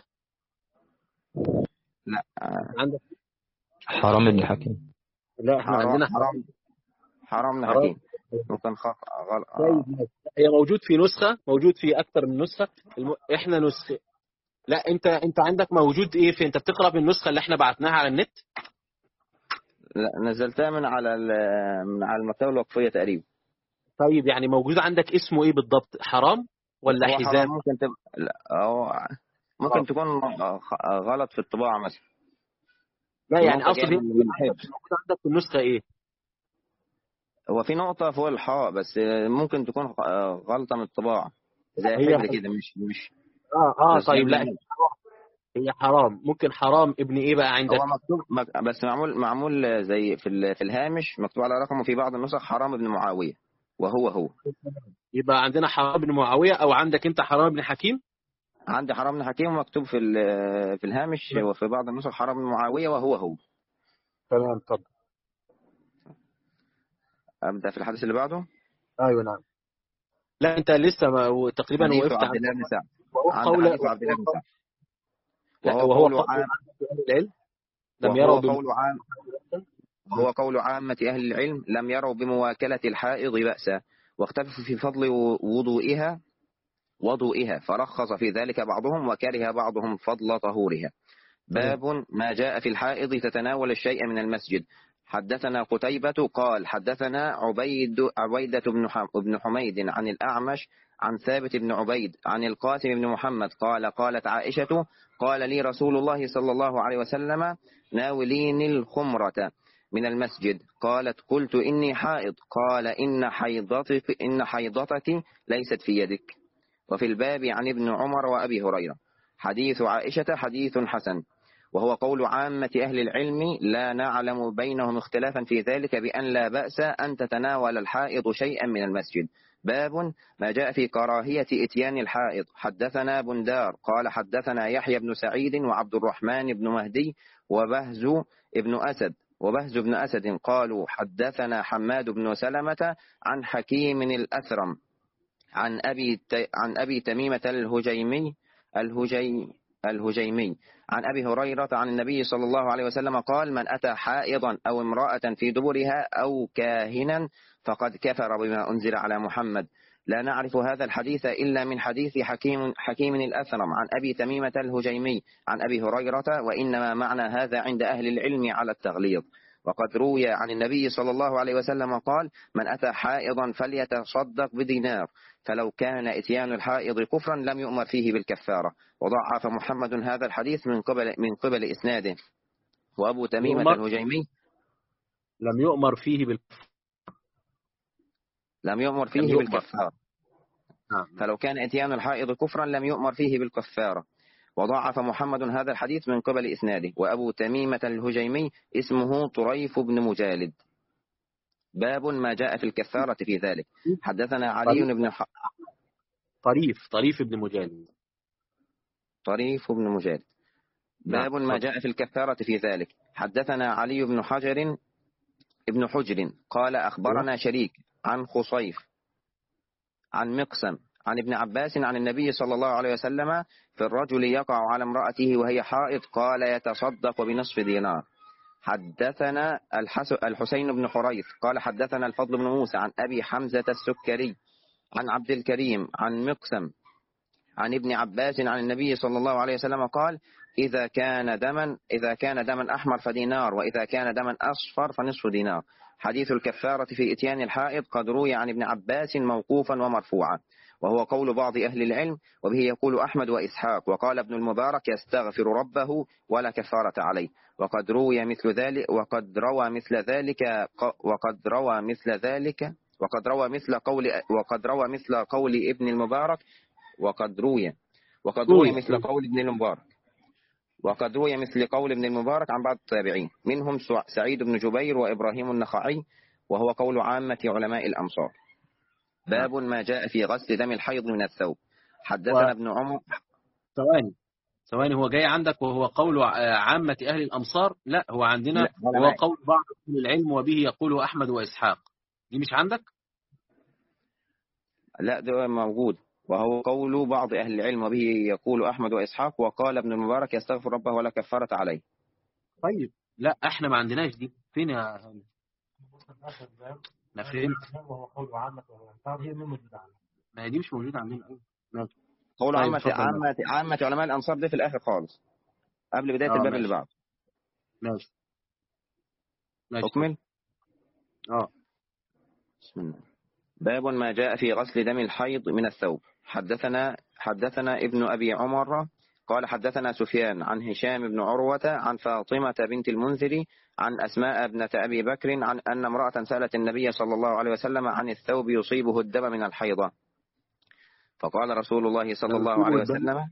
لا عندك حرام بن حكيم. لا احنا حرام عندنا حرام حرام بن حكيم. ممكن خط غلط. هي موجود في نسخة، موجود في أكثر من نسخة. الم... احنا نسخة. لا انت انت عندك موجود ايه؟ في انت بتقرأ من النسخة اللي احنا بعتناها على النت؟ لا نزلتها من على من على المكتبة الوقفية تقريبا. طيب يعني موجود عندك اسمه ايه بالضبط؟ حرام ولا حزام؟ ممكن تبقى لا أو ممكن أوه. تكون غلط في الطباعة مثلا. لا يعني اصل موجود عندك في النسخة ايه؟ هو في نقطة فوق الحاء بس ممكن تكون غلطة من الطباعة زي حجر كده مش مش اه اه طيب لا هي حرام. ممكن حرام ابن ايه بقى عندك؟ هو مكتوب بس معمول معمول زي في في الهامش مكتوب على رقمه في بعض النسخ حرام ابن معاوية وهو هو. يبقى عندنا حرام ابن معاوية او عندك انت حرام ابن حكيم؟ عندي حرام ابن حكيم مكتوب في في الهامش وفي بعض النسخ حرام ابن معاوية وهو هو. تمام اتفضل. أبدأ في الحديث اللي بعده؟ أيوة نعم. لا أنت لسه ما تقريبا وقفت عبد الله بن سعد. قول عبد الله بن سعد. وهو قول عام العلم لم يروا قول عام وهو قول عامة أهل العلم لم يروا بمواكلة الحائض بأسا، واختلفوا في فضل وضوئها وضوئها فرخص في ذلك بعضهم وكره بعضهم فضل طهورها. باب ما جاء في الحائض تتناول الشيء من المسجد. حدثنا قتيبة قال حدثنا عبيد عبيدة بن بن حميد عن الأعمش عن ثابت بن عبيد عن القاسم بن محمد قال قالت عائشة قال لي رسول الله صلى الله عليه وسلم ناوليني الخمرة من المسجد. قالت قلت إني حائض. قال إن حيضتك إن حيضتك ليست في يدك. وفي الباب عن ابن عمر وأبي هريرة حديث عائشة حديث حسن، وهو قول عامة أهل العلم لا نعلم بينهم اختلافا في ذلك بأن لا بأس أن تتناول الحائض شيئا من المسجد. باب ما جاء في كراهية إتيان الحائض. حدثنا بندار قال حدثنا يحيى بن سعيد وعبد الرحمن بن مهدي وبهز بن أسد وبهز بن أسد قالوا حدثنا حماد بن سلمة عن حكيم الأثرم عن أبي عن أبي تميمة الهجيمي الهجي الهجيمي عن أبي هريرة عن النبي صلى الله عليه وسلم قال من أتى حائضا أو امرأة في دبرها أو كاهنا فقد كفر بما أنزل على محمد. لا نعرف هذا الحديث إلا من حديث حكيم حكيم الأثرم عن أبي تميمة الهجيمي عن أبي هريرة، وإنما معنى هذا عند أهل العلم على التغليظ. وقد روي عن النبي صلى الله عليه وسلم قال من أتى حائضا فليتصدق بدينار، فلو كان إتيان الحائض كفرا لم يؤمر فيه بالكفارة. وضعف محمد هذا الحديث من قبل من قبل إسناده. وأبو تميمة الهجيمي لم يؤمر فيه بالكفارة لم يؤمر فيه بالكفارة فلو كان إتيان الحائض كفرا لم يؤمر فيه بالكفارة. وضعف محمد هذا الحديث من قبل إسناده. وأبو تميمة الهجيمي اسمه طريف بن مجالد. باب ما جاء في الكفارة في ذلك. حدثنا علي بن ح... طريف طريف بن مجالد طريف بن مجالد باب ما جاء في الكفارة في ذلك. حدثنا علي بن حجر ابن حجر قال أخبرنا شريك عن خصيف عن مقسم عن ابن عباس عن النبي صلى الله عليه وسلم في الرجل يقع على امرأته وهي حائض قال يتصدق بنصف دينار. حدثنا الحسين بن حريث قال حدثنا الفضل بن موسى عن أبي حمزة السكري عن عبد الكريم عن مقسم عن ابن عباس عن النبي صلى الله عليه وسلم قال إذا كان دما إذا كان دما أحمر فدينار، وإذا كان دما أصفر فنصف دينار. حديث الكفارة في إتيان الحائض قد روي عن ابن عباس موقوفا ومرفوعا، وهو قول بعض أهل العلم، وبه يقول أحمد وإسحاق. وقال ابن المبارك يستغفر ربه ولا كفارة عليه. وقد روي مثل ذلك وقد روى مثل ذلك وقد روى مثل ذلك وقد روى مثل قول وقد روى مثل قول ابن المبارك وقد روي وقد روي مثل قول ابن المبارك وقد روي مثل قول ابن المبارك عن بعض التابعين منهم سعيد بن جبير وإبراهيم النخعي، وهو قول عامة علماء الأمصار. باب ما جاء في غسل دم الحيض من الثوب. حدثنا و... ابن عمر ثواني ثواني هو جاي عندك وهو قول عامة أهل الأمصار؟ لا، هو عندنا لا. هو قول بعض أهل العلم وبه يقول أحمد وإسحاق. دي مش عندك؟ لا، ده موجود، وهو قول بعض أهل العلم وبه يقول أحمد وإسحاق. وقال ابن المبارك يستغفر ربه ولا كفارة عليه. طيب لا، احنا ما عندناش دي. فين يا هاني؟ ما فهمت. وهو قول عامة الأنصار هي من موجودة عندنا. ما هي دي مش موجودة عندنا. قول عامة عامة عامة علماء الأنصار دي في الآخر خالص قبل بداية الباب اللي بعده. ماشي ماشي أكمل. اه بسم الله. باب ما جاء في غسل دم الحيض من الثوب. حدثنا حدثنا ابن أبي عمر قال حدثنا سفيان عن هشام بن عروة عن فاطمة بنت المنذر عن أسماء ابنة أبي بكر عن أن امرأة سألت النبي صلى الله عليه وسلم عن الثوب يصيبه الدم من الحيضة، فقال رسول الله صلى الله عليه وسلم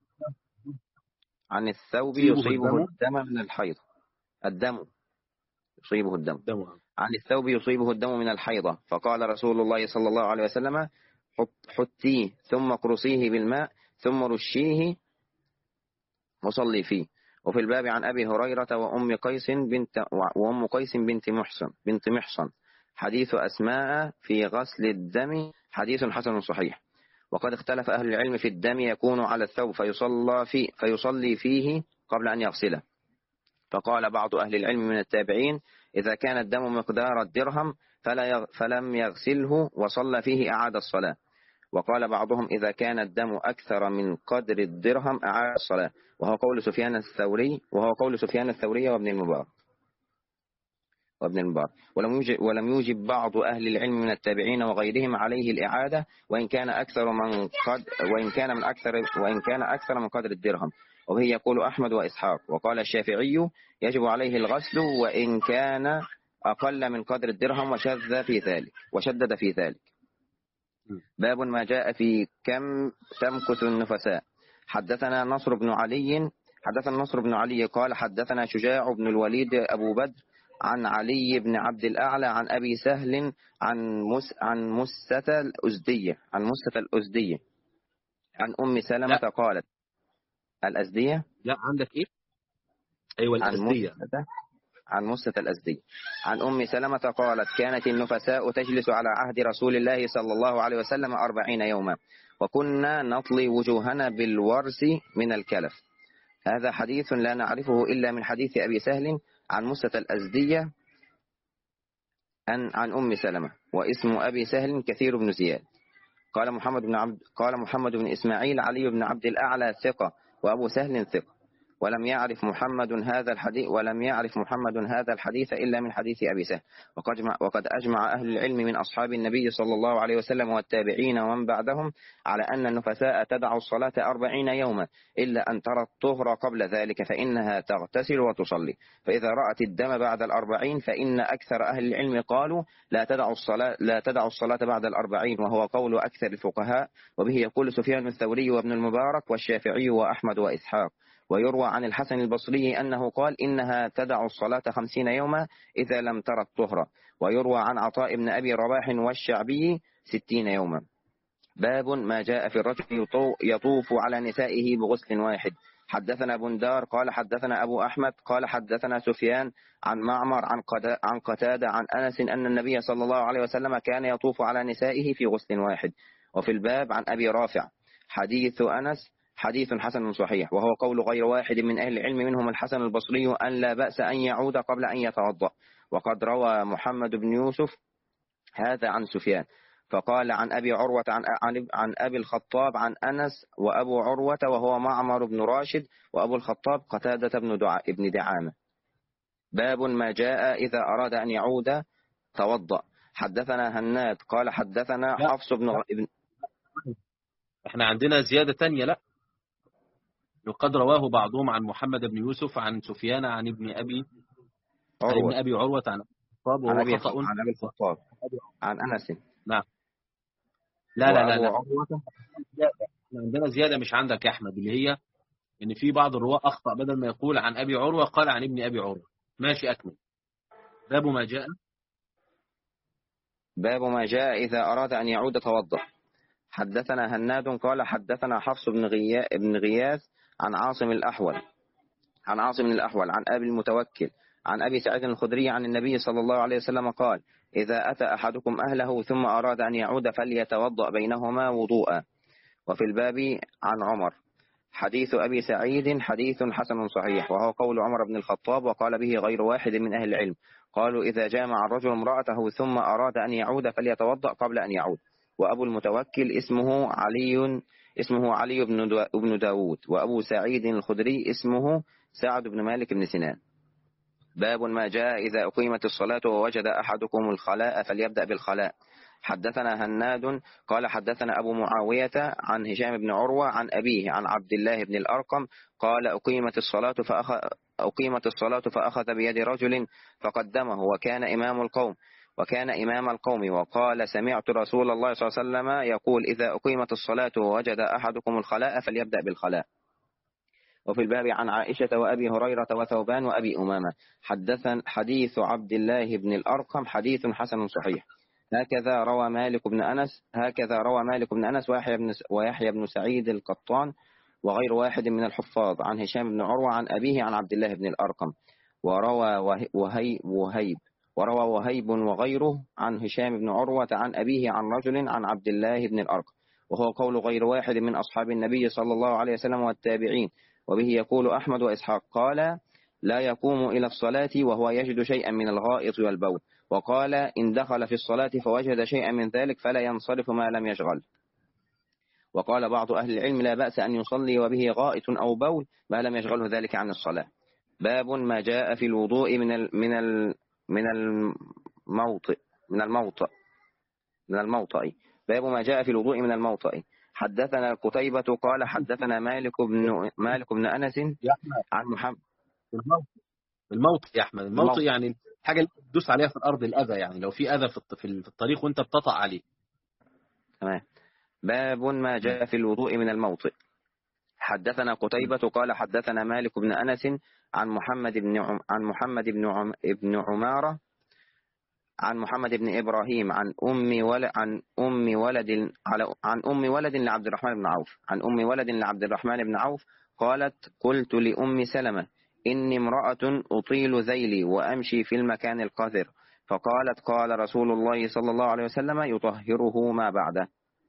عن الثوب يصيبه الدم من الحيضة الدم يصيبه الدم عن الثوب يصيبه الدم من الحيضة. فقال رسول الله صلى الله عليه وسلم حطيه ثم قرصيه بالماء ثم رشيه وصلي فيه. وفي الباب عن أبي هريرة وأم قيس بنت وأم قيس بنت محصن بنت محصن حديث أسماء في غسل الدم حديث حسن صحيح. وقد اختلف أهل العلم في الدم يكون على الثوب فيصلى فيه فيصلي فيه قبل أن يغسله. فقال بعض أهل العلم من التابعين إذا كان الدم مقدار الدرهم فلا يغ فلم يغسله وصلى فيه أعاد الصلاة. وقال بعضهم إذا كان الدم أكثر من قدر الدرهم أعاد الصلاة، وهو قول سفيان الثوري وهو قول سفيان الثوري وابن المبارك وابن المبارك ولم يوجب ولم يوجب بعض أهل العلم من التابعين وغيرهم عليه الإعادة وإن كان أكثر من قد وإن كان من أكثر وإن كان أكثر من قدر الدرهم. وبه يقول أحمد وإسحاق. وقال الشافعي يجب عليه الغسل وإن كان أقل من قدر الدرهم وشذ في ذلك وشدد في ذلك. باب ما جاء في كم تمكث النفساء. حدثنا نصر بن علي حدثنا نصر بن علي قال حدثنا شجاع بن الوليد أبو بدر عن علي بن عبد الأعلى عن أبي سهل عن مس عن مسة الأزدية عن مسة الأزدية عن أم سلمة لا. قالت الأزدية لا عندك إيه؟ أيوة عن الأزدية. مسة عن مسة الأزدية عن أم سلمة قالت كانت النفساء تجلس على عهد رسول الله صلى الله عليه وسلم أربعين يوما وكنا نطلي وجوهنا بالورس من الكلف. هذا حديث لا نعرفه إلا من حديث أبي سهل عن مسة الأزدية عن, عن أم سلمة واسم أبي سهل كثير بن زياد. قال محمد بن عبد قال محمد بن إسماعيل علي بن عبد الأعلى ثقة وأبو سهل ثقة ولم يعرف محمد هذا الحديث ولم يعرف محمد هذا الحديث إلا من حديث أبي سهل. وقد وقد أجمع أهل العلم من أصحاب النبي صلى الله عليه وسلم والتابعين ومن بعدهم على أن النفساء تدع الصلاة أربعين يوما إلا أن ترى الطهر قبل ذلك فإنها تغتسل وتصلي فإذا رأت الدم بعد الأربعين فإن أكثر أهل العلم قالوا لا تدع الصلاة لا تدع الصلاة بعد الأربعين وهو قول أكثر الفقهاء وبه يقول سفيان الثوري وابن المبارك والشافعي وأحمد وإسحاق. ويروى عن الحسن البصري أنه قال إنها تدع الصلاة خمسين يوما إذا لم ترى الطهر. ويروى عن عطاء بن أبي رباح والشعبي ستين يوما. باب ما جاء في الرجل يطوف على نسائه بغسل واحد. حدثنا بندار قال حدثنا أبو أحمد قال حدثنا سفيان عن معمر عن قتادة عن أنس أن النبي صلى الله عليه وسلم كان يطوف على نسائه في غسل واحد. وفي الباب عن أبي رافع حديث أنس حديث حسن صحيح وهو قول غير واحد من أهل العلم منهم الحسن البصري أن لا بأس أن يعود قبل أن يتوضأ. وقد روى محمد بن يوسف هذا عن سفيان فقال عن أبي عروة عن, عن, عن أبي الخطاب عن أنس وأبو عروة وهو معمر بن راشد وأبو الخطاب قتادة بن دعاء ابن دعامة. باب ما جاء إذا أراد أن يعود توضأ. حدثنا هناد قال حدثنا حفص بن ابن احنا عندنا زيادة تانية لا وقد رواه بعضهم عن محمد بن يوسف عن سفيان عن ابن أبي عن ابن أبي عروة عن الخطاب عن أبي خطأ عن أبي الخطاب عن أنس. نعم لا لا لا, لا. احنا عندنا زيادة مش عندك يا أحمد اللي هي إن في بعض الرواة أخطأ بدل ما يقول عن أبي عروة قال عن ابن أبي عروة. ماشي أكمل. باب ما جاء باب ما جاء إذا أراد أن يعود توضأ. حدثنا هناد قال حدثنا حفص بن غياث بن غياث عن عاصم الأحول عن عاصم الأحول عن أبي المتوكل عن أبي سعيد الخدري عن النبي صلى الله عليه وسلم قال إذا أتى أحدكم أهله ثم أراد أن يعود فليتوضأ بينهما وضوءا. وفي الباب عن عمر حديث أبي سعيد حديث حسن صحيح وهو قول عمر بن الخطاب وقال به غير واحد من أهل العلم قالوا إذا جامع الرجل امرأته ثم أراد أن يعود فليتوضأ قبل أن يعود. وأبو المتوكل اسمه علي اسمه علي بن داود وأبو سعيد الخدري اسمه سعد بن مالك بن سنان. باب ما جاء إذا أقيمت الصلاة ووجد أحدكم الخلاء فليبدأ بالخلاء. حدثنا هناد قال حدثنا أبو معاوية عن هشام بن عروة عن أبيه عن عبد الله بن الأرقم قال أقيمت الصلاة فأخذ أقيمت الصلاة فأخذ بيد رجل فقدمه وكان إمام القوم وكان إمام القوم وقال سمعت رسول الله صلى الله عليه وسلم يقول إذا أقيمت الصلاة ووجد أحدكم الخلاء فليبدأ بالخلاء. وفي الباب عن عائشة وأبي هريرة وثوبان وأبي أمامة. حدثا حديث عبد الله بن الأرقم حديث حسن صحيح. هكذا روى مالك بن أنس هكذا روى مالك بن أنس ويحيى بن ويحيى بن سعيد القطان وغير واحد من الحفاظ عن هشام بن عروة عن أبيه عن عبد الله بن الأرقم. وروى وهي وهيب وروى وهيب وغيره عن هشام بن عروة عن أبيه عن رجل عن عبد الله بن الأرقم وهو قول غير واحد من أصحاب النبي صلى الله عليه وسلم والتابعين. وبه يقول أحمد وإسحاق قال لا يقوم إلى الصلاة وهو يجد شيئا من الغائط والبول وقال إن دخل في الصلاة فوجد شيئا من ذلك فلا ينصرف ما لم يشغل. وقال بعض أهل العلم لا بأس أن يصلي وبه غائط أو بول ما لم يشغله ذلك عن الصلاة. باب ما جاء في الوضوء من ال من ال من الموطئ من الموطئ من الموطئ باب ما جاء في الوضوء من الموطئ. حدثنا قتيبة قال حدثنا مالك بن مالك بن أنس عن محمد. الموطئ يا أحمد الموطئ يعني حاجة اللي تدوس عليها في الأرض الأذى يعني لو في أذى في الطريق وأنت بتطأ عليه. تمام. باب ما جاء في الوضوء من الموطئ. حدثنا قتيبة قال حدثنا مالك بن أنس عن محمد بن عم عن محمد بن عم ابن عمارة عن محمد بن إبراهيم عن أم ولد عن أم ولد على عن أم ولد لعبد الرحمن بن عوف عن أم ولد لعبد الرحمن بن عوف قالت قلت لأم سلمة إني امرأة أطيل ذيلي وأمشي في المكان القذر، فقالت قال رسول الله صلى الله عليه وسلم يطهره ما بعده.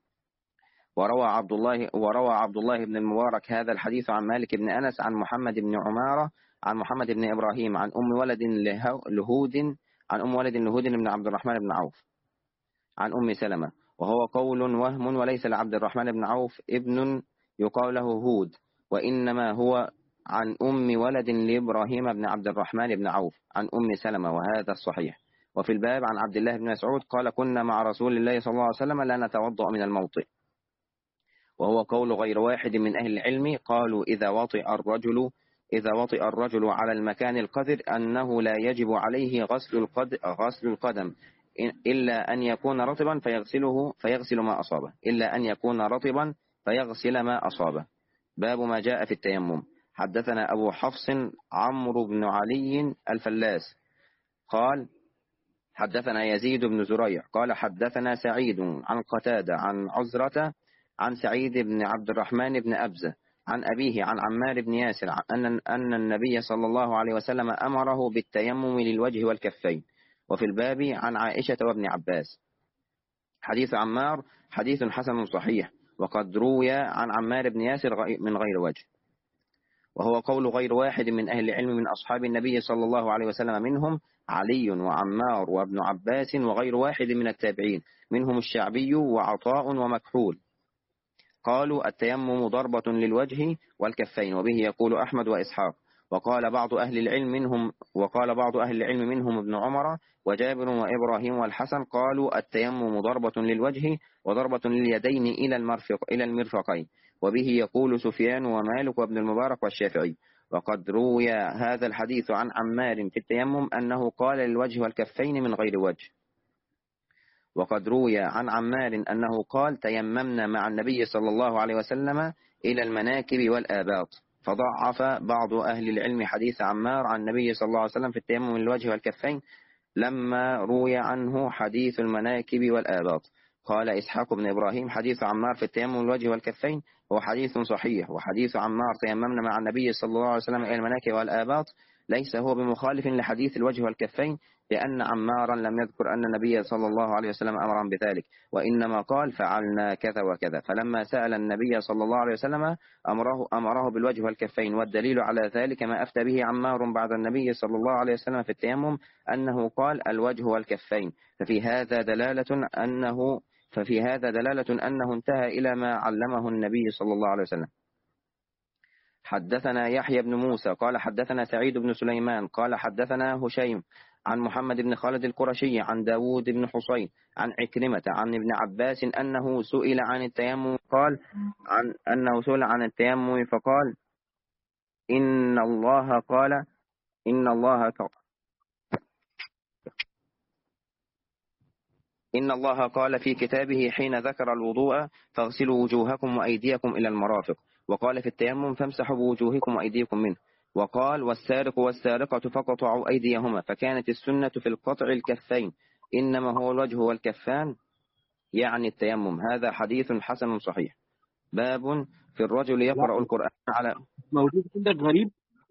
وروى عبد الله وروى عبد الله بن المبارك هذا الحديث عن مالك بن أنس عن محمد بن عمارة عن محمد بن إبراهيم عن أم ولد لهود عن أم ولد لهود بن عبد الرحمن بن عوف عن أم سلمة، وهو قول وهم، وليس لعبد الرحمن بن عوف ابن يقال له هود، وإنما هو عن أم ولد لإبراهيم بن عبد الرحمن بن عوف عن أم سلمة، وهذا الصحيح. وفي الباب عن عبد الله بن مسعود قال كنا مع رسول الله صلى الله عليه وسلم لا نتوضأ من الموطئ، وهو قول غير واحد من أهل العلم. قالوا إذا وطئ الرجل إذا وطئ الرجل على المكان القذر أنه لا يجب عليه غسل القدم, غسل القدم إلا أن يكون رطبا فيغسله فيغسل ما أصابه إلا أن يكون رطبا فيغسل ما أصابه. باب ما جاء في التيمم. حدثنا أبو حفص عمرو بن علي الفلاس قال حدثنا يزيد بن زريع قال حدثنا سعيد عن قتادة عن عزرة عن سعيد بن عبد الرحمن بن أبزة عن أبيه عن عمار بن ياسر أن أن النبي صلى الله عليه وسلم أمره بالتيمم للوجه والكفين. وفي الباب عن عائشة وابن عباس. حديث عمار حديث حسن صحيح، وقد روي عن عمار بن ياسر من غير وجه، وهو قول غير واحد من أهل العلم من أصحاب النبي صلى الله عليه وسلم، منهم علي وعمار وابن عباس وغير واحد من التابعين، منهم الشعبي وعطاء ومكحول. قالوا التيمم ضربة للوجه والكفين، وبه يقول أحمد وإسحاق. وقال بعض أهل العلم منهم وقال بعض أهل العلم منهم ابن عمر وجابر وإبراهيم والحسن قالوا التيمم ضربة للوجه وضربة لليدين إلى المرفق إلى المرفقين، وبه يقول سفيان ومالك وابن المبارك والشافعي. وقد روي هذا الحديث عن عمار في التيمم أنه قال للوجه والكفين من غير وجه. وقد روي عن عمار أنه قال تيممنا مع النبي صلى الله عليه وسلم إلى المناكب والآباط. فضعف بعض أهل العلم حديث عمار عن النبي صلى الله عليه وسلم في التيمم للوجه والكفين لما روي عنه حديث المناكب والآباط. قال إسحاق بن إبراهيم حديث عمار في التيمم للوجه والكفين هو حديث صحيح، وحديث عمار تيممنا مع النبي صلى الله عليه وسلم إلى المناكب والآباط ليس هو بمخالف لحديث الوجه والكفين، لأن عمارا لم يذكر أن النبي صلى الله عليه وسلم أمرا بذلك، وإنما قال فعلنا كذا وكذا. فلما سأل النبي صلى الله عليه وسلم أمره, أمره بالوجه والكفين. والدليل على ذلك ما أفتى به عمار بعد النبي صلى الله عليه وسلم في التيمم أنه قال الوجه والكفين، ففي هذا دلالة أنه ففي هذا دلالة أنه انتهى إلى ما علمه النبي صلى الله عليه وسلم. حدثنا يحيى بن موسى قال حدثنا سعيد بن سليمان قال حدثنا هشيم عن محمد بن خالد القرشي عن داود بن حصين عن عكرمة عن ابن عباس أنه سئل عن التيمم قال عن أنه سئل عن التيمم فقال إن الله قال إن الله قال إن الله قال في كتابه حين ذكر الوضوء فاغسلوا وجوهكم وأيديكم إلى المرافق، وقال في التيمم فامسحوا بوجوهكم وأيديكم منه، وقال والسارق والسارقة فقطعوا أيديهما، فكانت السنة في القطع الكفين، إنما هو الوجه والكفان يعني التيمم. هذا حديث حسن صحيح. باب في الرجل يقرأ القرآن على موجود عندك غريب؟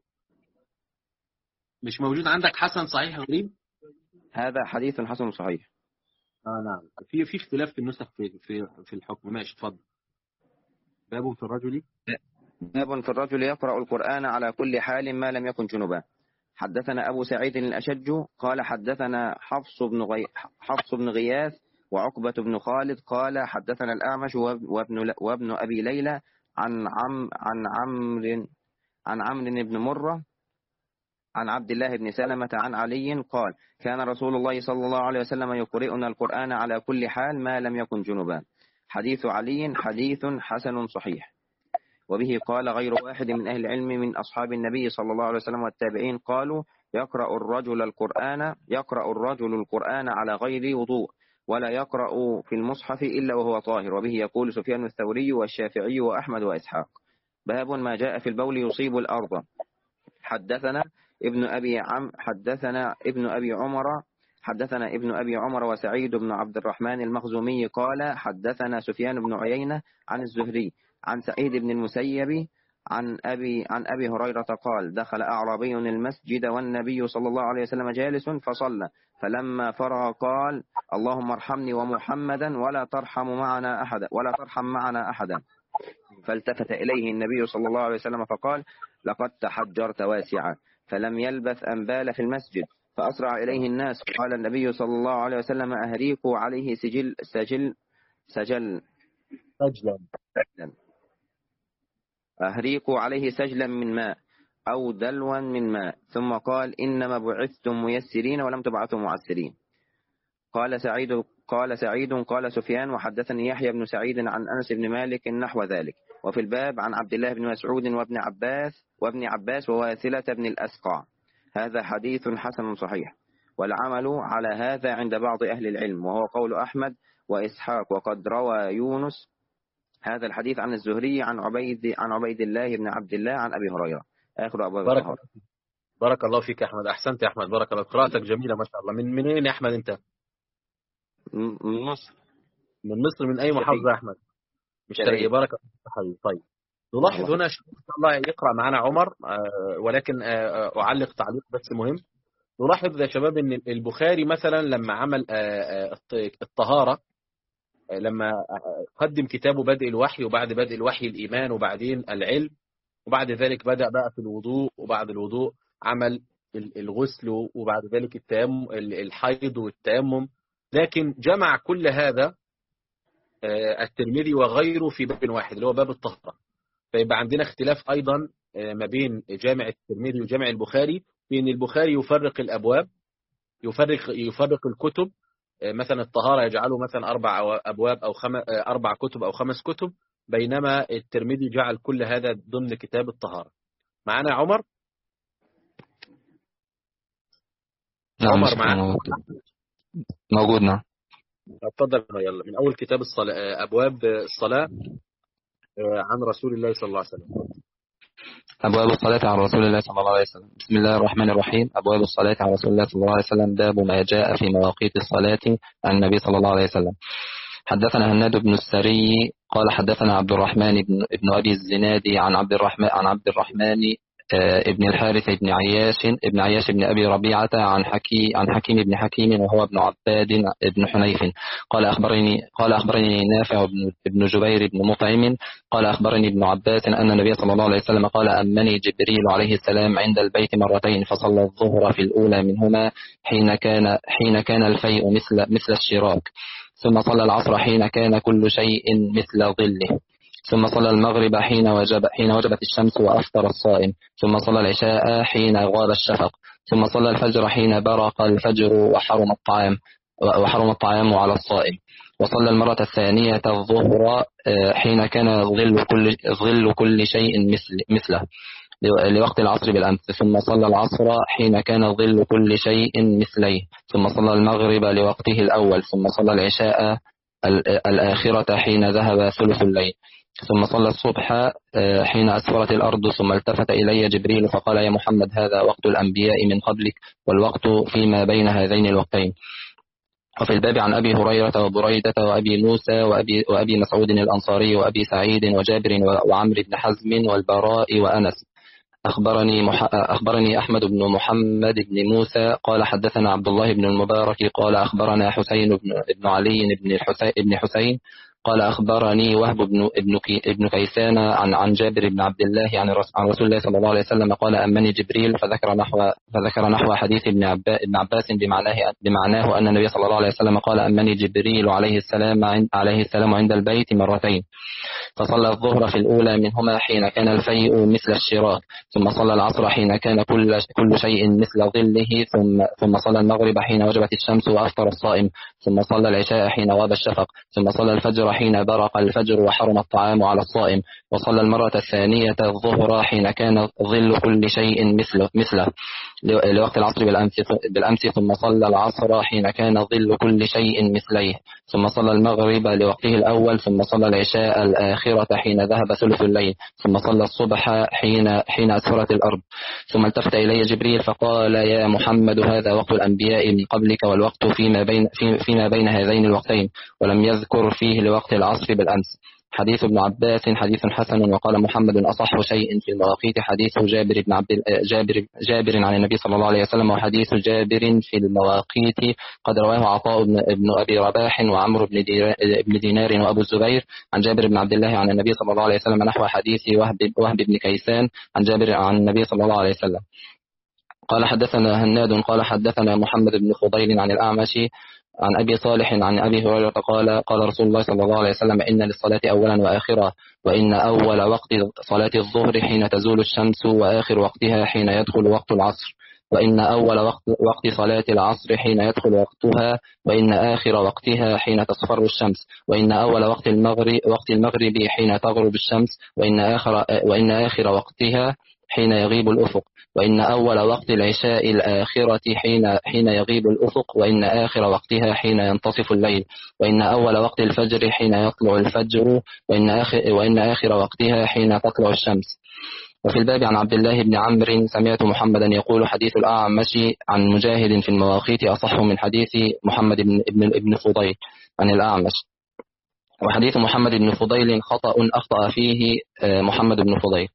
مش موجود عندك حسن صحيح غريب؟ هذا حديث حسن صحيح. اه نعم، في في اختلاف في النسخ في في في الحكم. ماشي اتفضل. باب في الرجل باب في الرجل يقرأ القرآن على كل حال ما لم يكن جنبا. حدثنا أبو سعيد الأشج قال حدثنا حفص بن غي... حفص بن غياث وعقبة بن خالد قال حدثنا الأعمش وابن وابن أبي ليلى عن عم عن عمرو عن عمرو بن مرة عن عبد الله بن سلمة عن علي قال كان رسول الله صلى الله عليه وسلم يقرئنا القرآن على كل حال ما لم يكن جنبا. حديث علي حديث حسن صحيح. وبه قال غير واحد من أهل العلم من أصحاب النبي صلى الله عليه وسلم والتابعين قالوا يقرأ الرجل القرآن يقرأ الرجل القرآن على غير وضوء ولا يقرأ في المصحف إلا وهو طاهر. وبه يقول سفيان الثوري والشافعي وأحمد وإسحاق. باب ما جاء في البول يصيب الأرض. حدثنا ابن أبي عم حدثنا ابن أبي عمر حدثنا ابن أبي عمر وسعيد بن عبد الرحمن المخزومي قال حدثنا سفيان بن عيينة عن الزهري عن سعيد بن المسيب عن أبي عن أبي هريرة قال دخل أعرابي المسجد والنبي صلى الله عليه وسلم جالس فصلى، فلما فرغ قال اللهم ارحمني ومحمدا ولا ترحم معنا أحدا ولا ترحم معنا أحدا. فالتفت إليه النبي صلى الله عليه وسلم فقال لقد تحجرت واسعا، فلم يلبث أن بال في المسجد، فأسرع إليه الناس. قال النبي صلى الله عليه وسلم أهريقوا عليه سجل سجل سجل سجلا أهريقوا عليه سجلا من ماء أو دلوا من ماء. ثم قال إنما بعثتم ميسرين ولم تبعثوا معسرين. قال سعيد قال سعيد قال سفيان وحدثني يحيى بن سعيد عن أنس بن مالك نحو ذلك. وفي الباب عن عبد الله بن مسعود وابن عباس وابن عباس وواثلة بن الأسقع. هذا حديث حسن صحيح، والعمل على هذا عند بعض أهل العلم، وهو قول أحمد وإسحاق. وقد روى يونس هذا الحديث عن الزهري عن عبيد عن عبيد الله بن عبد الله عن أبي هريرة. آخر أبواب بارك, الطهارة. بارك الله فيك يا أحمد، أحسنت يا أحمد، بارك الله، قراءتك جميلة ما شاء الله. من منين يا أحمد أنت؟ من مصر. من مصر، من أي محافظة يا أحمد؟ مش شرقية. بارك الله فيك. طيب نلاحظ هنا إن شاء الله يقرأ معنا عمر، آه ولكن آه أعلق تعليق بس مهم. نلاحظ يا شباب أن البخاري مثلا لما عمل آه آه الطهارة، آه لما قدم كتابه بدء الوحي، وبعد بدء الوحي الإيمان، وبعدين العلم، وبعد ذلك بدأ بقى في الوضوء، وبعد الوضوء عمل الغسل، وبعد ذلك التيمم الحيض والتيمم. لكن جمع كل هذا الترمذي وغيره في باب واحد اللي هو باب الطهارة. فيبقى عندنا اختلاف أيضا ما بين جامع الترمذي وجامع البخاري، في أن البخاري يفرق الأبواب، يفرق يفرق الكتب. مثلا الطهارة يجعله مثلا أربع أبواب أو خم... أربع كتب أو خمس كتب، بينما الترمذي جعل كل هذا ضمن كتاب الطهارة. معنا عمر؟ نعم عمر معنا موجود. نعم اتفضل. يلا من أول كتاب الصلاة، أبواب الصلاة عن رسول الله صلى الله عليه وسلم. أبواب الصلاة عن رسول الله صلى الله عليه وسلم. بسم الله الرحمن الرحيم. أبواب الصلاة عن رسول الله صلى الله عليه وسلم. باب ما جاء في مواقيت الصلاة عن النبي صلى الله عليه وسلم. حدثنا هناد بن السري قال حدثنا عبد الرحمن بن ابن أبي الزنادي عن عبد الرحمن عن عبد الرحمن ابن الحارث بن عياش ابن عياش بن أبي ربيعة عن حكي عن حكيم بن حكيم وهو ابن عباد بن حنيف قال أخبرني قال أخبرني نافع بن ابن جبير بن مطعم قال أخبرني ابن عباس أن النبي صلى الله عليه وسلم قال أمني جبريل عليه السلام عند البيت مرتين، فصلى الظهر في الأولى منهما حين كان حين كان الفيء مثل مثل الشراك، ثم صلى العصر حين كان كل شيء مثل ظله، ثم صلى المغرب حين وجب حين وجبت الشمس وأفطر الصائم، ثم صلى العشاء حين غاب الشفق، ثم صلى الفجر حين برق الفجر وحرم الطعام وحرم الطعام على الصائم، وصلى المرة الثانية الظهر حين كان ظل كل ظل كل شيء مثل مثله لوقت العصر بالأمس، ثم صلى العصر حين كان ظل كل شيء مثليه، ثم صلى المغرب لوقته الأول، ثم صلى العشاء الآخرة حين ذهب ثلث الليل، ثم صلى الصبح حين أسفرت الأرض، ثم التفت إلي جبريل فقال يا محمد هذا وقت الأنبياء من قبلك والوقت فيما بين هذين الوقتين. وفي الباب عن أبي هريرة وبريدة وأبي موسى وأبي, وأبي مسعود الأنصاري وأبي سعيد وجابر وعمر بن حزم والبراء وأنس. أخبرني, مح... أخبرني أحمد بن محمد بن موسى قال حدثنا عبد الله بن المبارك قال أخبرنا حسين بن, بن علي بن, الحسين بن حسين قال أخبرني وهب بن ابن, كي ابن كيسان عن عن جابر بن عبد الله عن عن رسول الله صلى الله عليه وسلم قال أمني جبريل، فذكر نحو فذكر نحو حديث ابن عباس ابن عباس بمعناه بمعناه أن النبي صلى الله عليه وسلم قال أمني جبريل عليه السلام عند عليه السلام عند البيت مرتين، فصلى الظهر في الأولى منهما حين كان الفيء مثل الشراك، ثم صلى العصر حين كان كل كل شيء مثل ظله، ثم ثم صلى المغرب حين وجبت الشمس وأفطر الصائم، ثم صلى العشاء حين غاب الشفق، ثم صلى الفجر حين برق الفجر وحرم الطعام على الصائم، وصلى المرة الثانية الظهر حين كان ظل كل شيء مثله, مثله لوقت العصر بالأمس بالأمس ثم صلى العصر حين كان ظل كل شيء مثليه، ثم صلى المغرب لوقته الأول، ثم صلى العشاء الآخرة حين ذهب ثلث الليل، ثم صلى الصبح حين حين أسفرت الأرض. ثم التفت إلي جبريل فقال: يا محمد، هذا وقت الأنبياء من قبلك، والوقت فيما بين في فيما بين هذين الوقتين، ولم يذكر فيه لوقت العصر بالأمس. حديث ابن عباس حديث حسن. وقال محمد: أصح شيء في المواقيت حديث جابر بن عبد جابر جابر عن النبي صلى الله عليه وسلم، وحديث جابر في المواقيت قد رواه عطاء بن ابن أبي رباح وعمرو بن دينار وأبو الزبير عن جابر بن عبد الله عن النبي صلى الله عليه وسلم نحو حديث وهب وهب بن كيسان عن جابر عن النبي صلى الله عليه وسلم. قال حدثنا هناد قال حدثنا محمد بن فضيل عن الأعمش عن أبي صالح عن أبي هريرة قال: قال رسول الله صلى الله عليه وسلم: إن للصلاة أولا وآخرا، وإن أول وقت صلاة الظهر حين تزول الشمس، وآخر وقتها حين يدخل وقت العصر، وإن أول وقت, وقت صلاة العصر حين يدخل وقتها، وإن آخر وقتها حين تصفر الشمس، وإن أول وقت المغرب وقت المغرب حين تغرب الشمس، وإن آخر وإن آخر وقتها حين يغيب الأفق، وإن أول وقت العشاء الآخرة حين حين يغيب الأفق، وإن آخر وقتها حين ينتصف الليل، وإن أول وقت الفجر حين يطلع الفجر، وإن آخر وإن آخر وقتها حين تطلع الشمس. وفي الباب عن عبد الله بن عمرو سمعت محمدا يقول: حديث الأعمش عن مجاهد في المواقيت أصح من حديث محمد بن ابن ابن فضيل عن الأعمش. وحديث محمد بن فضيل خطأ أخطأ فيه محمد بن فضيل.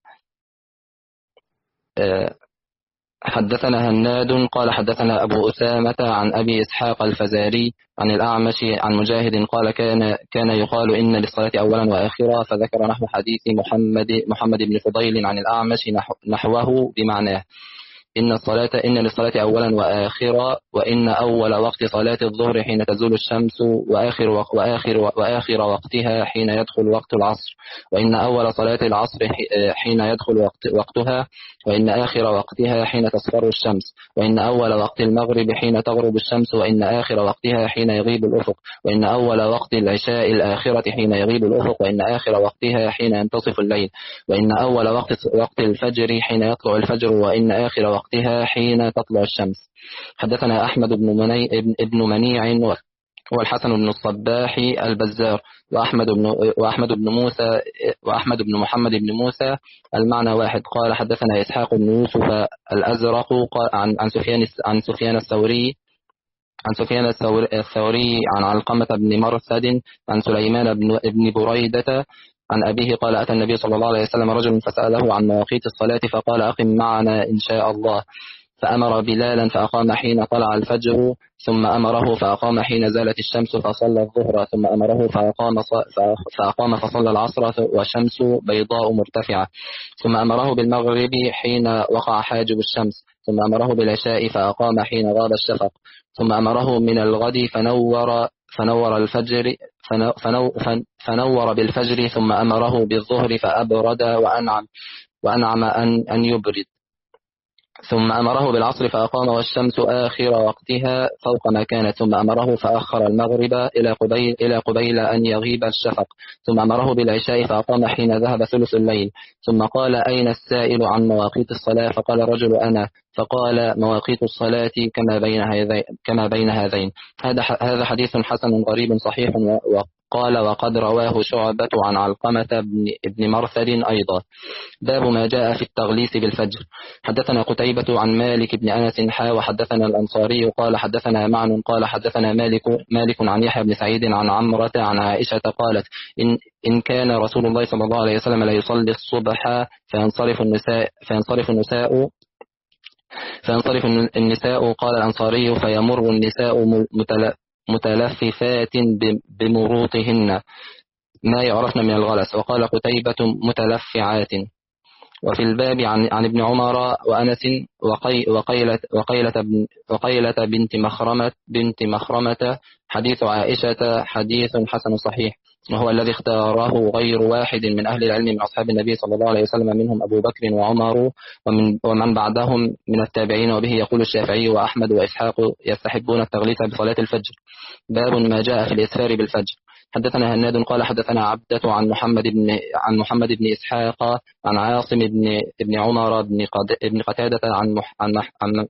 حدثنا هناد قال حدثنا أبو أسامة عن أبي إسحاق الفزاري عن الأعمش عن مجاهد قال: كان كان يقال إن للصلاة أولا وآخرا، فذكر نحو حديث محمد محمد بن فضيل عن الأعمش نحوه بمعناه: إن الصلاة إن للصلاة أولا وآخرا، وإن أول وقت صلاة الظهر حين تزول الشمس، وآخر وق وآخر وآخر وقتها حين يدخل وقت العصر، وإن أول صلاة العصر حين يدخل وقت وقتها، وإن آخر وقتها حين تصفر الشمس، وإن أول وقت المغرب حين تغرب الشمس، وإن آخر وقتها حين يغيب الأفق، وإن أول وقت العشاء الآخرة حين يغيب الأفق، وإن آخر وقتها حين ينتصف الليل، وإن أول وقت وقت الفجر حين يطلع الفجر، وإن آخر وقتها حين تطلع الشمس. حدثنا أحمد بن مني ابن منيع والحسن بن الصباح البزار وأحمد بن وأحمد بن موسى وأحمد بن محمد بن موسى المعنى واحد. قال حدثنا إسحاق بن يوسف الأزرق عن عن سفيان عن سفيان الثوري عن سفيان الثوري عن علقمة بن مرثد عن سليمان بن ابن بريدة عن أبيه قال: أتى النبي صلى الله عليه وسلم رجل فسأله عن مواقيت الصلاة فقال: أقم معنا إن شاء الله. فأمر بلالا فأقام حين طلع الفجر، ثم أمره فأقام حين زالت الشمس فصلى الظهر، ثم أمره فأقام فأقام فصلى العصر والشمس بيضاء مرتفعة، ثم أمره بالمغرب حين وقع حاجب الشمس، ثم أمره بالعشاء فأقام حين غاب الشفق، ثم أمره من الغد فنور فنور الفجر فنو فنور بالفجر، ثم أمره بالظهر فأبرد وأنعم وأنعم أن أن يبرد، ثم أمره بالعصر فأقام والشمس آخر وقتها فوق ما كانت، ثم أمره فأخر المغرب إلى قبيل إلى قبيل أن يغيب الشفق، ثم أمره بالعشاء فأقام حين ذهب ثلث الليل، ثم قال: أين السائل عن مواقيت الصلاة؟ فقال الرجل: أنا. فقال: مواقيت الصلاة كما بين هذين كما بين هذين. هذا هذا حديث حسن غريب صحيح. قال: وقد رواه شعبة عن علقمة بن ابن مرثد أيضا. باب ما جاء في التغليس بالفجر. حدثنا قتيبة عن مالك بن أنس حا وحدثنا الأنصاري قال حدثنا معن قال حدثنا مالك مالك عن يحيى بن سعيد عن عمرة عن عائشة قالت: إن إن كان رسول الله صلى الله عليه وسلم لا يصلي الصبح فينصرف النساء فينصرف النساء فينصرف النساء قال الأنصاري: فيمر النساء متلففات بمروطهن ما يعرفن من الغلس. وقال قتيبة: متلفعات. وفي الباب عن, عن ابن عمر وأنس وقي وقيلة, وقيلة, بن وقيلة بنت مخرمة بنت مخرمة حديث عائشة حديث حسن صحيح، وهو الذي اختاره غير واحد من أهل العلم من أصحاب النبي صلى الله عليه وسلم، منهم أبو بكر وعمر ومن, ومن بعدهم من التابعين. وبه يقول الشافعي وأحمد وإسحاق يستحبون التغليث بصلاة الفجر. باب ما جاء في الإسفار بالفجر. حدثنا هناد قال حدثنا عبدة عن محمد بن عن محمد بن إسحاق عن عاصم بن ابن عمر بن بن قتادة عن عن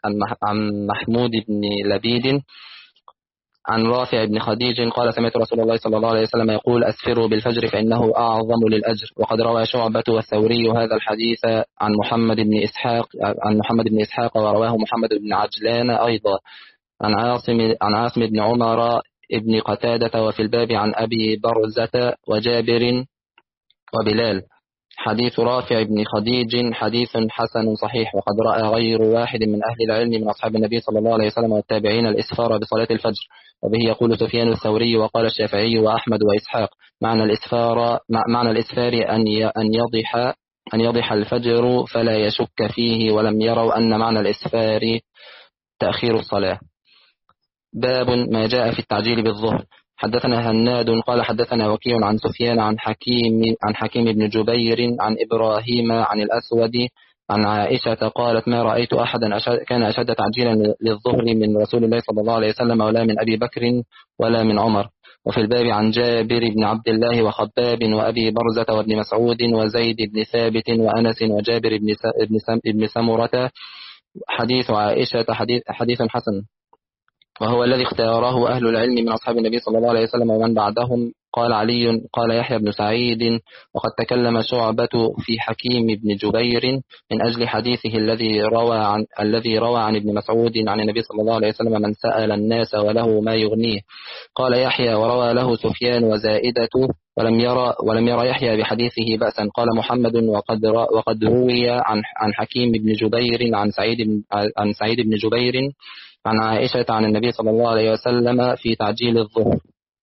عن محمود بن لبيد عن رافع بن خديج قال سمعت رسول الله صلى الله عليه وسلم يقول أسفروا بالفجر فإنه أعظم للأجر. وقد روى شعبة والثوري هذا الحديث عن محمد بن إسحاق عن محمد بن إسحاق ورواه محمد بن عجلان أيضا عن عاصم عن عاصم بن عمر ابن قتادة وفي الباب عن أبي برزة وجابر وبلال. حديث رافع بن خديج حديث حسن صحيح. وقد رأى غير واحد من أهل العلم من أصحاب النبي صلى الله عليه وسلم والتابعين الإسفار بصلاة الفجر، وبه يقول سفيان الثوري وقال الشافعي وأحمد وإسحاق. معنى الإسفار معنى الإسفار أن أن يضح أن يضح الفجر فلا يشك فيه، ولم يروا أن معنى الإسفار تأخير الصلاة. باب ما جاء في التعجيل بالظهر. حدثنا هناد قال حدثنا وكيع عن سفيان عن حكيم عن حكيم بن جبير عن إبراهيم عن الأسود عن عائشة قالت ما رأيت أحدا أشد كان أشد تعجيلا للظهر من رسول الله صلى الله عليه وسلم ولا من أبي بكر ولا من عمر. وفي الباب عن جابر بن عبد الله وخباب وأبي برزة وابن مسعود وزيد بن ثابت وأنس وجابر بن سمرة. حديث عائشة حديث, حديث حسن، وهو الذي اختاره أهل العلم من أصحاب النبي صلى الله عليه وسلم ومن بعدهم. قال علي قال يحيى بن سعيد وقد تكلم شعبة في حكيم بن جبير من أجل حديثه الذي روى عن الذي روى عن ابن مسعود عن النبي صلى الله عليه وسلم من سأل الناس وله ما يغنيه. قال يحيى وروى له سفيان وزائدة ولم يرى ولم يرى يحيى بحديثه بأسا. قال محمد وقد وقد روي عن عن حكيم بن جبير عن سعيد بن عن سعيد بن جبير عن عائشة عن النبي صلى الله عليه وسلم في تعجيل الظهر.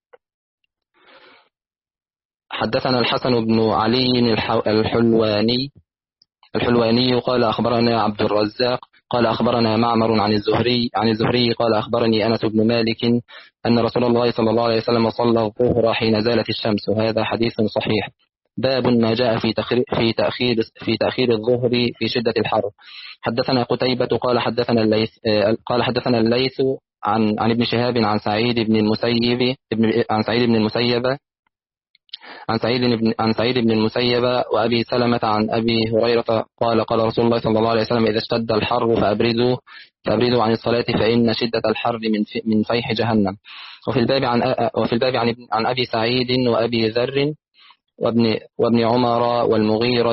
حدثنا الحسن بن علي الحلواني الحلواني قال أخبرنا عبد الرزاق قال أخبرنا معمر عن الزهري عن الزهري قال أخبرني أنس بن مالك أن رسول الله صلى الله عليه وسلم صلى الظهر حين زالت الشمس، وهذا حديث صحيح. باب ما جاء في في تأخير في تأخير الظهر في شدة الحر. حدثنا قتيبة قال حدثنا الليث قال حدثنا الليث عن عن ابن شهاب عن سعيد بن المسيب عن سعيد بن المسيب عن سعيد بن عن سعيد بن المسيب وأبي سلمة عن أبي هريرة قال قال رسول الله صلى الله عليه وسلم إذا اشتد الحر فأبردوا فأبردوا عن الصلاة فإن شدة الحر من من فيح جهنم. وفي الباب عن وفي الباب عن عن أبي سعيد وأبي ذر وابن وابن عمر والمغيرة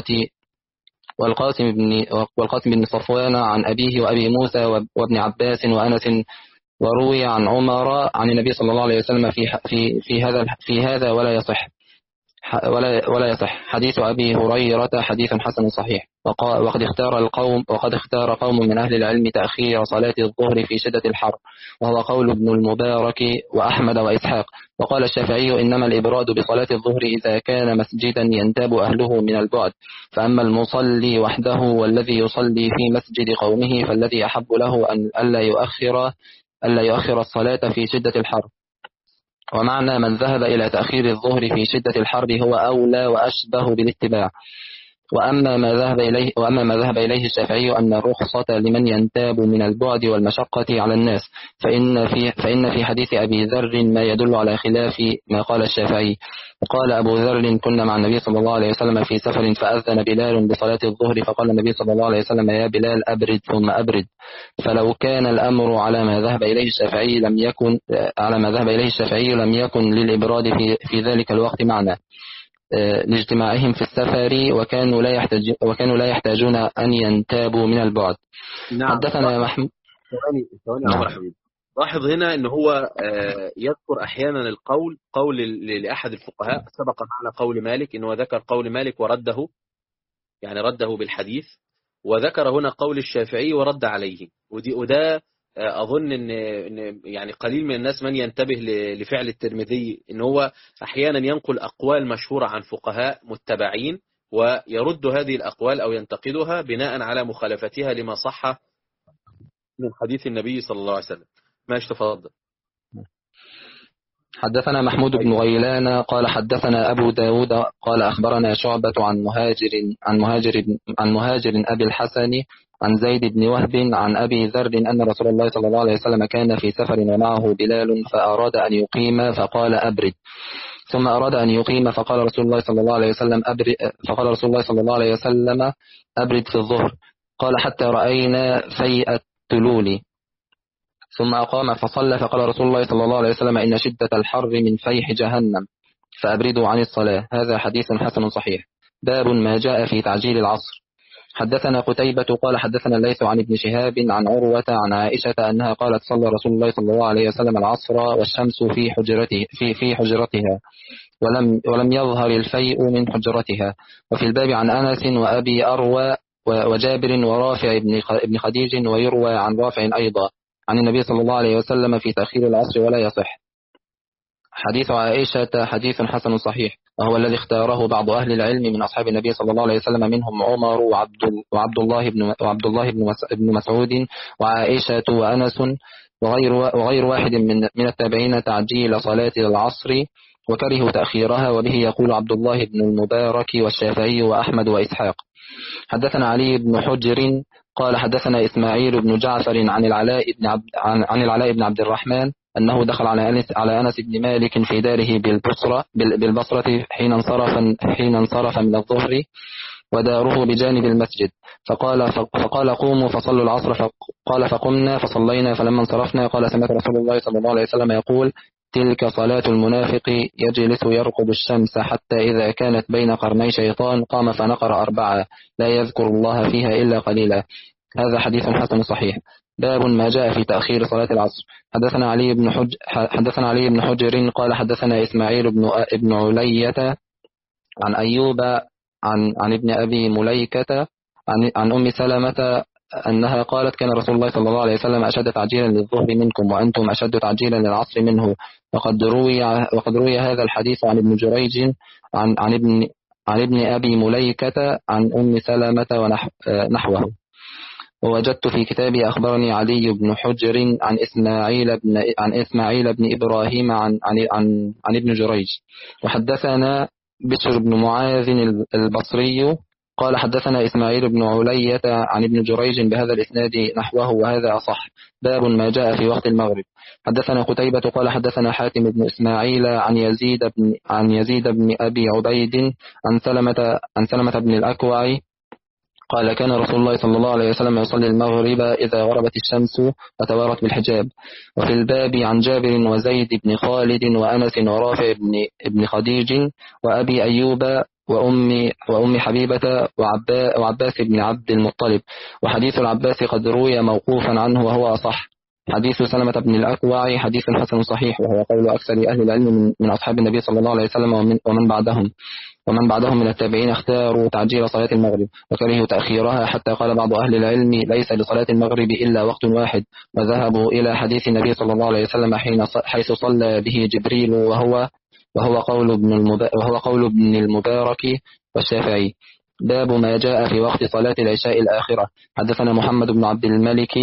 والقاسم بن والقاسم بن صفوان عن أبيه وأبي موسى وابن عباس وأنس. وروي عن عمر عن النبي صلى الله عليه وسلم في في في هذا في هذا ولا يصح ولا ولا يصح. حديث أبي هريرة حديث حسن صحيح. وقد اختار القوم وقد اختار قوم من أهل العلم تأخير صلاة الظهر في شدة الحر، وهو قول ابن المبارك وأحمد وإسحاق. وقال الشافعي إنما الإبراد بصلاة الظهر إذا كان مسجدا ينتاب أهله من البعد، فأما المصلي وحده والذي يصلي في مسجد قومه فالذي أحب له أن ألا يؤخر ألا يؤخر الصلاة في شدة الحر. ومعنى من ذهب إلى تأخير الظهر في شدة الحر هو أولى وأشبه بالاتباع. وأما ما ذهب إليه وأما ما ذهب إليه الشافعي أن الرخصة لمن ينتاب من البعد والمشقة على الناس، فإن في فإن في حديث أبي ذر ما يدل على خلاف ما قال الشافعي. وقال أبو ذر كنا مع النبي صلى الله عليه وسلم في سفر فأذن بلال بصلاة الظهر فقال النبي صلى الله عليه وسلم يا بلال أبرد ثم أبرد. فلو كان الأمر على ما ذهب إليه الشافعي لم يكن على ما ذهب إليه الشافعي لم يكن للإبراد في في ذلك الوقت معنى لاجتماعهم في السفر وكانوا لا يحتاج وكانوا لا يحتاجون أن ينتابوا من البعد. نعم. حدثنا محمود. ثواني ثواني عمر حبيبي، لاحظ هنا ان هو يذكر احيانا القول قول لاحد الفقهاء، سبق معنا قول مالك انه ذكر قول مالك ورده، يعني رده بالحديث، وذكر هنا قول الشافعي ورد عليه. ودي وده أظن إن يعني قليل من الناس من ينتبه لفعل الترمذي، إن هو أحيانا ينقل أقوال مشهورة عن فقهاء متبعين ويرد هذه الأقوال أو ينتقدها بناء على مخالفتها لما صح من حديث النبي صلى الله عليه وسلم. ماشي تفضل. حدثنا محمود بن غيلان قال حدثنا أبو داود قال أخبرنا شعبة عن مهاجر عن مهاجر عن مهاجر أبي الحسن عن زيد بن وهب عن أبي ذر أن رسول الله صلى الله عليه وسلم كان في سفر ومعه بلال فأراد أن يقيم فقال أبرد، ثم أراد أن يقيم فقال رسول الله صلى الله عليه وسلم أبرد فقال رسول الله صلى الله عليه وسلم أبرد في الظهر. قال حتى رأينا فيئة التلول. ثم أقام فصلى فقال رسول الله صلى الله عليه وسلم إن شدة الحر من فيح جهنم فأبردوا عن الصلاة. هذا حديث حسن صحيح. باب ما جاء في تعجيل العصر. حدثنا قتيبة قال حدثنا الليث عن ابن شهاب عن عروة عن عائشة أنها قالت صلى رسول الله صلى الله عليه وسلم العصر والشمس في حجرته في في حجرتها ولم ولم يظهر الفيء من حجرتها. وفي الباب عن أنس وأبي أروى وجابر ورافع ابن خديج، ويروى عن رافع أيضا عن النبي صلى الله عليه وسلم في تأخير العصر ولا يصح. حديث عائشة حديث حسن صحيح، وهو الذي اختاره بعض أهل العلم من أصحاب النبي صلى الله عليه وسلم، منهم عمر وعبد وعبد الله بن وعبد الله بن مسعود وعائشة وأنس وغير وغير واحد من من التابعين تعجيل صلاة العصر، وكرهوا تأخيرها، وبه يقول عبد الله بن المبارك والشافعي وأحمد وإسحاق. حدثنا علي بن حجر قال حدثنا إسماعيل بن جعفر عن العلاء بن عبد عن, عن العلاء بن عبد الرحمن أنه دخل على أنس على أنس بن مالك في داره بالبصرة بالبصرة حين انصرف حين انصرف من الظهر، وداره بجانب المسجد، فقال فقال قوموا فصلوا العصر، فقال فقمنا فصلينا، فلما انصرفنا قال سمعت رسول الله صلى الله عليه وسلم يقول تلك صلاة المنافق يجلس يرقب الشمس حتى إذا كانت بين قرني شيطان قام فنقر أربعة لا يذكر الله فيها إلا قليلا. هذا حديث حسن صحيح. باب ما جاء في تأخير صلاة العصر. حدثنا علي بن حج حدثنا علي بن حجر قال حدثنا إسماعيل بن ابن علية عن أيوب عن عن ابن أبي مليكة عن عن أم سلمة أنها قالت كان رسول الله صلى الله عليه وسلم أشد تعجيلا للظهر منكم وأنتم أشد تعجيلا للعصر منه. وقد روي وقد روي هذا الحديث عن ابن جريج عن عن ابن عن ابن أبي مليكة عن أم سلمة ونحوه. ووجدت في كتابي أخبرني علي بن حجر عن إسماعيل بن عن إسماعيل بن إبراهيم عن عن عن, عن ابن جريج. وحدثنا بشر بن معاذ البصري قال حدثنا إسماعيل بن علية عن ابن جريج بهذا الإسناد نحوه وهذا أصح. باب ما جاء في وقت المغرب. حدثنا قتيبة قال حدثنا حاتم بن إسماعيل عن يزيد بن عن يزيد بن أبي عبيد عن سلمة عن سلمة بن الأكوع قال كان رسول الله صلى الله عليه وسلم يصلي المغرب إذا غربت الشمس وتوارت بالحجاب. وفي الباب عن جابر وزيد بن خالد وأنس ورافع بن ابن خديج وأبي أيوب وأم وأم حبيبة وعبا وعباس بن عبد المطلب. وحديث العباس قد روي موقوفا عنه وهو أصح. حديث سلمة بن الأكوع حديث حسن صحيح، وهو قول أكثر أهل العلم من أصحاب النبي صلى الله عليه وسلم ومن, ومن بعدهم ومن بعدهم من التابعين اختاروا تعجيل صلاة المغرب وكرهوا تأخيرها، حتى قال بعض أهل العلم ليس لصلاة المغرب إلا وقت واحد، وذهبوا إلى حديث النبي صلى الله عليه وسلم حيث صلى به جبريل وهو وهو قول ابن وهو قول ابن المبارك والشافعي. باب ما جاء في وقت صلاة العشاء الآخرة. حدثنا محمد بن عبد الملك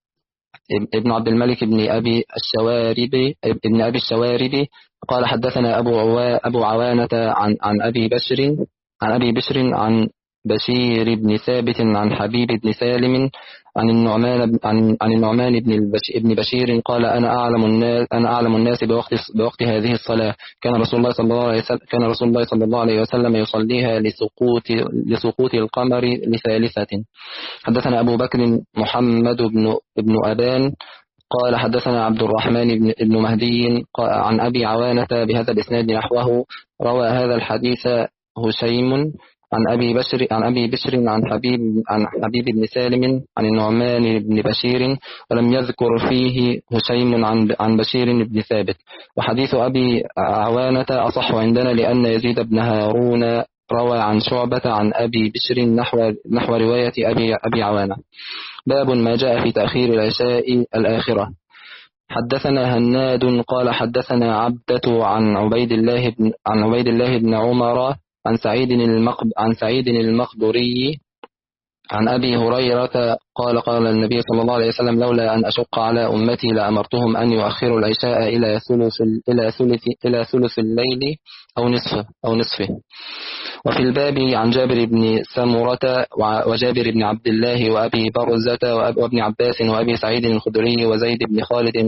ابن عبد الملك بن أبي الشوارب ابن أبي الشوارب قال حدثنا أبو عوا أبو عوانة عن عن أبي بشر عن أبي بشر عن بشير بن ثابت عن حبيب بن سالم عن النعمان عن عن النعمان بن ابن بشير قال أنا أعلم الناس أنا أعلم الناس بوقت بوقت هذه الصلاة. كان رسول الله صلى الله عليه وسلم كان رسول الله صلى الله عليه وسلم يصليها لسقوط لسقوط القمر لثالثة. حدثنا أبو بكر محمد بن ابن أبان قال حدثنا عبد الرحمن بن ابن مهدي عن أبي عوانة بهذا الإسناد نحوه. روى هذا الحديث هشيم عن أبي بشر عن أبي بشر عن حبيب عن حبيب بن سالم عن النعمان بن بشير، ولم يذكر فيه هشيم عن عن بشير بن ثابت. وحديث أبي عوانة أصح عندنا لأن يزيد بن هارون روى عن شعبة عن أبي بشر نحو نحو رواية أبي أبي عوانة. باب ما جاء في تأخير العشاء الآخرة. حدثنا هناد قال حدثنا عبدة عن عبيد الله بن عن عبيد الله بن عمر عن سعيد المقب عن سعيد المقبري عن أبي هريرة قال قال النبي صلى الله عليه وسلم لولا أن أشق على أمتي لأمرتهم أن يؤخروا العشاء إلى ثلث إلى ثلث إلى ثلث الليل أو نصفه أو نصفه. وفي الباب عن جابر بن سمرة وجابر بن عبد الله وأبي برزة وابن عباس وأبي سعيد الخدري وزيد بن خالد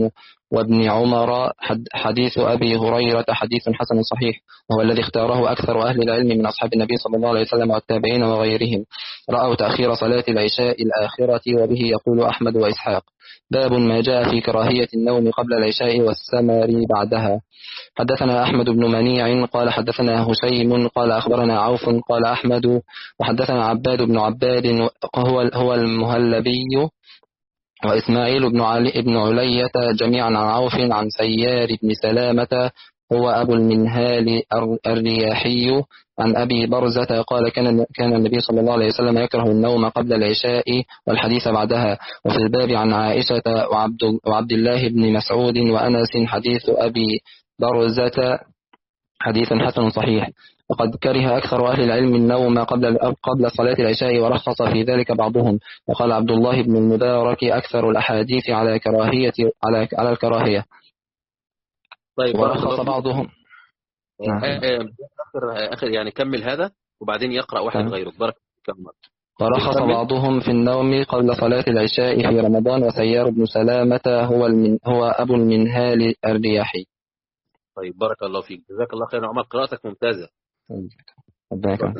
وابن عمر. حديث أبي هريرة حديث حسن صحيح، وهو الذي اختاره أكثر أهل العلم من أصحاب النبي صلى الله عليه وسلم والتابعين وغيرهم. رأوا تأخير صلاة العشاء الآخرة، وبه يقول أحمد وإسحاق. باب ما جاء في كراهية النوم قبل العشاء والسمر بعدها. حدثنا أحمد بن منيع قال حدثنا هشيم قال أخبرنا عوف قال أحمد وحدثنا عباد بن عباد هو هو المهلبي وإسماعيل بن علي بن علية جميعا عن عوف عن سيار بن سلامة هو أبو المنهال الرياحي عن أبي برزة قال كان كان النبي صلى الله عليه وسلم يكره النوم قبل العشاء والحديث بعدها. وفي الباب عن عائشة وعبد, وعبد الله بن مسعود وأنس حديث أبي برزة حديث حسن صحيح. وقد كره أكثر أهل العلم النوم قبل قبل صلاة العشاء ورخص في ذلك بعضهم. وقال عبد الله بن المبارك أكثر الأحاديث على كراهية على على الكراهية. طيب ورخص بعضهم. نعم. آخر آخر يعني كمل هذا وبعدين يقرأ واحد نعم. غيره. بارك الله. ورخص بعضهم في النوم قبل صلاة العشاء في رمضان. وسيار بن سلامة هو المن هو أبو المنهال الرياحي. طيب بارك الله فيك، جزاك الله خير عمر، قراءتك ممتازة. ربنا يكرمك.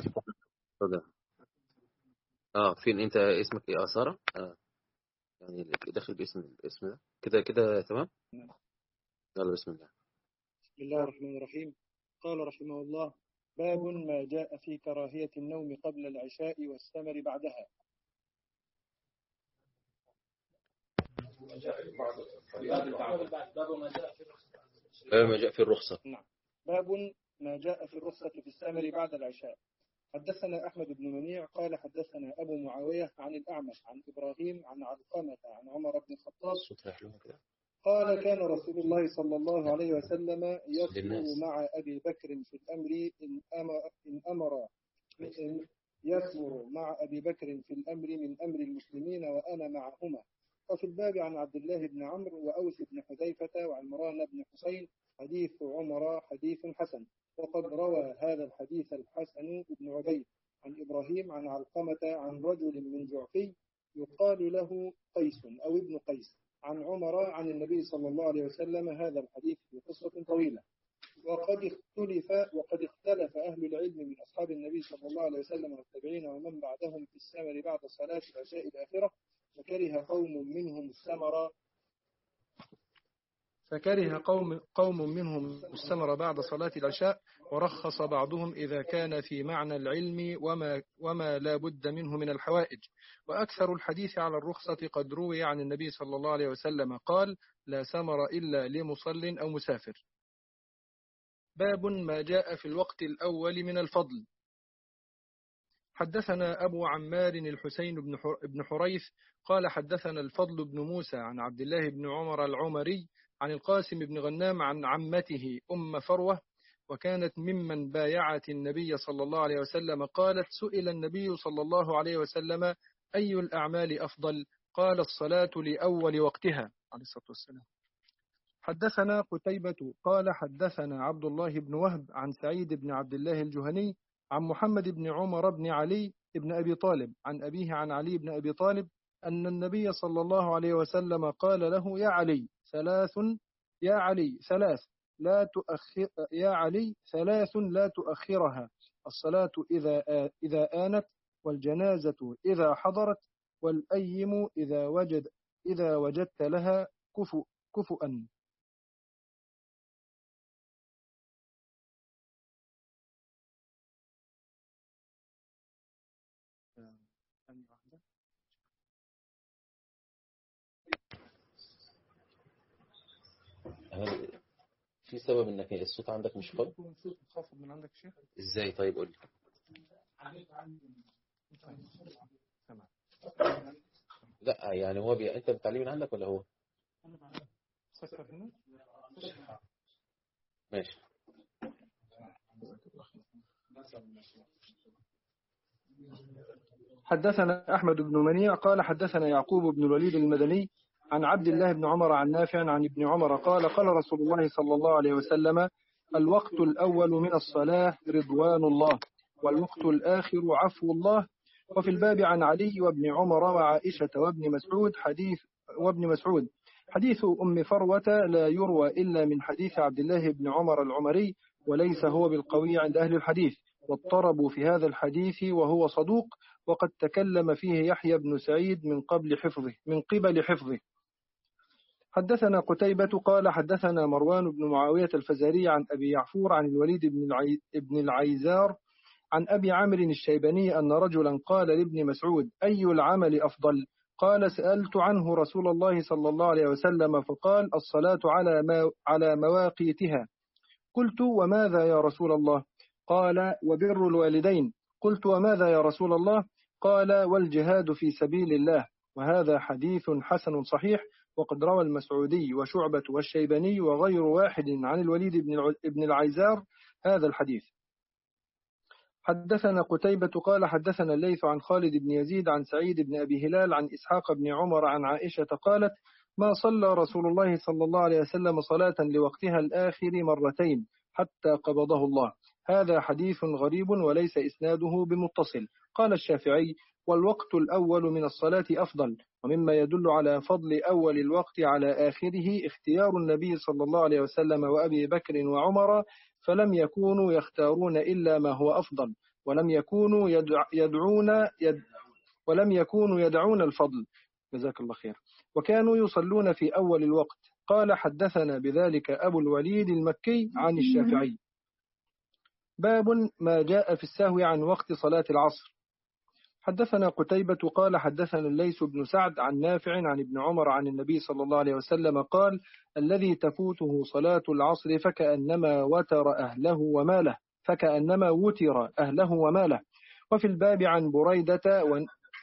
اه فين انت اسمك ايه؟ اه سارة. اه يعني داخل باسم الاسم ده كده كده تمام. يلا بسم الله. بسم الله الرحمن الرحيم. قال رحمه الله: باب ما جاء في كراهية النوم قبل العشاء والسمر بعدها. باب ما جاء في الرخصة. نعم. باب ما جاء في الرخصة في السمر بعد العشاء. حدثنا أحمد بن منيع قال حدثنا أبو معاوية عن الأعمش عن إبراهيم عن علقمة عن عمر بن الخطاب قال كان رسول الله صلى الله عليه وسلم يصبر مع أبي بكر في الأمر إن أمر, إن أمر إن يصبر مع أبي بكر في الأمر من أمر المسلمين وأنا معهما. وفي الباب عن عبد الله بن عمرو وأوس بن حذيفة وعمران بن حسين حديث عمر حديث حسن. وقد روى هذا الحديث الحسن بن عبيد عن إبراهيم عن علقمة عن رجل من جعفي يقال له قيس أو ابن قيس عن عمر عن النبي صلى الله عليه وسلم هذا الحديث في قصة طويلة. وقد اختلف وقد اختلف أهل العلم من أصحاب النبي صلى الله عليه وسلم والتابعين ومن بعدهم في السمر بعد صلاة العشاء الآخرة. فكره قوم منهم السمر فكره قوم قوم منهم السمر بعد صلاة العشاء، ورخص بعضهم إذا كان في معنى العلم وما وما لا بد منه من الحوائج. وأكثر الحديث على الرخصة قد روي عن النبي صلى الله عليه وسلم قال: لا سمر إلا لمصل أو مسافر. باب ما جاء في الوقت الأول من الفضل. حدثنا أبو عمار الحسين بن حريث قال حدثنا الفضل بن موسى عن عبد الله بن عمر العمري عن القاسم بن غنام عن عمته أم فروة وكانت ممن بايعت النبي صلى الله عليه وسلم قالت: سئل النبي صلى الله عليه وسلم: أي الأعمال أفضل؟ قال: الصلاة لأول وقتها عليه الصلاة والسلام. حدثنا قتيبة قال حدثنا عبد الله بن وهب عن سعيد بن عبد الله الجهني عن محمد بن عمر بن علي بن أبي طالب عن أبيه عن علي بن أبي طالب أن النبي صلى الله عليه وسلم قال له: يا علي ثلاث يا علي ثلاث لا تؤخر يا علي ثلاث لا تؤخرها: الصلاة إذا إذا آنت، والجنازة إذا حضرت، والأيم إذا وجد إذا وجدت لها كفؤ كفؤا. في سبب انك الصوت عندك مش قوي؟ الصوت خافض من عندك شيخ. ازاي؟ طيب قول لي. لا يعني هو بي... انت بتعليه من عندك ولا هو؟ ماشي. حدثنا أحمد بن منيع قال حدثنا يعقوب بن الوليد المدني عن عبد الله بن عمر عن نافع عن ابن عمر قال: قال رسول الله صلى الله عليه وسلم: الوقت الأول من الصلاة رضوان الله، والوقت الآخر عفو الله. وفي الباب عن علي وابن عمر وعائشة وابن مسعود حديث وابن مسعود حديث أم فروة لا يروى إلا من حديث عبد الله بن عمر العمري، وليس هو بالقوي عند أهل الحديث، واضطربوا في هذا الحديث وهو صدوق، وقد تكلم فيه يحيى بن سعيد من قبل حفظه من قبل حفظه. حدثنا قتيبة قال حدثنا مروان بن معاوية الفزاري عن أبي يعفور عن الوليد بن, العي... بن العيزار عن أبي عمرو الشيباني أن رجلا قال لابن مسعود: أي العمل أفضل؟ قال: سألت عنه رسول الله صلى الله عليه وسلم فقال: الصلاة على, ما... على مواقيتها. قلت: وماذا يا رسول الله؟ قال: وبر الوالدين. قلت: وماذا يا رسول الله؟ قال: والجهاد في سبيل الله. وهذا حديث حسن صحيح، وقد روى المسعودي وشعبة والشيباني وغير واحد عن الوليد بن العيزار هذا الحديث. حدثنا قتيبة قال حدثنا الليث عن خالد بن يزيد عن سعيد بن أبي هلال عن إسحاق بن عمر عن عائشة قالت: ما صلى رسول الله صلى الله عليه وسلم صلاة لوقتها الآخر مرتين حتى قبضه الله. هذا حديث غريب وليس إسناده بمتصل. قال الشافعي: والوقت الأول من الصلاة أفضل. ومما يدل على فضل أول الوقت على آخره اختيار النبي صلى الله عليه وسلم وأبي بكر وعمر، فلم يكونوا يختارون إلا ما هو أفضل، ولم يكونوا يدعون يد ولم يكونوا يدعون الفضل. جزاك الله خير. وكانوا يصلون في أول الوقت. قال حدثنا بذلك أبو الوليد المكي عن الشافعي. باب ما جاء في السهو عن وقت صلاة العصر. حدثنا قتيبة قال حدثنا الليث بن سعد عن نافع عن ابن عمر عن النبي صلى الله عليه وسلم قال: الذي تفوته صلاة العصر فكأنما وتر أهله وماله فكأنما وتر أهله وماله. وفي الباب عن بريدة و...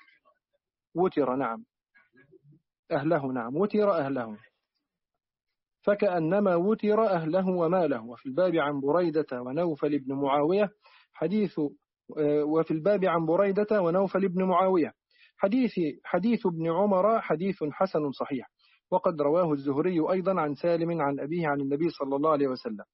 وتر نعم أهله نعم وتر أهله فكأنما وتر أهله وماله. وفي الباب عن بريدة ونوفل بن معاوية حديث وفي الباب عن بريدة ونوفل بن معاوية حديث حديث ابن عمر حديث حسن صحيح، وقد رواه الزهري أيضا عن سالم عن أبيه عن النبي صلى الله عليه وسلم.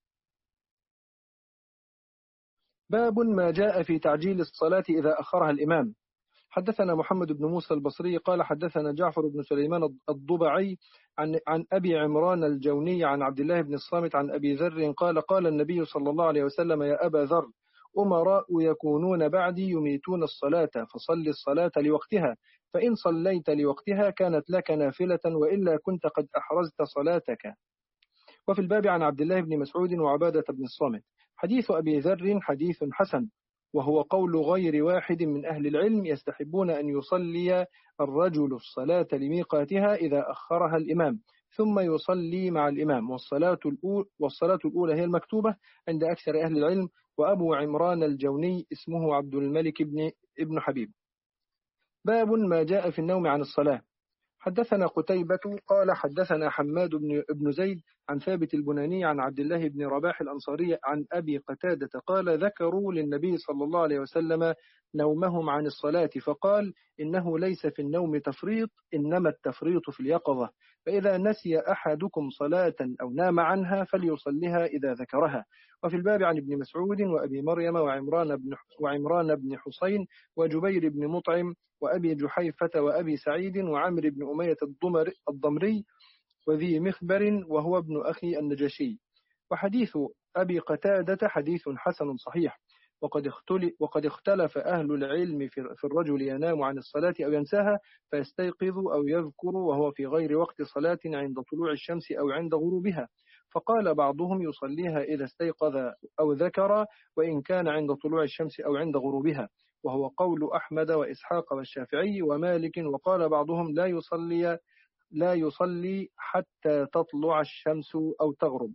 باب ما جاء في تعجيل الصلاة إذا أخرها الإمام. حدثنا محمد بن موسى البصري قال حدثنا جعفر بن سليمان الضبعي عن عن أبي عمران الجوني عن عبد الله بن الصامت عن أبي ذر قال: قال النبي صلى الله عليه وسلم: يا أبا ذر، أمراء يكونون بعدي يميتون الصلاة، فصل الصلاة لوقتها، فإن صليت لوقتها كانت لك نافلة، وإلا كنت قد أحرزت صلاتك. وفي الباب عن عبد الله بن مسعود وعبادة بن الصامت. حديث أبي ذر حديث حسن، وهو قول غير واحد من أهل العلم يستحبون أن يصلي الرجل الصلاة لميقاتها إذا أخرها الإمام، ثم يصلي مع الإمام، والصلاة الأولى, والصلاة الأولى هي المكتوبة عند أكثر أهل العلم. وأبو عمران الجوني اسمه عبد الملك بن ابن حبيب. باب ما جاء في النوم عن الصلاة. حدثنا قتيبة قال حدثنا حماد بن ابن زيد عن ثابت البناني عن عبد الله بن رباح الأنصاري عن أبي قتادة قال: ذكروا للنبي صلى الله عليه وسلم نومهم عن الصلاة، فقال: إنه ليس في النوم تفريط، إنما التفريط في اليقظة، فإذا نسي أحدكم صلاة أو نام عنها فليصلها إذا ذكرها. وفي الباب عن ابن مسعود وأبي مريم وعمران بن وعمران بن حسين وجبير بن مطعم وأبي جحيفة وأبي سعيد وعمر بن أمية الضمري وذي مخبر وهو ابن أخي النجاشي. وحديث أبي قتادة حديث حسن صحيح، وقد وقد اختلف أهل العلم في الرجل ينام عن الصلاة أو ينساها فيستيقظ أو يذكر وهو في غير وقت صلاة عند طلوع الشمس أو عند غروبها. فقال بعضهم يصليها إذا استيقظ أو ذكر، وإن كان عند طلوع الشمس أو عند غروبها، وهو قول أحمد وإسحاق والشافعي ومالك. وقال بعضهم لا يصلي لا يصلي حتى تطلع الشمس أو تغرب.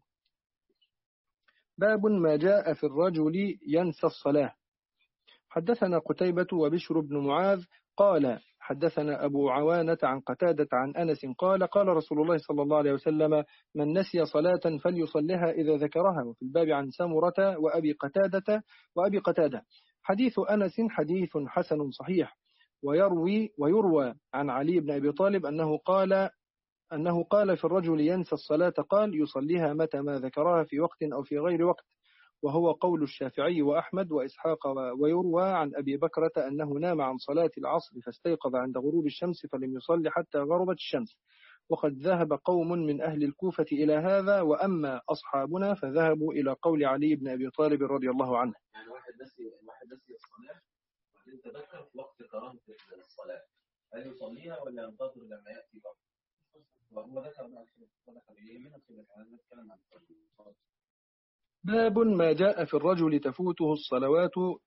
باب ما جاء في الرجل ينسى الصلاة. حدثنا قتيبة وبشر بن معاذ قال حدثنا أبو عوانة عن قتادة عن أنس قال: قال رسول الله صلى الله عليه وسلم: من نسي صلاة فليصلها إذا ذكرها. وفي الباب عن سمرة وأبي قتادة وأبي قتادة. حديث أنس حديث حسن صحيح. ويروي ويروى عن علي بن أبي طالب أنه قال أنه قال في الرجل ينسى الصلاة قال: يصليها متى ما ذكرها في وقت أو في غير وقت، وهو قول الشافعي وأحمد وإسحاق. ويروى عن أبي بكرة أنه نام عن صلاة العصر فاستيقظ عند غروب الشمس فلم يصلي حتى غربت الشمس. وقد ذهب قوم من أهل الكوفة إلى هذا، وأما أصحابنا فذهبوا إلى قول علي بن أبي طالب رضي الله عنه. يعني واحد بس واحد بس الصلاة وبعدين تذكر في وقت كراهة الصلاة، هل يصليها ولا ينتظر لما يأتي وقت؟ وهو ذكر بقى ذكر إيه من الخلاف، هذا نتكلم عن الصلاة. باب ما جاء في الرجل تفوته الصلوات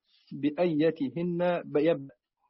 بأيتهن يبدأ.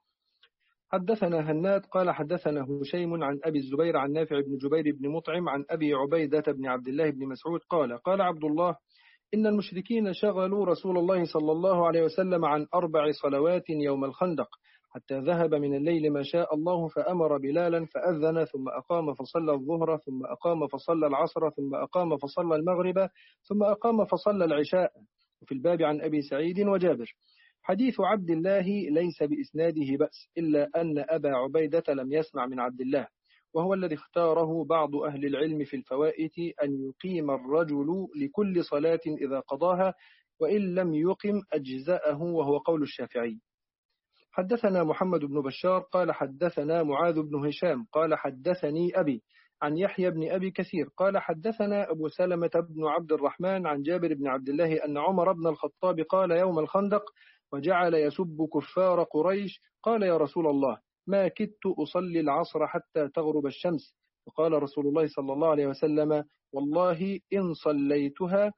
حدثنا هناد قال حدثنا هشيم عن أبي الزبير عن نافع بن جبير بن مطعم عن أبي عبيدة بن عبد الله بن مسعود قال قال عبد الله إن المشركين شغلوا رسول الله صلى الله عليه وسلم عن أربع صلوات يوم الخندق، حتى ذهب من الليل ما شاء الله، فأمر بلالا فأذن، ثم أقام فصلى الظهر، ثم أقام فصلى العصر، ثم أقام فصلى المغرب، ثم أقام فصلى العشاء. وفي الباب عن أبي سعيد وجابر. حديث عبد الله ليس بإسناده بأس، إلا أن أبا عبيدة لم يسمع من عبد الله، وهو الذي اختاره بعض أهل العلم في الفوائت أن يقيم الرجل لكل صلاة إذا قضاها، وإن لم يقم أجزاءه، وهو قول الشافعي. حدثنا محمد بن بشار قال حدثنا معاذ بن هشام قال حدثني أبي عن يحيى بن أبي كثير قال حدثنا أبو سلمة بن عبد الرحمن عن جابر بن عبد الله أن عمر بن الخطاب قال يوم الخندق وجعل يسب كفار قريش، قال يا رسول الله ما كدت أصلي العصر حتى تغرب الشمس، فقال رسول الله صلى الله عليه وسلم والله إن صليتها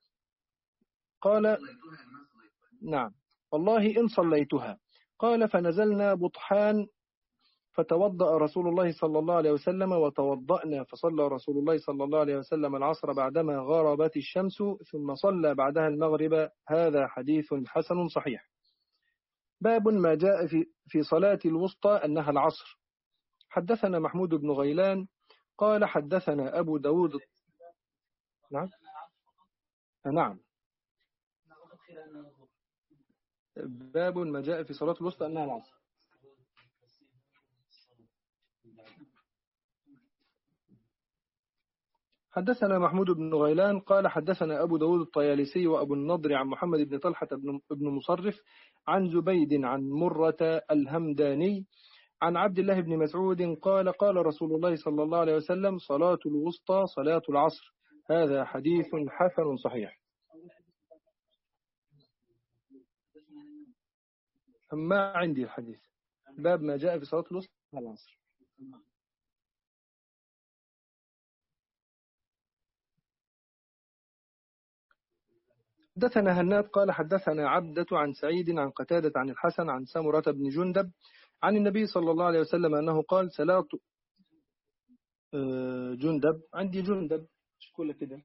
قال نعم والله إن صليتها قال فنزلنا بطحان فتوضأ رسول الله صلى الله عليه وسلم وتوضأنا، فصلى رسول الله صلى الله عليه وسلم العصر بعدما غربت الشمس، ثم صلى بعدها المغرب. هذا حديث حسن صحيح. باب ما جاء في في صلاة الوسطى أنها العصر. حدثنا محمود بن غيلان قال حدثنا أبو داود. نعم نعم باب ما جاء في صلاة الوسطى أنها العصر. حدثنا محمود بن غيلان قال حدثنا أبو داود الطيالسي وأبو النضر عن محمد بن طلحة بن مصرف عن زبيد عن مرة الهمداني عن عبد الله بن مسعود قال قال رسول الله صلى الله عليه وسلم صلاة الوسطى صلاة العصر. هذا حديث حسن صحيح. ما عندي الحديث. باب ما جاء في صلاة الوسطى العصر. حدثنا هناد قال حدثنا عبدة عن سعيد عن قتادة عن الحسن عن سمرة بن جندب عن النبي صلى الله عليه وسلم أنه قال صلاة جندب. عندي جندب مش كله كده.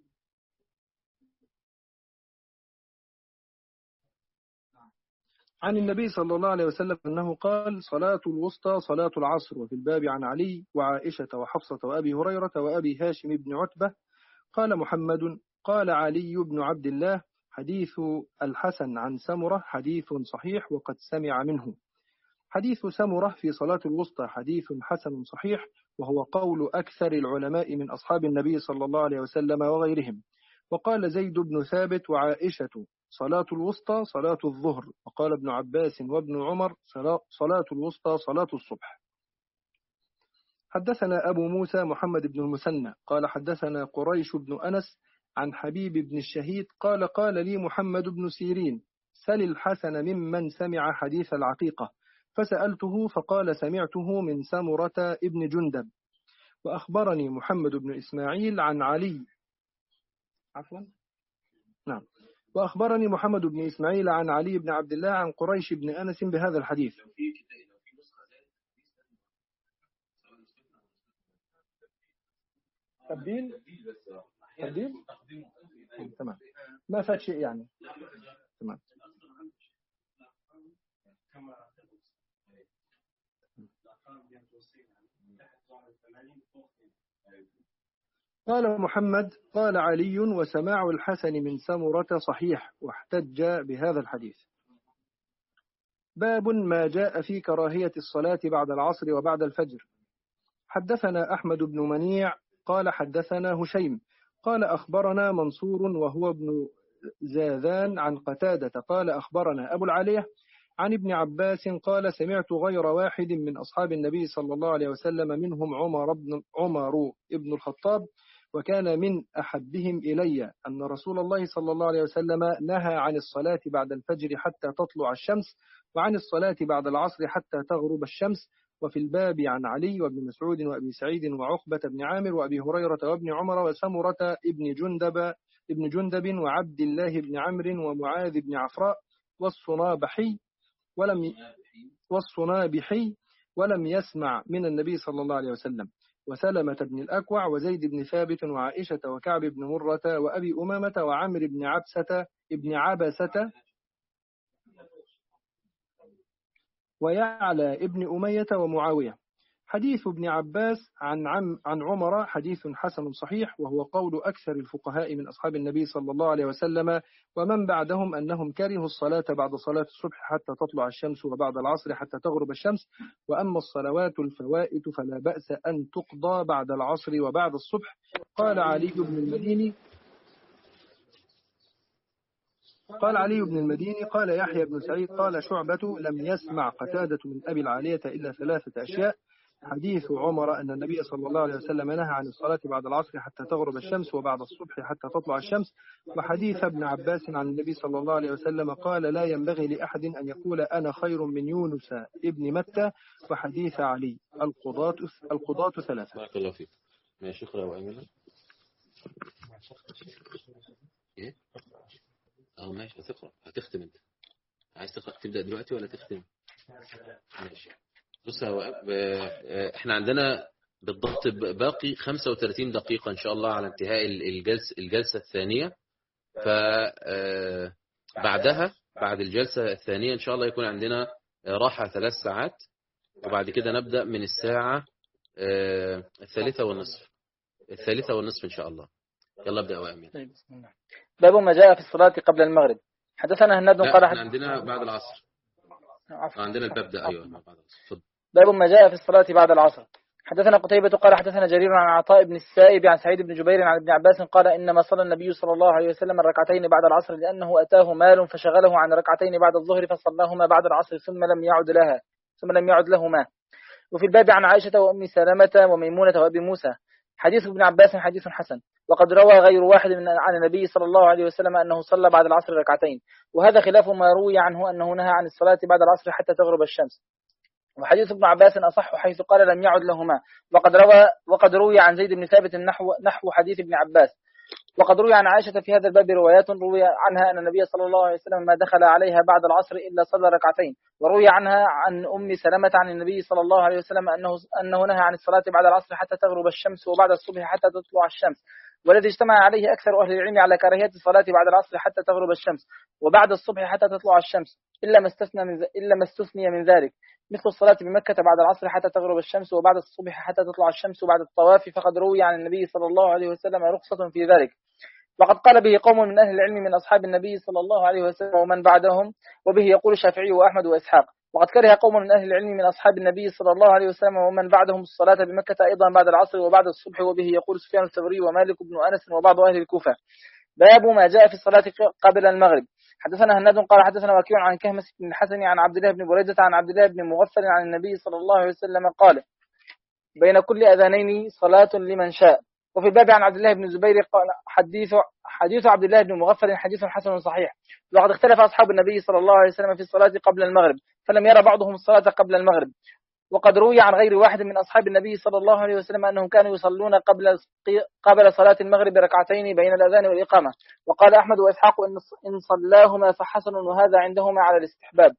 عن النبي صلى الله عليه وسلم أنه قال صلاة الوسطى صلاة العصر. وفي الباب عن علي وعائشة وحفصة وأبي هريرة وأبي هاشم بن عتبة. قال محمد قال علي بن عبد الله حديث الحسن عن سمرة حديث صحيح وقد سمع منه. حديث سمرة في صلاة الوسطى حديث حسن صحيح، وهو قول أكثر العلماء من أصحاب النبي صلى الله عليه وسلم وغيرهم. وقال زيد بن ثابت وعائشة صلاة الوسطى صلاة الظهر، وقال ابن عباس وابن عمر صلاة الوسطى صلاة الصبح. حدثنا أبو موسى محمد بن المثنى قال حدثنا قريش بن أنس عن حبيب بن الشهيد قال قال لي محمد بن سيرين سل الحسن ممن سمع حديث العقيقة، فسألته فقال سمعته من سمرة ابن جندب. وأخبرني محمد بن إسماعيل عن علي عفوا نعم وأخبرني محمد بن إسماعيل عن علي بن عبد الله عن قريش بن أنس بهذا الحديث. تبديل تبديل تمام ما فات شيء يعني تمام. قال محمد قال علي وسماع الحسن من سمرة صحيح، واحتج بهذا الحديث. باب ما جاء في كراهية الصلاة بعد العصر وبعد الفجر. حدثنا أحمد بن منيع قال حدثنا هشيم قال أخبرنا منصور وهو ابن زاذان عن قتادة قال أخبرنا أبو العالية عن ابن عباس قال سمعت غير واحد من أصحاب النبي صلى الله عليه وسلم منهم عمر بن عمر ابن الخطاب وكان من أحبهم إلي أن رسول الله صلى الله عليه وسلم نهى عن الصلاة بعد الفجر حتى تطلع الشمس وعن الصلاة بعد العصر حتى تغرب الشمس. وفي الباب عن علي وابن مسعود وأبي سعيد وعقبة بن عامر وأبي هريرة وابن عمر وسمرة ابن جندب ابن جندب وعبد الله بن عمرو ومعاذ بن عفراء والصنابحي ولم والصنابحي ولم يسمع من النبي صلى الله عليه وسلم وسلمة بن الأكوع وزيد بن ثابت وعائشة وكعب بن مرة وأبي أمامة وعمر بن عبسة ابن عبسة ويعلى ابن أمية ومعاوية. حديث ابن عباس عن عم عن عمر حديث حسن صحيح وهو قول أكثر الفقهاء من أصحاب النبي صلى الله عليه وسلم ومن بعدهم أنهم كرهوا الصلاة بعد صلاة الصبح حتى تطلع الشمس وبعد العصر حتى تغرب الشمس. وأما الصلوات الفوائت فلا بأس أن تقضى بعد العصر وبعد الصبح. قال علي بن المديني قال علي بن المديني قال يحيى بن سعيد قال شعبة لم يسمع قتادة من أبي العالية إلا ثلاثة أشياء: حديث عمر أن النبي صلى الله عليه وسلم نهى عن الصلاة بعد العصر حتى تغرب الشمس وبعد الصبح حتى تطلع الشمس، وحديث ابن عباس عن النبي صلى الله عليه وسلم قال لا ينبغي لأحد أن يقول أنا خير من يونس ابن متى، وحديث علي القضاة القضاة ثلاثة. بارك الله فيك. ماشي اقرأ وأمنا. إيه؟ أه ماشي هتقرأ هتختم أنت. عايز تقرأ تبدأ دلوقتي ولا تختم؟ ماشي. بص هو احنا عندنا بالضبط باقي خمسة وثلاثين دقيقة إن شاء الله على انتهاء الجلسة الجلسة الثانية. فبعدها بعد الجلسة الثانية إن شاء الله يكون عندنا راحة ثلاث ساعات، وبعد كده نبدأ من الساعة الثالثة والنصف الثالثة والنصف إن شاء الله. يلا ابدأ وأمين. باب ما جاء في الصلاة قبل المغرب. حدثنا هناد قال احنا عندنا بعد العصر. عفوا. عندنا الباب ده أيوة بعد العصر. باب ما جاء في الصلاة بعد العصر. حدثنا قتيبة قال حدثنا جرير عن عطاء بن السائب عن سعيد بن جبير عن ابن عباس قال إنما صلى النبي صلى الله عليه وسلم الركعتين بعد العصر لأنه أتاه مال فشغله عن ركعتين بعد الظهر فصلاهما بعد العصر ثم لم يعد لها ثم لم يعد لهما. وفي الباب عن عائشة وأم سلمة وميمونة وأبي موسى. حديث ابن عباس حديث حسن، وقد روى غير واحد من عن النبي صلى الله عليه وسلم أنه صلى بعد العصر ركعتين، وهذا خلاف ما روي عنه أنه نهى عن الصلاة بعد العصر حتى تغرب الشمس. وحديث ابن عباس أصح حيث قال لم يعد لهما، وقد روى وقد روي عن زيد بن ثابت نحو نحو حديث ابن عباس. وقد روي عن عائشة في هذا الباب روايات روي عنها أن النبي صلى الله عليه وسلم ما دخل عليها بعد العصر إلا صلى ركعتين، وروي عنها عن أم سلمة عن النبي صلى الله عليه وسلم أنه أنه نهى عن الصلاة بعد العصر حتى تغرب الشمس وبعد الصبح حتى تطلع الشمس، والذي اجتمع عليه أكثر أهل العلم على كراهية الصلاة بعد العصر حتى تغرب الشمس وبعد الصبح حتى تطلع الشمس، إلا ما استثنى من إلا ما استثني من ذلك، مثل الصلاة بمكة بعد العصر حتى تغرب الشمس وبعد الصبح حتى تطلع الشمس وبعد الطواف، فقد روي عن النبي صلى الله عليه وسلم رخصة في ذلك. وقد قال به قوم من أهل العلم من أصحاب النبي صلى الله عليه وسلم ومن بعدهم، وبه يقول الشافعي وأحمد وإسحاق. وقد كره قوم من أهل العلم من أصحاب النبي صلى الله عليه وسلم ومن بعدهم الصلاة بمكة أيضا بعد العصر وبعد الصبح، وبه يقول سفيان الثوري ومالك بن أنس وبعض أهل الكوفة. باب ما جاء في الصلاة قبل المغرب. حدثنا هناد قال حدثنا وكيع عن كهمس بن الحسن عن عبد الله بن بريدة عن عبد الله بن مغفل عن النبي صلى الله عليه وسلم قال بين كل أذانين صلاة لمن شاء. وفي الباب عن عبد الله بن الزبير قال حديث حديث عبد الله بن مغفل حديث حسن صحيح. وقد اختلف أصحاب النبي صلى الله عليه وسلم في الصلاة قبل المغرب، فلم يرى بعضهم الصلاة قبل المغرب. وقد روي عن غير واحد من أصحاب النبي صلى الله عليه وسلم أنهم كانوا يصلون قبل قبل صلاة المغرب ركعتين بين الأذان والإقامة. وقال أحمد وإسحاق إن صلاهما فحسن، وهذا عندهما على الاستحباب.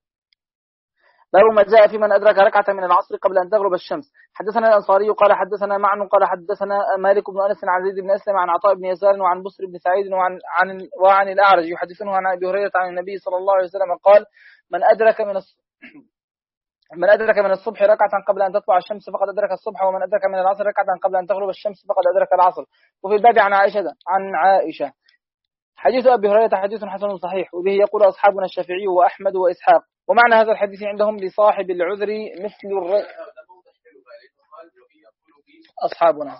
باب ما جاء في من أدرك ركعة من العصر قبل أن تغرب الشمس. حدثنا الأنصاري قال حدثنا معن قال حدثنا مالك بن أنس عن زيد بن أسلم عن عطاء بن يسار وعن بصر بن سعيد وعن عن وعن الأعرج يحدثونه عن أبي هريرة عن النبي صلى الله عليه وسلم قال من أدرك من من أدرك من الصبح ركعة قبل أن تطلع الشمس فقد أدرك الصبح، ومن أدرك من العصر ركعة قبل أن تغرب الشمس فقد أدرك العصر. وفي الباب عن عائشة عن عائشة حديث أبي هريرة حديث حسن صحيح، وبه يقول أصحابنا الشافعي وأحمد وإسحاق. ومعنى هذا الحديث عندهم لصاحب العذر مثل الر... أصحابنا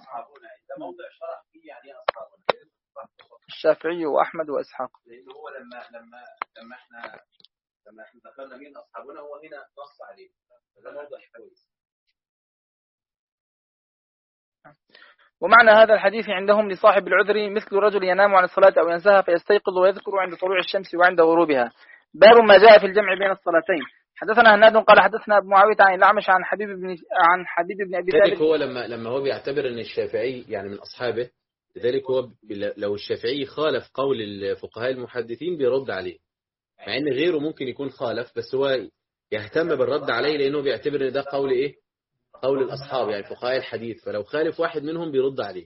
الشافعي وأحمد وإسحاق. هو لما لما لما احنا لما احنا ذكرنا مين أصحابنا هو هنا نص عليه، فده موضع كويس. ومعنى هذا الحديث عندهم لصاحب العذر مثل رجل ينام عن الصلاة أو ينساها فيستيقظ ويذكر عند طلوع الشمس وعند غروبها. باب ما جاء في الجمع بين الصلاتين. حدثنا هناد قال حدثنا أبو معاوية عن الأعمش عن حبيب بن عن حبيب بن أبي ثابت. هو لما لما هو بيعتبر أن الشافعي يعني من أصحابه، لذلك هو لو الشافعي خالف قول الفقهاء المحدثين بيرد عليه، مع ان غيره ممكن يكون خالف بس هو يهتم بالرد عليه لانه بيعتبر ان ده قول ايه، قول الاصحاب يعني فقهاء الحديث، فلو خالف واحد منهم بيرد عليه.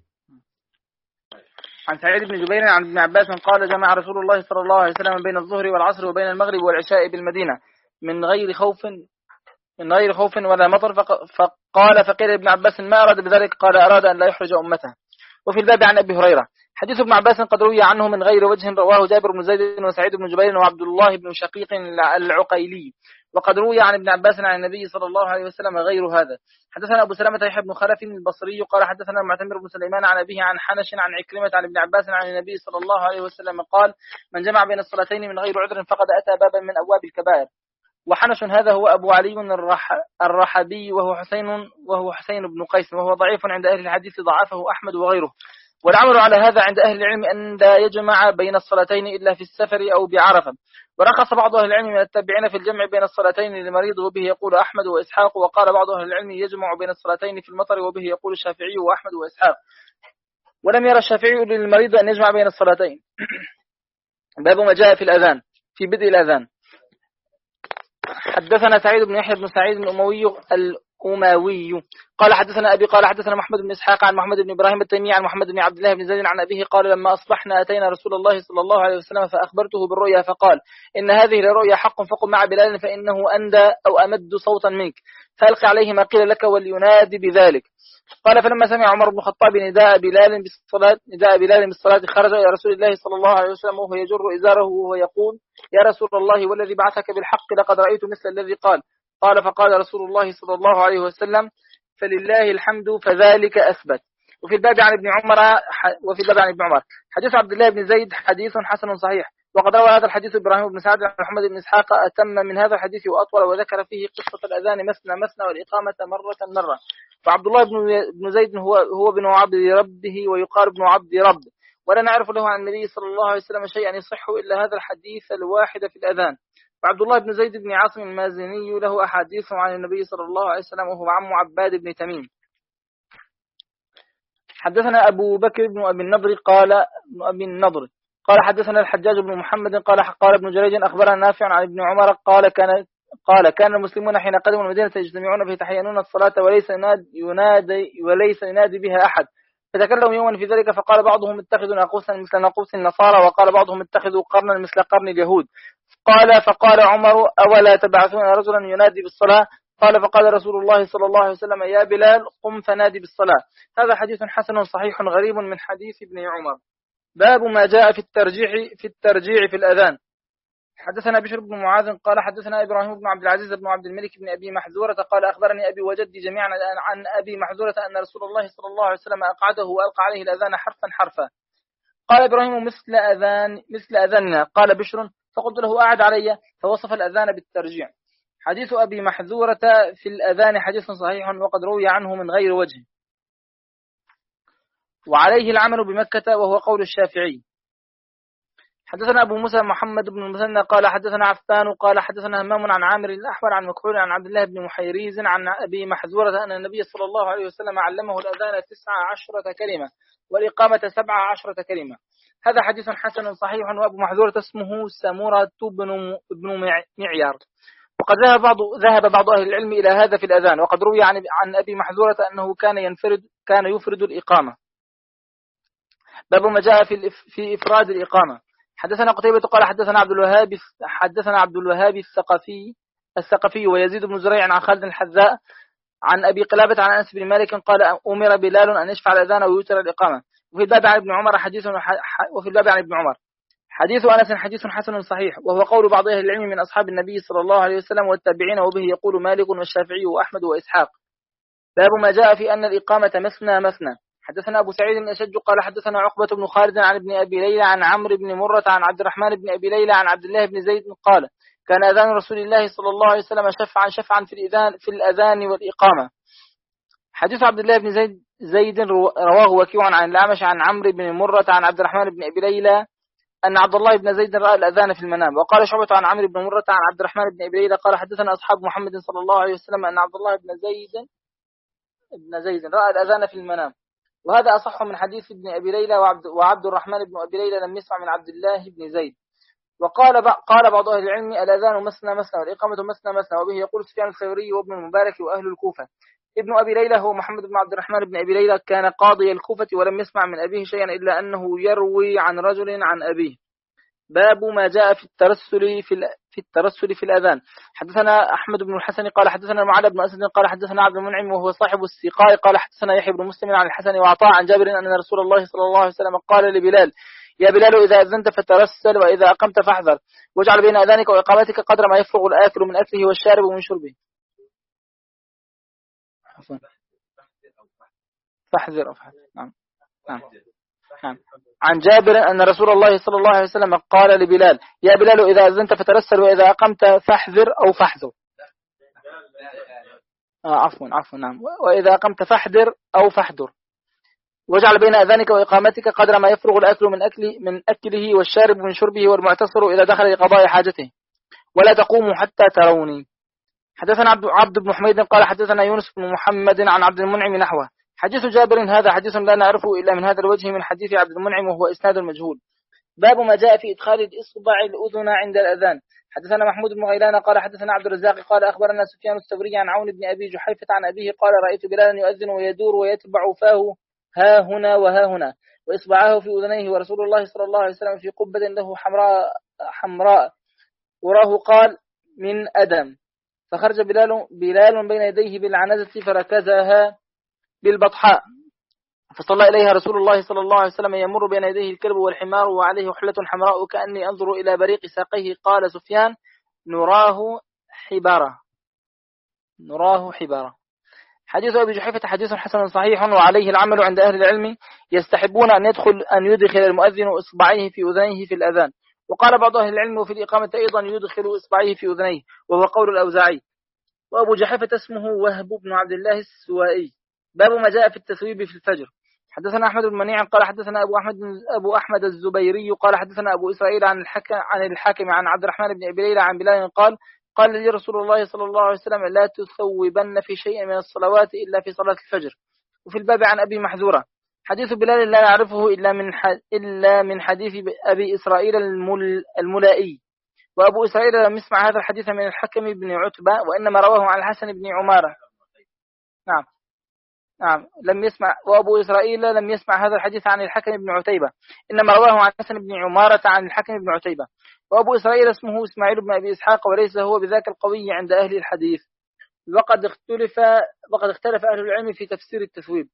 عن سعيد بن جبير عن ابن عباس قال جمع رسول الله صلى الله عليه وسلم بين الظهر والعصر وبين المغرب والعشاء بالمدينة من غير خوف من غير خوف ولا مطر. فقال فقيل ابن عباس ما أراد بذلك؟ قال أراد أن لا يحرج أمته. وفي الباب عن أبي هريرة حديث ابن عباس قد روي عنه من غير وجه، رواه جابر بن زيد وسعيد بن جبير وعبد الله بن شقيق العقيلي، وقد روي عن ابن عباس عن النبي صلى الله عليه وسلم غير هذا. حدثنا أبو سلمة يحيى بن خلف البصري قال حدثنا معتمر بن سليمان عن أبيه عن حنش عن عكرمة عن ابن عباس عن النبي صلى الله عليه وسلم قال من جمع بين الصلاتين من غير عذر فقد أتى بابا من أبواب الكبائر. وحنش هذا هو أبو علي الرح الرحبي وهو حسين وهو حسين بن قيس، وهو ضعيف عند أهل الحديث ضعفه أحمد وغيره. والعمل على هذا عند أهل العلم أن لا يجمع بين الصلاتين إلا في السفر أو بعرفة. ورخص بعض أهل العلم من التابعين في الجمع بين الصلاتين للمريض وبه يقول أحمد وإسحاق. وقال بعض أهل العلم يجمع بين الصلاتين في المطر وبه يقول الشافعي وأحمد وإسحاق. ولم يرى الشافعي للمريض أن يجمع بين الصلاتين. باب ما جاء في الأذان في بدء الأذان. حدثنا سعيد بن يحيى بن سعيد الأموي الأموي قال حدثنا أبي قال حدثنا محمد بن إسحاق عن محمد بن إبراهيم التيمي عن محمد بن عبد الله بن زيد عن أبيه قال لما أصبحنا أتينا رسول الله صلى الله عليه وسلم فأخبرته بالرؤيا فقال إن هذه الرؤيا حق فقم مع بلال فإنه أندى أو أمد صوتا منك فألقي عليه ما قيل لك ولينادي بذلك. قال فلما سمع عمر بن الخطاب نداء بلال بالصلاة نداء بلال بالصلاة خرج إلى رسول الله صلى الله عليه وسلم وهو يجر إزاره وهو يقول يا رسول الله والذي بعثك بالحق لقد رأيت مثل الذي قال. قال فقال رسول الله صلى الله عليه وسلم فلله الحمد فذلك أثبت. وفي الباب عن ابن عمر وفي الباب عن ابن عمر حديث عبد الله بن زيد حديث حسن صحيح. وقد روى هذا الحديث إبراهيم بن سعد عن محمد بن إسحاق أتم من هذا الحديث وأطول وذكر فيه قصة الأذان مثنى مثنى والإقامة مرة مرة. وعبد الله بن زيد هو هو بن عبد ربه ويقال ابن عبد رب، ولا نعرف له عن النبي صلى الله عليه وسلم شيئا يصح إلا هذا الحديث الواحد في الأذان. وعبد الله بن زيد بن عاصم المازني له أحاديث عن النبي صلى الله عليه وسلم وهو عم عباد بن تميم. حدثنا أبو بكر بن أبي النضر قال أبي النضر قال حدثنا الحجاج بن محمد قال قال ابن جريج أخبرنا نافع عن ابن عمر قال كان قال كان المسلمون حين قدموا المدينة يجتمعون فيتحينون الصلاة وليس ينادي وليس ينادي بها أحد. فتكلموا يوما في ذلك فقال بعضهم اتخذوا ناقوسا مثل ناقوس النصارى وقال بعضهم اتخذوا قرنا مثل قرن اليهود. قال فقال عمر أولا تبعثون رجلا ينادي بالصلاة؟ قال فقال رسول الله صلى الله عليه وسلم يا بلال قم فنادي بالصلاة. هذا حديث حسن صحيح غريب من حديث ابن عمر. باب ما جاء في الترجيح في الترجيع في الأذان. حدثنا بشر بن معاذ قال حدثنا إبراهيم بن عبد العزيز بن عبد الملك بن أبي محذورة قال أخبرني أبي وجدي جميعا عن أبي محذورة أن رسول الله صلى الله عليه وسلم أقعده وألقى عليه الأذان حرفا حرفا. قال إبراهيم مثل أذان مثل أذاننا. قال بشر فقلت له أعد علي فوصف الأذان بالترجيع. حديث أبي محذورة في الأذان حديث صحيح وقد روي عنه من غير وجه، وعليه العمل بمكة وهو قول الشافعي. حدثنا أبو موسى محمد بن المثنى قال حدثنا عفان قال حدثنا همام عن عامر الأحول عن مكحول عن عبد الله بن محيريز عن أبي محذورة أن النبي صلى الله عليه وسلم علمه الأذان تسعة عشرة كلمة والإقامة سبعة عشرة كلمة. هذا حديث حسن صحيح. وأبو محذورة اسمه سمورة بن بن معيار. وقد ذهب بعض ذهب بعض أهل العلم إلى هذا في الأذان. وقد روي عن عن أبي محذورة أنه كان ينفرد كان يفرد الإقامة. باب ما جاء في في إفراد الإقامة. حدثنا قتيبة قال حدثنا عبد الوهاب حدثنا عبد الوهاب الثقفي الثقفي ويزيد بن زريع عن خالد الحذاء عن أبي قلابة عن أنس بن مالك قال أمر بلال أن يشفع الأذان ويوتر الإقامة. وفي الباب عن ابن عمر حديث وفي الباب عن ابن عمر حديث أنس حديث حسن صحيح وهو قول بعض أهل العلم من أصحاب النبي صلى الله عليه وسلم والتابعين وبه يقول مالك والشافعي وأحمد وإسحاق. باب ما جاء في أن الإقامة مثنى مثنى. حدثنا أبو سعيد بن أشج قال حدثنا عقبة بن خالد عن ابن أبي ليلى عن عمرو بن مرة عن عبد الرحمن بن أبي ليلى عن عبد الله بن زيد قال كان أذان رسول الله صلى الله عليه وسلم شفعا شفعا في الأذان في الأذان والإقامة. حديث عبد الله بن زيد زيد رواه وكيع عن الأعمش عن عمرو بن مرة عن عبد الرحمن بن أبي ليلى أن عبد الله بن زيد رأى الأذان في المنام. وقال شعبة عن عمرو بن مرة عن عبد الرحمن بن أبي ليلى قال حدثنا أصحاب محمد صلى الله عليه وسلم أن عبد الله بن زيد بن زيد رأى الأذان في المنام. وهذا أصح من حديث ابن أبي ليلى وعبد, وعبد الرحمن بن أبي ليلى لم يسمع من عبد الله بن زيد. وقال قال بعض أهل العلم الأذان مثنى مثنى والإقامة مثنى مثنى، وبه يقول سفيان الثوري وابن المبارك وأهل الكوفة. ابن أبي ليلى هو محمد بن عبد الرحمن بن أبي ليلى كان قاضي الكوفة ولم يسمع من أبيه شيئا إلا أنه يروي عن رجل عن أبيه. باب ما جاء في الترسل في في الترسل في الأذان. حدثنا أحمد بن الحسن قال حدثنا معاذ بن أسد قال حدثنا عبد المنعم وهو صاحب السقاء قال حدثنا يحيى بن مسلم عن الحسن وعطاء عن جابر أن رسول الله صلى الله عليه وسلم قال لبلال يا بلال إذا أذنت فترسل وإذا أقمت فاحذر واجعل بين أذانك وإقامتك قدر ما يفرغ الآكل من أكله والشارب من شربه. فاحذر أو فاحذر. نعم. نعم. نعم. عن جابر أن رسول الله صلى الله عليه وسلم قال لبلال يا بلال إذا أذنت فترسل وإذا أقمت فاحذر أو فاحذر. آه عفوا عفوا نعم. وإذا أقمت فاحذر أو فاحذر واجعل بين أذانك وإقامتك قدر ما يفرغ الأكل من أكل من أكله والشارب من شربه والمعتصر إذا دخل لقضاء حاجته ولا تقوموا حتى تروني. حدثنا عبد, عبد بن حميد قال حدثنا يونس بن محمد عن عبد المنعم نحوه. حديث جابر هذا حديث لا نعرفه إلا من هذا الوجه من حديث عبد المنعم وهو إسناد مجهول. باب ما جاء في إدخال الإصبع الأذن عند الأذان. حدثنا محمود بن غيلان قال حدثنا عبد الرزاق قال أخبرنا سفيان الثوري عن عون بن أبي جحيفة عن أبيه قال رأيت بلالا يؤذن ويدور ويتبع فاه ها هنا وها هنا وإصبعاه في أذنيه ورسول الله صلى الله عليه وسلم في قبة له حمراء حمراء وراه قال من أدم. فخرج بلال, بلال بين يديه بالعنزة فركزها بالبطحاء فصلى إليها رسول الله صلى الله عليه وسلم يمر بين يديه الكلب والحمار وعليه حلة حمراء كأني أنظر إلى بريق ساقيه. قال سفيان نراه حبارة نراه حبارة. حديث أبي جحيفة حديث حسن صحيح وعليه العمل عند أهل العلم يستحبون أن يدخل أن يدخل المؤذن إصبعيه في أذنيه في الأذان. وقال بعض أهل العلم وفي الإقامة أيضا يدخل إصبعيه في أذنيه وهو قول الأوزاعي. وأبو جحيفة اسمه وهب بن عبد الله السوائي. باب ما جاء في التثويب في الفجر. حدثنا أحمد بن منيع قال حدثنا أبو أحمد أبو أحمد الزبيري قال حدثنا أبو إسرائيل عن الحكم عن الحاكم عن عبد الرحمن بن أبي ليلى عن بلال قال قال لي رسول الله صلى الله عليه وسلم لا تثوبن في شيء من الصلوات إلا في صلاة الفجر. وفي الباب عن أبي محذورة. حديث بلال لا نعرفه إلا من إلا من حديث أبي إسرائيل المل الملائي. وأبو إسرائيل لم يسمع هذا الحديث من الحكم بن عتبة وإنما رواه عن الحسن بن عمارة. نعم نعم لم يسمع. وأبو إسرائيل لم يسمع هذا الحديث عن الحكم بن عتيبة إنما رواه عن الحسن بن عمارة عن الحكم بن عتيبة. وأبو إسرائيل اسمه إسماعيل بن أبي إسحاق وليس هو بذاك القوي عند أهل الحديث. وقد اختلف وقد اختلف أهل العلم في تفسير التثويب.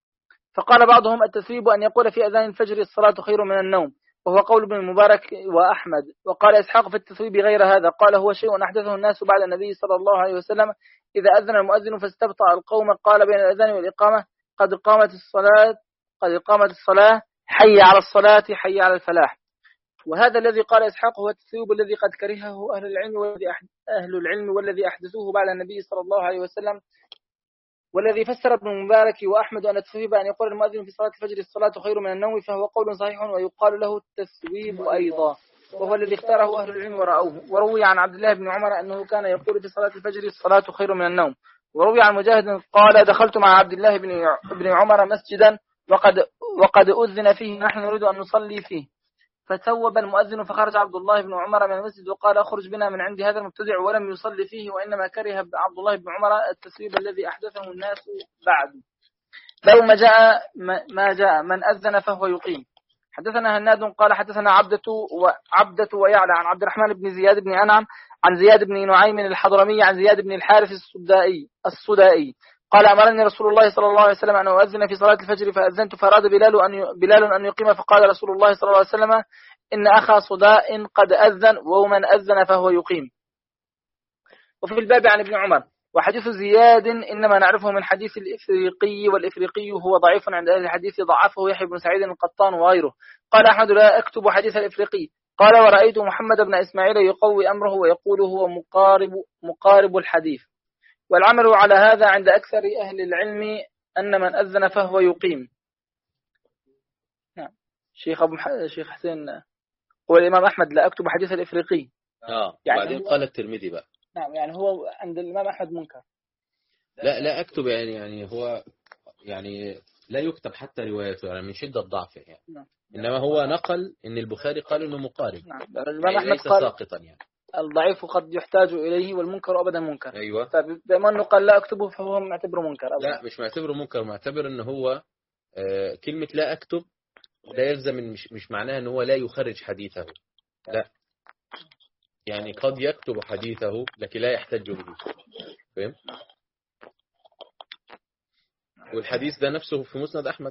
فقال بعضهم التثويب أن يقول في أذان الفجر الصلاة خير من النوم وهو قول ابن المبارك وأحمد. وقال إسحاق في التثويب غير هذا قال هو شيء أحدثه الناس بعد النبي صلى الله عليه وسلم إذا أذن المؤذن فاستبطأ القوم قال بين الأذان والإقامة قد قامت الصلاة قد قامت الصلاة حي على الصلاة حي على الفلاح. وهذا الذي قال إسحاق هو التثويب الذي قد كرهه أهل العلم والذي أهل العلم والذي أحدثوه بعد النبي صلى الله عليه وسلم. والذي فسر ابن المبارك وأحمد أن التثويب أن يقول المؤذن في صلاة الفجر الصلاة خير من النوم فهو قول صحيح ويقال له التثويب أيضا وهو الذي اختاره أهل العلم ورأوه. وروي عن عبد الله بن عمر أنه كان يقول في صلاة الفجر الصلاة خير من النوم. وروي عن مجاهد قال دخلت مع عبد الله بن عمر مسجدا وقد وقد أذن فيه نحن نريد أن نصلي فيه فتوب المؤذن فخرج عبد الله بن عمر من المسجد وقال اخرج بنا من عند هذا المبتدع ولم يصلي فيه وإنما كره عبد الله بن عمر التثويب الذي أحدثه الناس بعد. لو ما جاء ما جاء من أذن فهو يقيم. حدثنا هناد قال حدثنا عبدة وعبدة ويعلى عن عبد الرحمن بن زياد بن أنعم عن زياد بن نعيم الحضرمي عن زياد بن الحارث السدائي السدائي قال أمرني رسول الله صلى الله عليه وسلم أن أؤذن في صلاة الفجر فأذنت فراد بلال أن بلال أن يقيم فقال رسول الله صلى الله عليه وسلم إن أخا صداء قد أذن ومن أذن فهو يقيم. وفي الباب عن ابن عمر. وحديث زياد إنما نعرفه من حديث الإفريقي والإفريقي هو ضعيف عند أهل الحديث ضعفه يحيى بن سعيد القطان وغيره. قال أحمد لا أكتب حديث الإفريقي قال ورأيت محمد بن إسماعيل يقوي أمره ويقول هو مقارب, مقارب الحديث، والعمل على هذا عند أكثر أهل العلم أن من أذن فهو يقيم. نعم. شيخ أبو مح... شيخ حسين هو الإمام أحمد لا أكتب حديث الإفريقي. آه يعني وبعدين هو... قال الترمذي بقى. نعم يعني هو عند الإمام أحمد منكر. لا لا أكتب يعني يعني هو يعني لا يكتب حتى روايته يعني من شدة ضعفه يعني. نعم. إنما هو نقل إن البخاري قال إنه مقارب. نعم. الإمام يعني أحمد ليس قال ساقطا يعني. الضعيف قد يحتاج إليه والمنكر أبدا منكر. أيوة. فبما أنه قال لا أكتبه فهو معتبره منكر أبدا. لا مش معتبره منكر، معتبر إنه هو آه كلمة لا أكتب لا يلزم مش مش معناها إنه هو لا يخرج حديثه، لا يعني قد يكتب حديثه لكن لا يحتج به. فهم؟ والحديث ده نفسه في مسند أحمد.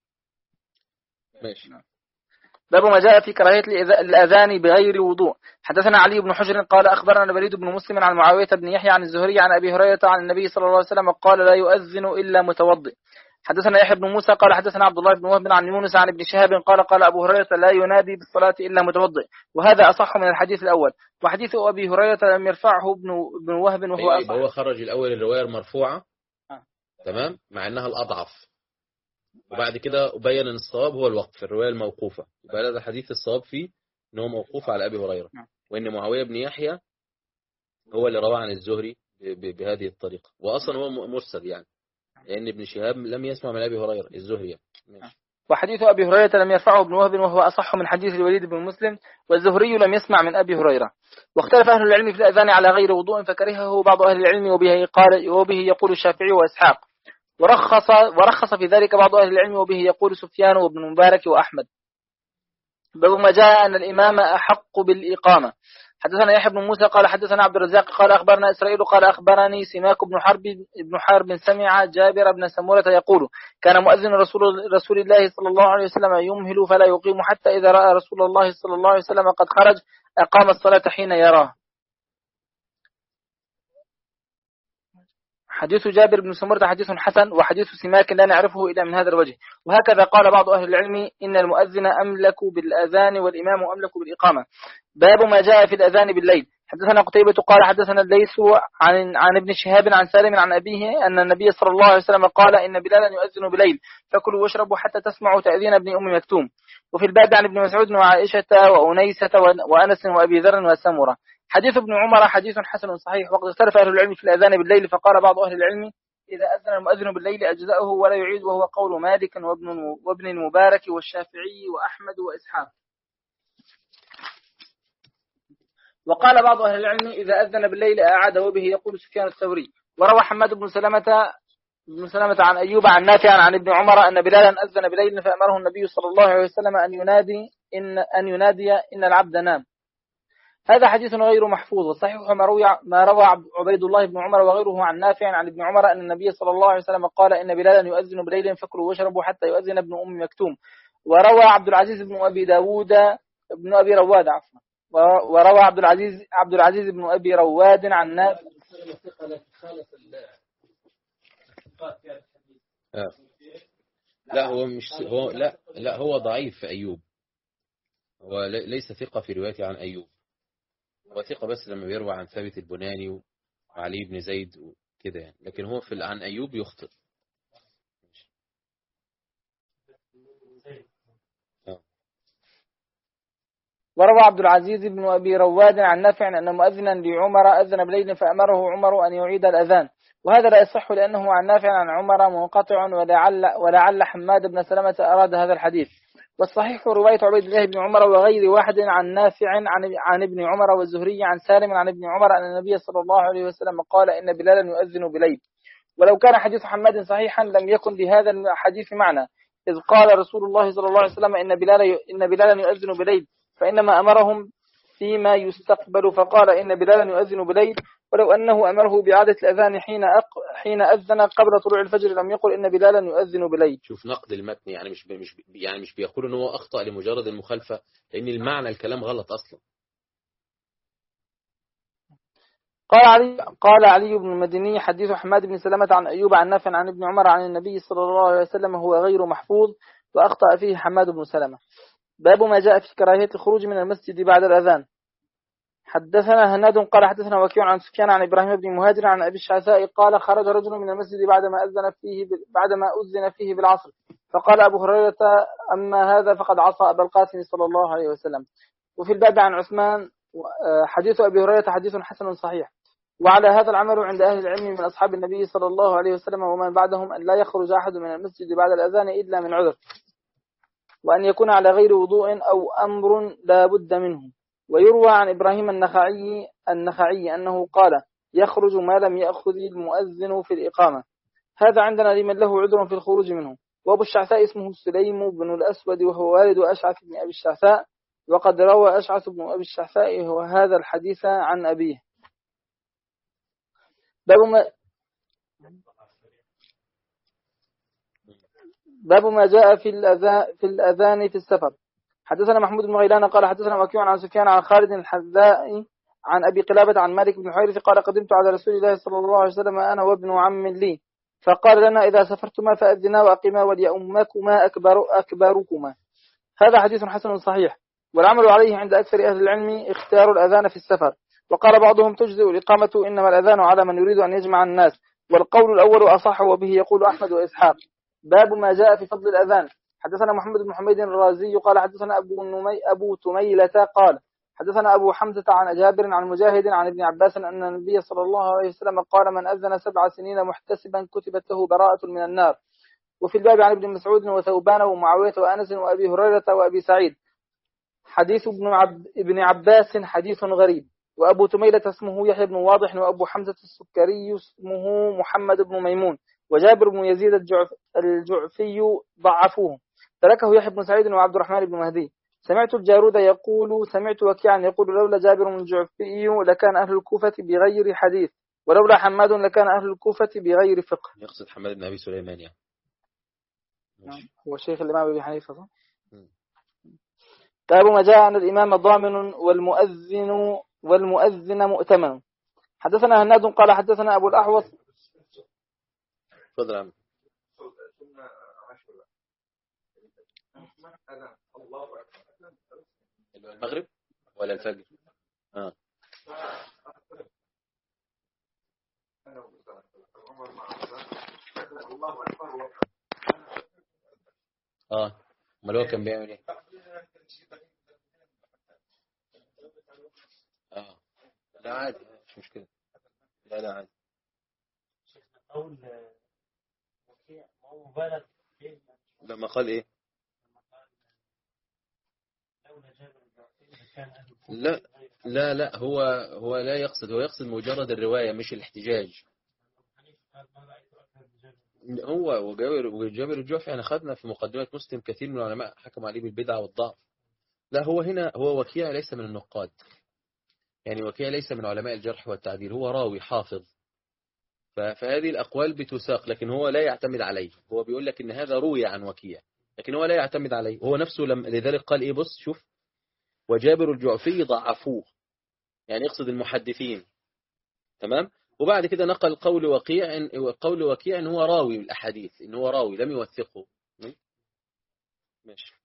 ماشي. باب ما جاء في كراهية الأذان بغير وضوء. حدثنا علي بن حجر قال أخبرنا بريد بن مسلم عن معاوية بن يحيى عن الزهري عن أبي هريرة عن النبي صلى الله عليه وسلم قال لا يؤذن إلا متوضئ. حدثنا يحيى بن موسى قال حدثنا عبد الله بن وهب عن يونس عن ابن شهاب قال قال أبو هريرة لا ينادي بالصلاة إلا متوضئ، وهذا أصح من الحديث الأول. وحديث أبي هريرة لم يرفعه ابن ابن وهب وهو أيوة أصح. هو خرج الأول الرواية المرفوعة آه. تمام مع أنها الأضعف، وبعد كده بين أن الصواب هو الوقف في الرواية الموقوفة، يبقى هذا الحديث الصواب فيه أنه موقوف على أبي هريرة، وأن معاوية بن يحيى هو اللي روى عن الزهري بهذه الطريقة، وأصلا هو مرسل يعني لأن ابن شهاب لم يسمع من أبي هريرة الزهري يعني. وحديث أبي هريرة لم يرفعه ابن وهب وهو أصح من حديث الوليد بن مسلم، والزهري لم يسمع من أبي هريرة. واختلف أهل العلم في الأذان على غير وضوء فكرهه بعض أهل العلم وبه قال وبه يقول الشافعي وإسحاق، ورخص ورخص في ذلك بعض أهل العلم وبه يقول سفيان وابن مبارك وأحمد. باب ما جاء أن الإمام أحق بالإقامة. حدثنا يحيى بن موسى قال حدثنا عبد الرزاق قال أخبرنا إسرائيل قال أخبرني سماك بن حرب بن حرب سمع جابر بن سمورة يقول كان مؤذن رسول رسول الله صلى الله عليه وسلم يمهل فلا يقيم حتى إذا رأى رسول الله صلى الله عليه وسلم قد خرج أقام الصلاة حين يراه. حديث جابر بن سمرة حديث حسن، وحديث سماك لا نعرفه إلا من هذا الوجه. وهكذا قال بعض أهل العلم إن المؤذن أملك بالأذان والإمام أملك بالإقامة. باب ما جاء في الأذان بالليل. حدثنا قتيبة قال حدثنا الليث عن عن ابن شهاب عن سالم عن أبيه أن النبي صلى الله عليه وسلم قال إن بلالا يؤذن بليل فكلوا واشربوا حتى تسمعوا تأذين ابن أم مكتوم. وفي الباب عن ابن مسعود وعائشة وأنيسة وأنس وأبي ذر وسمرة. حديث ابن عمر حديث حسن صحيح. وقد اختلف أهل العلم في الأذان بالليل فقال بعض أهل العلم إذا أذن المؤذن بالليل أجزأه ولا يعيد، وهو قول مالك وابن وابن المبارك والشافعي وأحمد وإسحاق. وقال بعض أهل العلم إذا أذن بالليل أعاد، وبه يقول سفيان الثوري. وروى حماد بن سلمة بن سلمة عن أيوب عن نافع عن ابن عمر أن بلالا أذن بليل فأمره النبي صلى الله عليه وسلم أن ينادي إن أن ينادي إن العبد نام. هذا حديث غير محفوظ، وصحيح ما روى ما روى عبيد الله بن عمر وغيره عن نافع عن ابن عمر أن النبي صلى الله عليه وسلم قال إن بلالا يؤذن بليل فكلوا واشربوا حتى يؤذن ابن أم مكتوم. وروى عبد العزيز بن أبي داود ابن أبي رواد عفوا وروى عبد العزيز عبد العزيز بن أبي رواد عن نافع. لا هو مش هو لا لا هو ضعيف في أيوب، هو ليس ثقة في روايته عن أيوب، هو ثقة بس لما بيروى عن ثابت البناني وعلي بن زيد وكده يعني، لكن هو في عن أيوب يخطئ. وروى عبد العزيز بن أبي رواد عن نافع أن مؤذنا لعمر أذن بليل فأمره عمر أن يعيد الأذان، وهذا لا يصح لأنه عن نافع عن عمر منقطع، ولعل, ولعل حماد بن سلمة أراد هذا الحديث. والصحيح رواية عبيد الله بن عمر وغير واحد عن نافع عن, عن ابن عمر والزهري عن سالم عن ابن عمر أن النبي صلى الله عليه وسلم قال إن بلالا يؤذن بليل. ولو كان حديث حماد صحيحا لم يكن لهذا الحديث معنى، إذ قال رسول الله صلى الله عليه وسلم إن بلالا إن بلالا يؤذن بليل، فإنما أمرهم فيما يستقبل فقال إن بلالا يؤذن بليل، ولو أنه أمره بإعادة الأذان حين أق... حين أذن قبل طلوع الفجر لم يقل إن بلالا يؤذن بليل. شوف نقد المتن يعني مش مش يعني مش بيقول إن هو أخطأ لمجرد المخالفة، لأن المعنى الكلام غلط أصلا. قال علي قال علي بن المديني حديث حماد بن سلمة عن أيوب عن نافع عن ابن عمر عن النبي صلى الله عليه وسلم هو غير محفوظ، وأخطأ فيه حماد بن سلمة. باب ما جاء في كراهية الخروج من المسجد بعد الأذان. حدثنا هناد قال حدثنا وكيع عن سفيان عن إبراهيم بن مهاجر عن أبي الشعثاء قال خرج رجل من المسجد بعدما أذن فيه بعدما أذن فيه بالعصر فقال أبو هريرة أما هذا فقد عصى أبا القاسم صلى الله عليه وسلم. وفي الباب عن عثمان حديث أبي هريرة حديث حسن صحيح. وعلى هذا العمل عند أهل العلم من أصحاب النبي صلى الله عليه وسلم ومن بعدهم أن لا يخرج أحد من المسجد بعد الأذان إلا من عذر، وأن يكون على غير وضوء أو أمر لا بد منه. ويروى عن إبراهيم النخعي النخعي أنه قال يخرج ما لم يأخذ المؤذن في الإقامة. هذا عندنا لمن له عذر في الخروج منه. وأبو الشعثاء اسمه سليم بن الأسود وهو والد أشعث بن أبي الشعثاء، وقد روى أشعث بن أبي الشعثاء وهذا الحديث عن أبيه. باب ما باب ما جاء في الأذان في الأذان في السفر. حدثنا محمود بن غيلان قال حدثنا وكيع عن سفيان عن خالد الحذاء عن أبي قلابة عن مالك بن الحويرث قال قدمت على رسول الله صلى الله عليه وسلم أنا وابن عم لي فقال لنا إذا سافرتما فأذنا وأقيما وليؤمكما أكبر أكبركما. هذا حديث حسن صحيح، والعمل عليه عند أكثر أهل العلم اختيار الأذان في السفر. وقال بعضهم تجزئ الإقامة إنما الأذان على من يريد أن يجمع الناس، والقول الأول أصح وبه يقول أحمد وإسحاق. باب ما جاء في فضل الأذان. حدثنا محمد بن حميد الرازي قال حدثنا أبو, نمي أبو تميلة قال حدثنا أبو حمزة عن جابر عن مجاهد عن ابن عباس أن النبي صلى الله عليه وسلم قال من أذن سبع سنين محتسبا كتبت له براءة من النار. وفي الباب عن ابن مسعود وثوبان ومعاوية وأنس وأبي هريرة وأبي سعيد. حديث ابن, عب ابن عباس حديث غريب. وأبو تميلة اسمه يحيى بن واضح، وأبو حمزة السكري اسمه محمد بن ميمون، وجابر بن يزيد الجعف الجعفي ضعفوه، تركه يحيى بن سعيد وعبد الرحمن بن مهدي. سمعت الجارود يقول سمعت وكيعا يقول لولا جابر الجعفي لكان أهل الكوفة بغير حديث، ولولا حماد لكان أهل الكوفة بغير فقه. يقصد حماد بن أبي سليمان يعني. هو شيخ الإمام أبي حنيفة صح؟ باب ما جاء أن الإمام ضامن والمؤذن والمؤذن مؤتمن. حدثنا هناد قال حدثنا أبو الأحوص. تفضل عم. المغرب ولا الفجر؟ اه اه امال هو كان بيعمل ايه؟ اه لا عادي مش مشكله. لا لا عادي. قول وكيع ما هو مبالغ فيه لما قال ايه؟ لا لا لا هو هو لا يقصد، هو يقصد مجرد الرواية مش الاحتجاج. هو وجابر وجابر الجعفي احنا خدنا في مقدمة مسلم كثير من العلماء حكموا عليه بالبدعة والضعف. لا هو هنا هو وكيع ليس من النقاد، يعني وكيع ليس من علماء الجرح والتعديل، هو راوي حافظ. فهذه الأقوال بتساق، لكن هو لا يعتمد عليه. هو بيقول لك إن هذا روي عن وكيع لكن هو لا يعتمد عليه. هو نفسه لم لذلك قال إيه، بص شوف، وجابر الجعفي ضعفوه، يعني يقصد المحدثين. تمام. وبعد كده نقل قول وكيع إن قول وكيع إن هو راوي الأحاديث، إن هو راوي لم يوثقه. ماشي.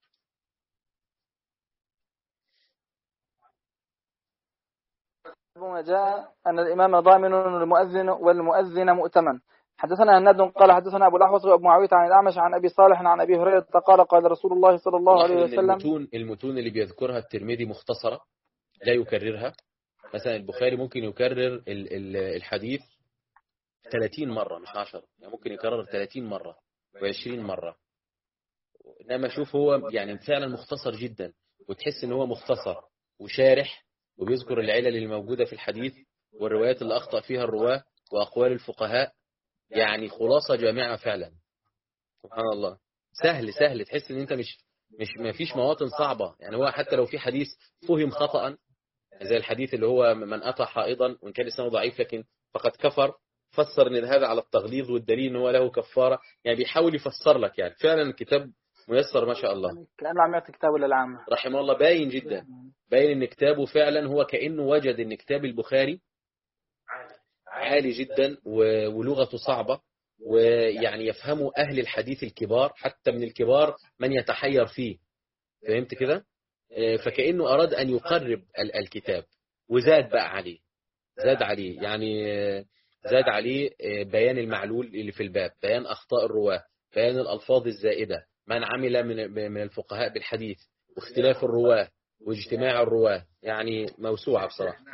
ما جاء أن الإمام ضامن والمؤذن والمؤذن مؤتمن. حدثنا هناد قال حدثنا أبو الأحوص وأبو معاوية عن الأعمش عن أبي صالح عن أبي هريرة قال قال رسول الله صلى الله عليه وسلم. المتون المتون اللي بيذكرها الترمذي مختصرة لا يكررها. مثلا البخاري ممكن يكرر الحديث ثلاثين مرة مش عشرة، يعني ممكن يكرر ثلاثين مرة وعشرين مرة. إنما شوف هو يعني فعلا مختصر جدا، وتحس إن هو مختصر وشارح وبيذكر العلل الموجودة في الحديث والروايات اللي أخطأ فيها الرواة وأقوال الفقهاء، يعني خلاصة جامعة فعلا. سبحان الله. سهل سهل تحس ان انت مش مش ما فيش مواطن صعبة. يعني هو حتى لو في حديث فهم خطأ زي الحديث اللي هو من أتى حائضا وإن كان لسانه ضعيف لكن فقد كفر، فسر ان هذا على التغليظ والدليل ان هو له كفارة. يعني بيحاول يفسر لك، يعني فعلا الكتاب ميسر ما شاء الله. كأنه عم يعطي كتابه للعامة رحمه الله. باين جدا، باين ان كتابه فعلا هو كأنه وجد ان كتاب البخاري عالي جدا ولغته صعبة، ويعني يفهموا أهل الحديث الكبار، حتى من الكبار من يتحير فيه. فهمت كده؟ فكأنه أراد أن يقرب الكتاب وزاد بقى عليه، زاد عليه يعني زاد عليه بيان المعلول اللي في الباب، بيان أخطاء الرواة، بيان الألفاظ الزائدة، من عمل من من الفقهاء بالحديث، واختلاف الرواة واجتماع الرواة، يعني موسوعة بصراحة.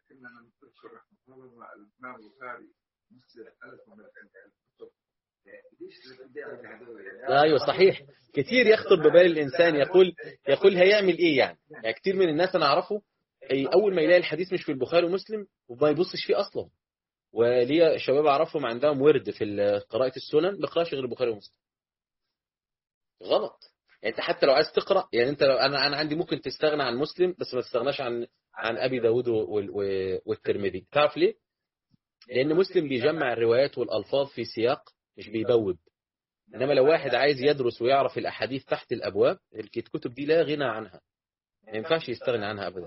ايوه صحيح، كتير يخطر ببال الانسان يقول يقول هيعمل ايه يعني. يعني كتير من الناس انا اعرفه اول ما يلاقي الحديث مش في البخاري ومسلم وما يبصش فيه اصلا. وليه شباب اعرفهم عندهم ورد في قراءة السنن ما بيقراش غير البخاري ومسلم. غلط. يعني انت حتى لو عايز تقرا، يعني انت لو انا انا عندي ممكن تستغنى عن مسلم بس ما تستغناش عن عن ابي داود والترمذي. تعرف ليه؟ لان مسلم بيجمع الروايات والالفاظ في سياق مش بيبوب. إنما لو واحد عايز يدرس ويعرف الأحاديث تحت الأبواب، الكتب دي لا غنى عنها، ما ينفعش يستغني عنها أبدا.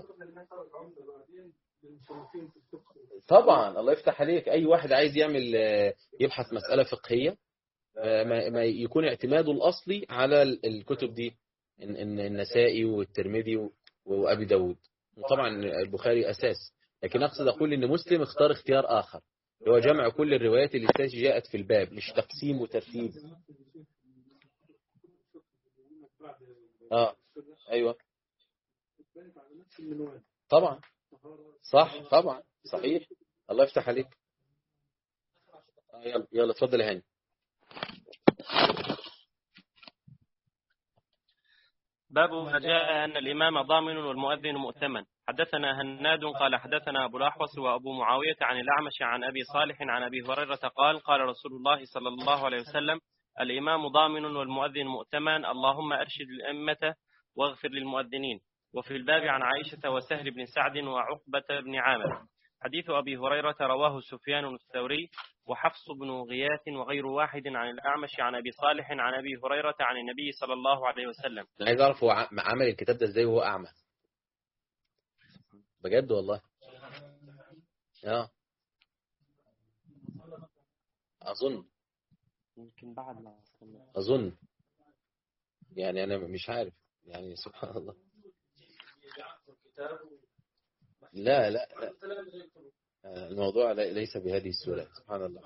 طبعا الله يفتح عليك، أي واحد عايز يعمل يبحث مسألة فقهية ما يكون اعتماده الأصلي على الكتب دي، النسائي والترمذي وأبي داود، وطبعا البخاري أساس. لكن أقصد أقول إن مسلم اختار اختيار آخر، هو جمع كل الروايات اللي جاءت في الباب، مش تقسيم وترتيب. اه ايوه طبعا صح طبعا صحيح. الله يفتح عليك. آه يلا يلا اتفضل يا هاني. باب ما جاء أن الإمام ضامن والمؤذن مؤتمن. حدثنا هناد قال حدثنا أبو الأحوص وأبو معاوية عن الأعمش عن أبي صالح عن أبي هريرة قال قال رسول الله صلى الله عليه وسلم الإمام ضامن والمؤذن مؤتمن، اللهم أرشد الأمة واغفر للمؤذنين. وفي الباب عن عائشة وسهل بن سعد وعقبة بن عامر. حديث أبي هريرة رواه سفيان الثوري وحفص بن غياث وغير واحد عن الأعمش عن أبي صالح عن أبي هريرة عن النبي صلى الله عليه وسلم. أنا عايز أعرف هو عمل الكتاب ده إزاي وهو أعمى بجد والله. اه أظن يمكن بعد ما أظن يعني أنا مش عارف يعني سبحان الله. لا لا لا الموضوع ليس بهذه السهولة سبحان الله.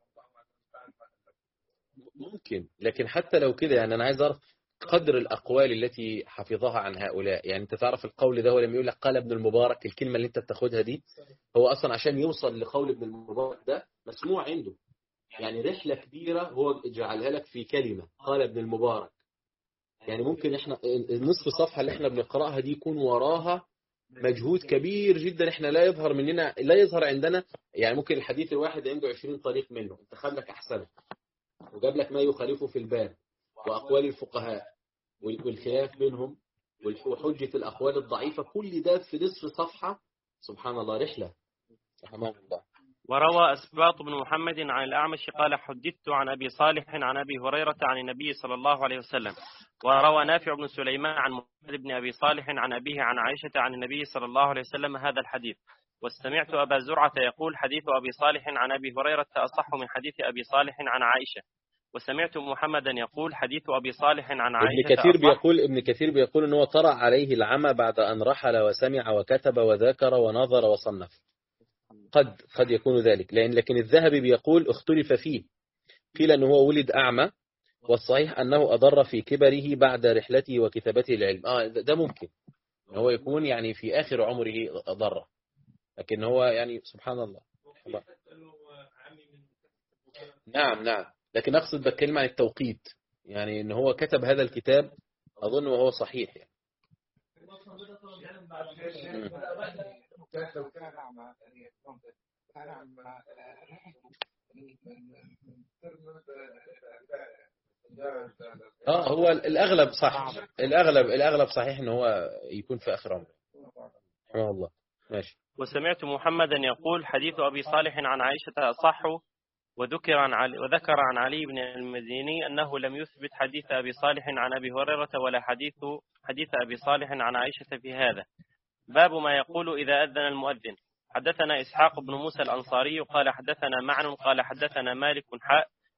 ممكن، لكن حتى لو كده يعني أنا عايز أعرف قدر الأقوال التي حفظها عن هؤلاء. يعني أنت تعرف القول ده، ولما يقول لك قال ابن المبارك، الكلمة اللي أنت بتاخدها دي هو أصلا عشان يوصل لقول ابن المبارك ده مسموع عنده، يعني رحلة كبيرة هو جعلها لك في كلمة قال ابن المبارك. يعني ممكن احنا النصف صفحة اللي احنا بنقرأها دي يكون وراها مجهود كبير جدا احنا لا يظهر مننا، لا يظهر عندنا. يعني ممكن الحديث الواحد عنده عشرين طريق منه، انت خد لك احسنه وجاب لك ما يخالفه في الباب واقوال الفقهاء والخلاف بينهم وحجة الاقوال الضعيفة، كل ده في نصف صفحة. سبحان الله رحلة سبحان الله. وروى أسباط بن محمد عن الأعمش قال حدثت عن أبي صالح عن أبي هريرة عن النبي صلى الله عليه وسلم. وروى نافع بن سليمان عن محمد بن أبي صالح عن أبيه عن عائشة عن النبي صلى الله عليه وسلم هذا الحديث. واستمعت أبا زرعة يقول حديث أبي صالح عن أبي هريرة أصح من حديث أبي صالح عن عائشة. وسمعت محمدا يقول حديث أبي صالح عن عائشة. ابن كثير بيقول ابن كثير بيقول إن هو طرأ عليه العمى بعد أن رحل وسمع وكتب وذاكر ونظر وصنف. قد قد يكون ذلك، لأن لكن الذهبي بيقول اختلف فيه، قيل أنه هو ولد أعمى، والصحيح أنه أضر في كبره بعد رحلته وكتابته العلم. آه ده ممكن هو يكون يعني في آخر عمره أضر، لكن هو يعني سبحان الله. نعم نعم، لكن أقصد بتكلم عن التوقيت، يعني أنه هو كتب هذا الكتاب أظن وهو صحيح يعني. لو كان أعمى كان أعمى اه هو الأغلب صح، الأغلب الأغلب صحيح إن هو يكون في آخر عمره. رحمه الله. ماشي. وسمعت محمدا يقول حديث أبي صالح عن عائشة أصح. وذكر عن علي وذكر عن علي بن المديني أنه لم يثبت حديث أبي صالح عن أبي هريرة ولا حديث حديث أبي صالح عن عائشة في هذا. باب ما يقول إذا أذن المؤذن. حدثنا إسحاق بن موسى الأنصاري قال حدثنا معن قال حدثنا مالك حاء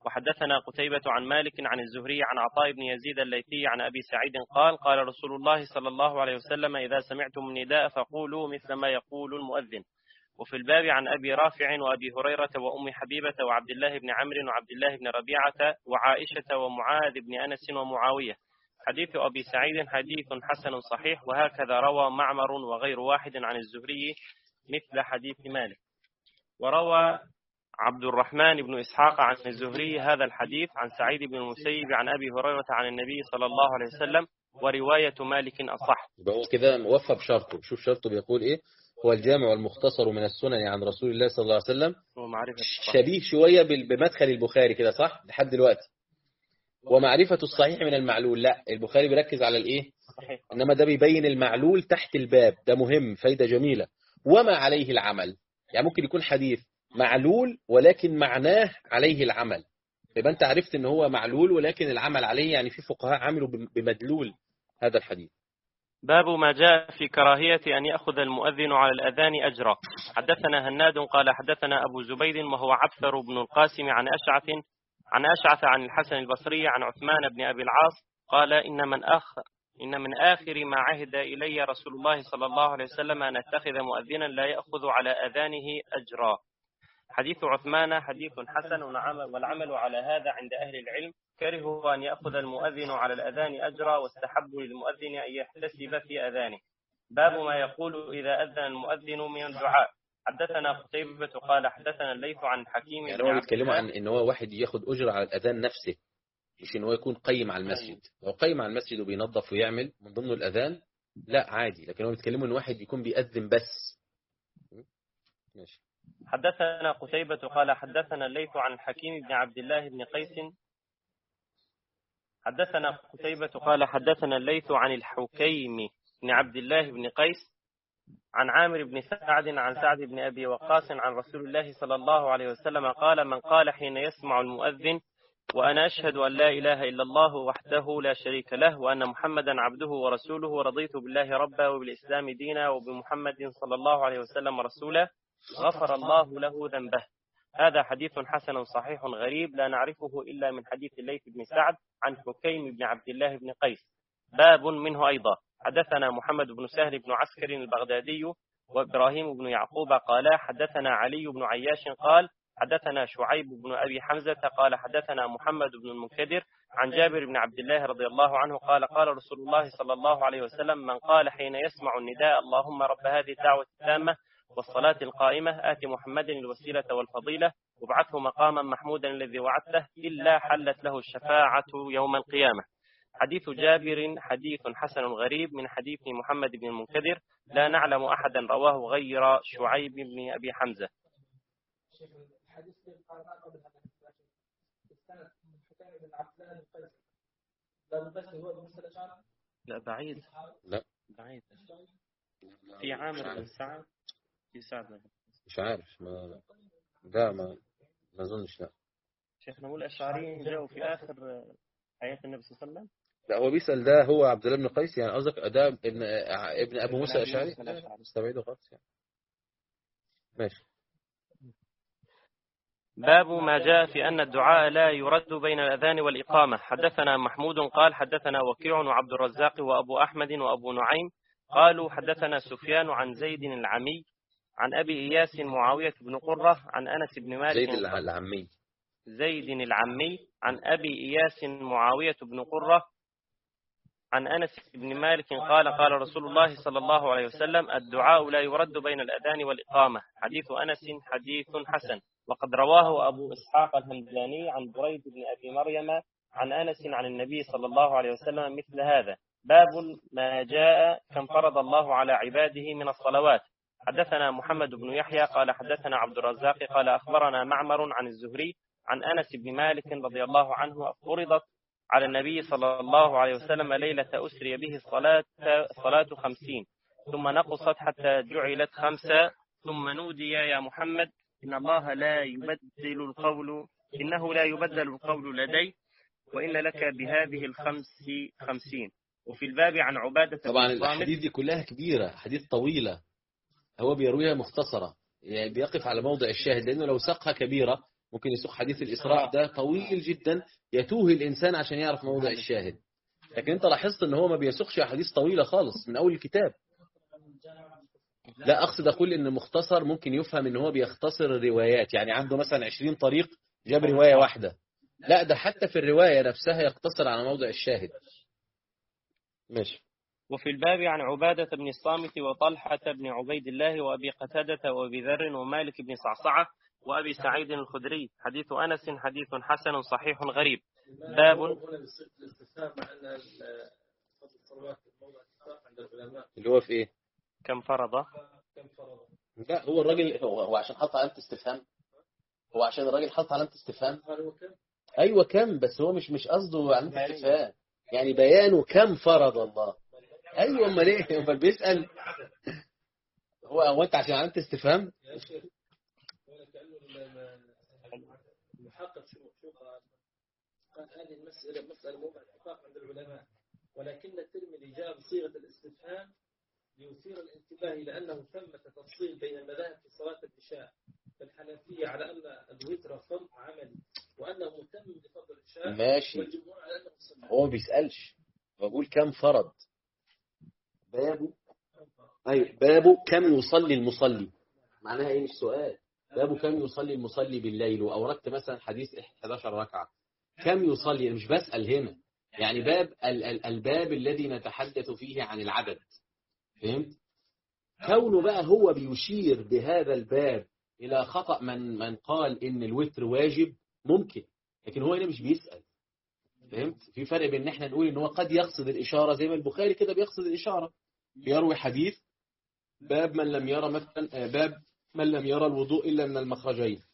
وحدثنا قتيبة عن مالك عن الزهري عن عطاء بن يزيد الليثي عن أبي سعيد قال قال رسول الله صلى الله عليه وسلم إذا سمعتم النداء فقولوا مثل ما يقول المؤذن. وفي الباب عن أبي رافع وأبي هريرة وأم حبيبة وعبد الله بن عمرو وعبد الله بن ربيعة وعائشة ومعاذ بن أنس ومعاوية. حديث أبي سعيد حديث حسن صحيح، وهكذا روى معمر وغير واحد عن الزهري مثل حديث مالك. وروى عبد الرحمن بن إسحاق عن الزهري هذا الحديث عن سعيد بن المسيب عن أبي هريرة عن النبي صلى الله عليه وسلم، ورواية مالك أصح. يبقى هو كده موفى بشرطه. شوف شرطه بيقول إيه: هو الجامع والمختصر من السنن عن رسول الله صلى الله عليه وسلم. شبيه شوية بمدخل البخاري كده، صح لحد دلوقتي. ومعرفة الصحيح من المعلول، لا البخاري بيركز على الإيه، إنما ده بيبين المعلول تحت الباب، ده مهم، فايدة جميلة. وما عليه العمل، يعني ممكن يكون حديث معلول ولكن معناه عليه العمل، يبقى أنت عرفت إن هو معلول ولكن العمل عليه، يعني في فقهاء عملوا بمدلول هذا الحديث. باب ما جاء في كراهية أن يأخذ المؤذن على الأذان أجرا. حدثنا هناد قال حدثنا أبو زبيد وهو عبثر بن القاسم عن أشعث عن أشعث عن الحسن البصري عن عثمان بن أبي العاص قال إن من أخ إن من آخر ما عهد إلي رسول الله صلى الله عليه وسلم أن أتخذ مؤذنا لا يأخذ على أذانه أجرا. حديث عثمان حديث حسن، والعمل على هذا عند أهل العلم. كرهوا أن يأخذ المؤذن على الأذان أجرا، واستحبوا للمؤذن أن يحتسب في أذانه. باب ما يقول إذا أذن المؤذن من الدعاء. حدثنا قتيبة قال حدثنا الليث عن حكيم. يعني هو بيتكلموا عن إن هو واحد ياخد أجر على الأذان نفسه، مش إن هو يكون قيم على المسجد. لو قيم على المسجد وبينظف ويعمل من ضمنه الأذان لا عادي، لكن هو بيتكلموا إن واحد يكون بيأذن بس. ماشي. حدثنا قتيبة قال حدثنا الليث عن حكيم بن عبد الله بن قيس. حدثنا قتيبة قال حدثنا الليث عن الحكيم بن عبد الله بن قيس عن عامر بن سعد عن سعد بن أبي وقاص عن رسول الله صلى الله عليه وسلم قال من قال حين يسمع المؤذن وأنا أشهد أن لا إله إلا الله وحده لا شريك له وأن محمدا عبده ورسوله ورضيت بالله ربا وبالإسلام دينا وبمحمد صلى الله عليه وسلم رسولا غفر الله له ذنبه. هذا حديث حسن صحيح غريب لا نعرفه إلا من حديث الليث بن سعد عن حكيم بن عبد الله بن قيس. باب منه أيضا. حدثنا محمد بن سهل بن عسكر البغدادي وإبراهيم بن يعقوب قال حدثنا علي بن عياش قال حدثنا شعيب بن أبي حمزة قال حدثنا محمد بن المنكدر عن جابر بن عبد الله رضي الله عنه قال قال رسول الله صلى الله عليه وسلم من قال حين يسمع النداء اللهم رب هذه الدعوة التامة والصلاة القائمة آت محمد الوسيلة والفضيلة وابعثه مقاما محمودا الذي وعدته إلا حلت له الشفاعة يوم القيامة. حديث جابر حديث حسن غريب من حديث محمد بن المنكدر لا نعلم أحدا رواه غير شعيب بن أبي حمزة. لا بعيد، لا بعيد في عامر بن سعد في سعد مش عارف ما ده ما ما اظنش. لا شيخنا نقول الأشعريين جاءوا في آخر حياة النبي صلى الله عليه وسلم. لا هو بيسأل ده هو عبد الله بن قيس، يعني قصدك ده ابن ابن ابو موسى الاشعري، استبعده خالص يعني. ماشي. باب ما جاء في أن الدعاء لا يرد بين الأذان والإقامة. حدثنا محمود قال حدثنا وكيع وعبد الرزاق وأبو أحمد وأبو نعيم قالوا حدثنا سفيان عن زيد العمي عن أبي إياس معاوية بن قرة عن أنس بن مالك. زيد العمي زيد العمي عن أبي إياس معاوية بن قرة عن أنس بن مالك قال قال رسول الله صلى الله عليه وسلم الدعاء لا يرد بين الأذان والإقامة. حديث أنس حديث حسن. وقد رواه أبو إسحاق الهمداني عن بريد بن أبي مريم عن أنس عن النبي صلى الله عليه وسلم مثل هذا. باب ما جاء كم فرض الله على عباده من الصلوات. حدثنا محمد بن يحيى قال حدثنا عبد الرزاق قال أخبرنا معمر عن الزهري عن أنس بن مالك رضي الله عنه فرضت على النبي صلى الله عليه وسلم ليلة أسري به الصلاة صلاة خمسين ثم نقصت حتى جعلت خمسة ثم نودي يا محمد إن الله لا يبدل القول إنه لا يبدل القول لدي وإن لك بهذه الخمس خمسين. وفي الباب عن عبادة. طبعا الحديث دي كلها كبيرة، حديث طويلة، هو بيرويها مختصرة، يعني بيقف على موضع الشاهد، لأنه لو ساقها كبيرة ممكن يسوق حديث الإسراء ده طويل جدا يتوه الإنسان عشان يعرف موضع الشاهد. لكن أنت لاحظت أن هو ما بيسوقش أحاديث طويلة خالص من أول الكتاب. لا أقصد أقول أن مختصر ممكن يفهم أن هو بيختصر الروايات، يعني عنده مثلا عشرين طريق جاب رواية واحدة. لا، ده حتى في الرواية نفسها يقتصر على موضع الشاهد. ماشي. وفي الباب عن عبادة بن الصامت وطلحة بن عبيد الله وأبي قتادة وأبي ذر ومالك بن صعصعة وأبي سعيد الخدري. حديث أنس حديث حسن صحيح غريب. باب اللي هو في إيه؟ كم فرض؟ لا، هو الراجل هو عشان حط علامة استفهام، هو عشان الراجل حط علامة استفهام. أيوة كم، بس هو مش مش قصده علامة استفهام، يعني بيانه كم فرض الله. أيوة، أمال إيه؟ أمال بيسأل هو هو أنت عشان علامة استفهام؟ المحقق شو قال؟ قال هذه المسألة مسألة موضع اتفاق عند العلماء، ولكن الترمذي جاء بصيغة الاستفهام ليثير الانتباه إلى أنه ثمة تفصيل بين المذاهب في صلاة العشاء. فالحنفية على أن الوتر فرض عملي وأنه متم بفضل العشاء، ماشي. والجمهور على أنه سنة. هو ما بيسألش، بقول كم فرض. بابه أي بابه كم يصلي المصلي، معناها إيه؟ مش سؤال. بابه كم يصلي المصلي بالليل، وأوردت مثلا حديث إحدى عشرة ركعة. كم يصلي؟ مش بسأل هنا، يعني باب ال ال الباب الذي نتحدث فيه عن العدد. فهمت؟ كونه بقى هو بيشير بهذا الباب إلى خطأ من من قال إن الوتر واجب ممكن، لكن هو هنا مش بيسأل. فهمت؟ في فرق بين ان احنا نقول ان هو قد يقصد الإشارة زي ما البخاري كده بيقصد الإشارة، بيروي حديث باب من لم يرى مثلا باب من لم يرى الوضوء إلا من المخرجين،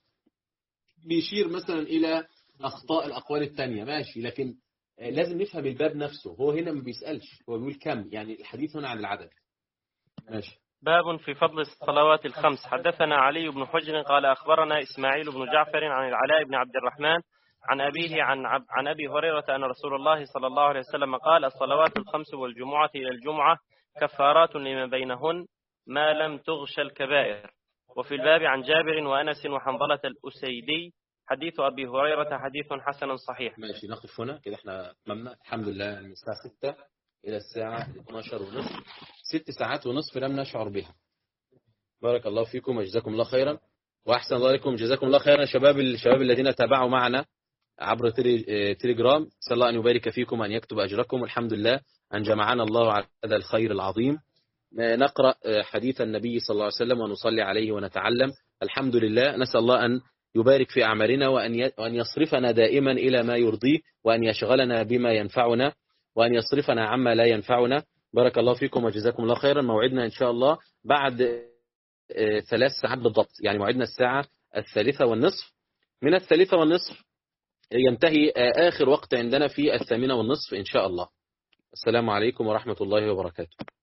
بيشير مثلا إلى أخطاء الأقوال الثانية، ماشي. لكن لازم نفهم الباب نفسه، هو هنا ما بيسألش، هو بيقول كم، يعني الحديث هنا عن العدد. ماشي. باب في فضل الصلوات الخمس. حدثنا علي بن حجر قال أخبرنا إسماعيل بن جعفر عن العلاء بن عبد الرحمن عن أبيه عن, عب عن أبي هريرة أن رسول الله صلى الله عليه وسلم قال الصلوات الخمس والجمعة إلى الجمعة كفارات لما بينهن ما لم تغش الكبائر. وفي الباب عن جابر وأنس وحنظلة الأسيدي. حديث أبي هريرة حديث حسن صحيح. ماشي، نقف هنا كده. احنا أتممنا الحمد لله من الساعة ستة إلى الساعة اثناشر ونصف، ست ساعات ونصف لم نشعر بها. بارك الله فيكم وجزاكم الله خيرا وأحسن الله عليكم. جزاكم الله خيرا شباب الشباب الذين تابعوا معنا عبر تليجرام. صلى الله أن يبارك فيكم وأن يكتب أجركم. الحمد لله أن جمعنا الله على هذا الخير العظيم. نقرأ حديث النبي صلى الله عليه وسلم ونصلي عليه ونتعلم. الحمد لله. نسأل الله أن يبارك في أعمالنا وأن يصرفنا دائما إلى ما يرضيه، وأن يشغلنا بما ينفعنا، وأن يصرفنا عما لا ينفعنا. بارك الله فيكم وجزاكم الله خيرا. موعدنا إن شاء الله بعد ثلاث ساعات بالضبط، يعني موعدنا الساعة الثالثة والنصف. من الثالثة والنصف ينتهي آخر وقت عندنا في الثامنة والنصف إن شاء الله. السلام عليكم ورحمة الله وبركاته.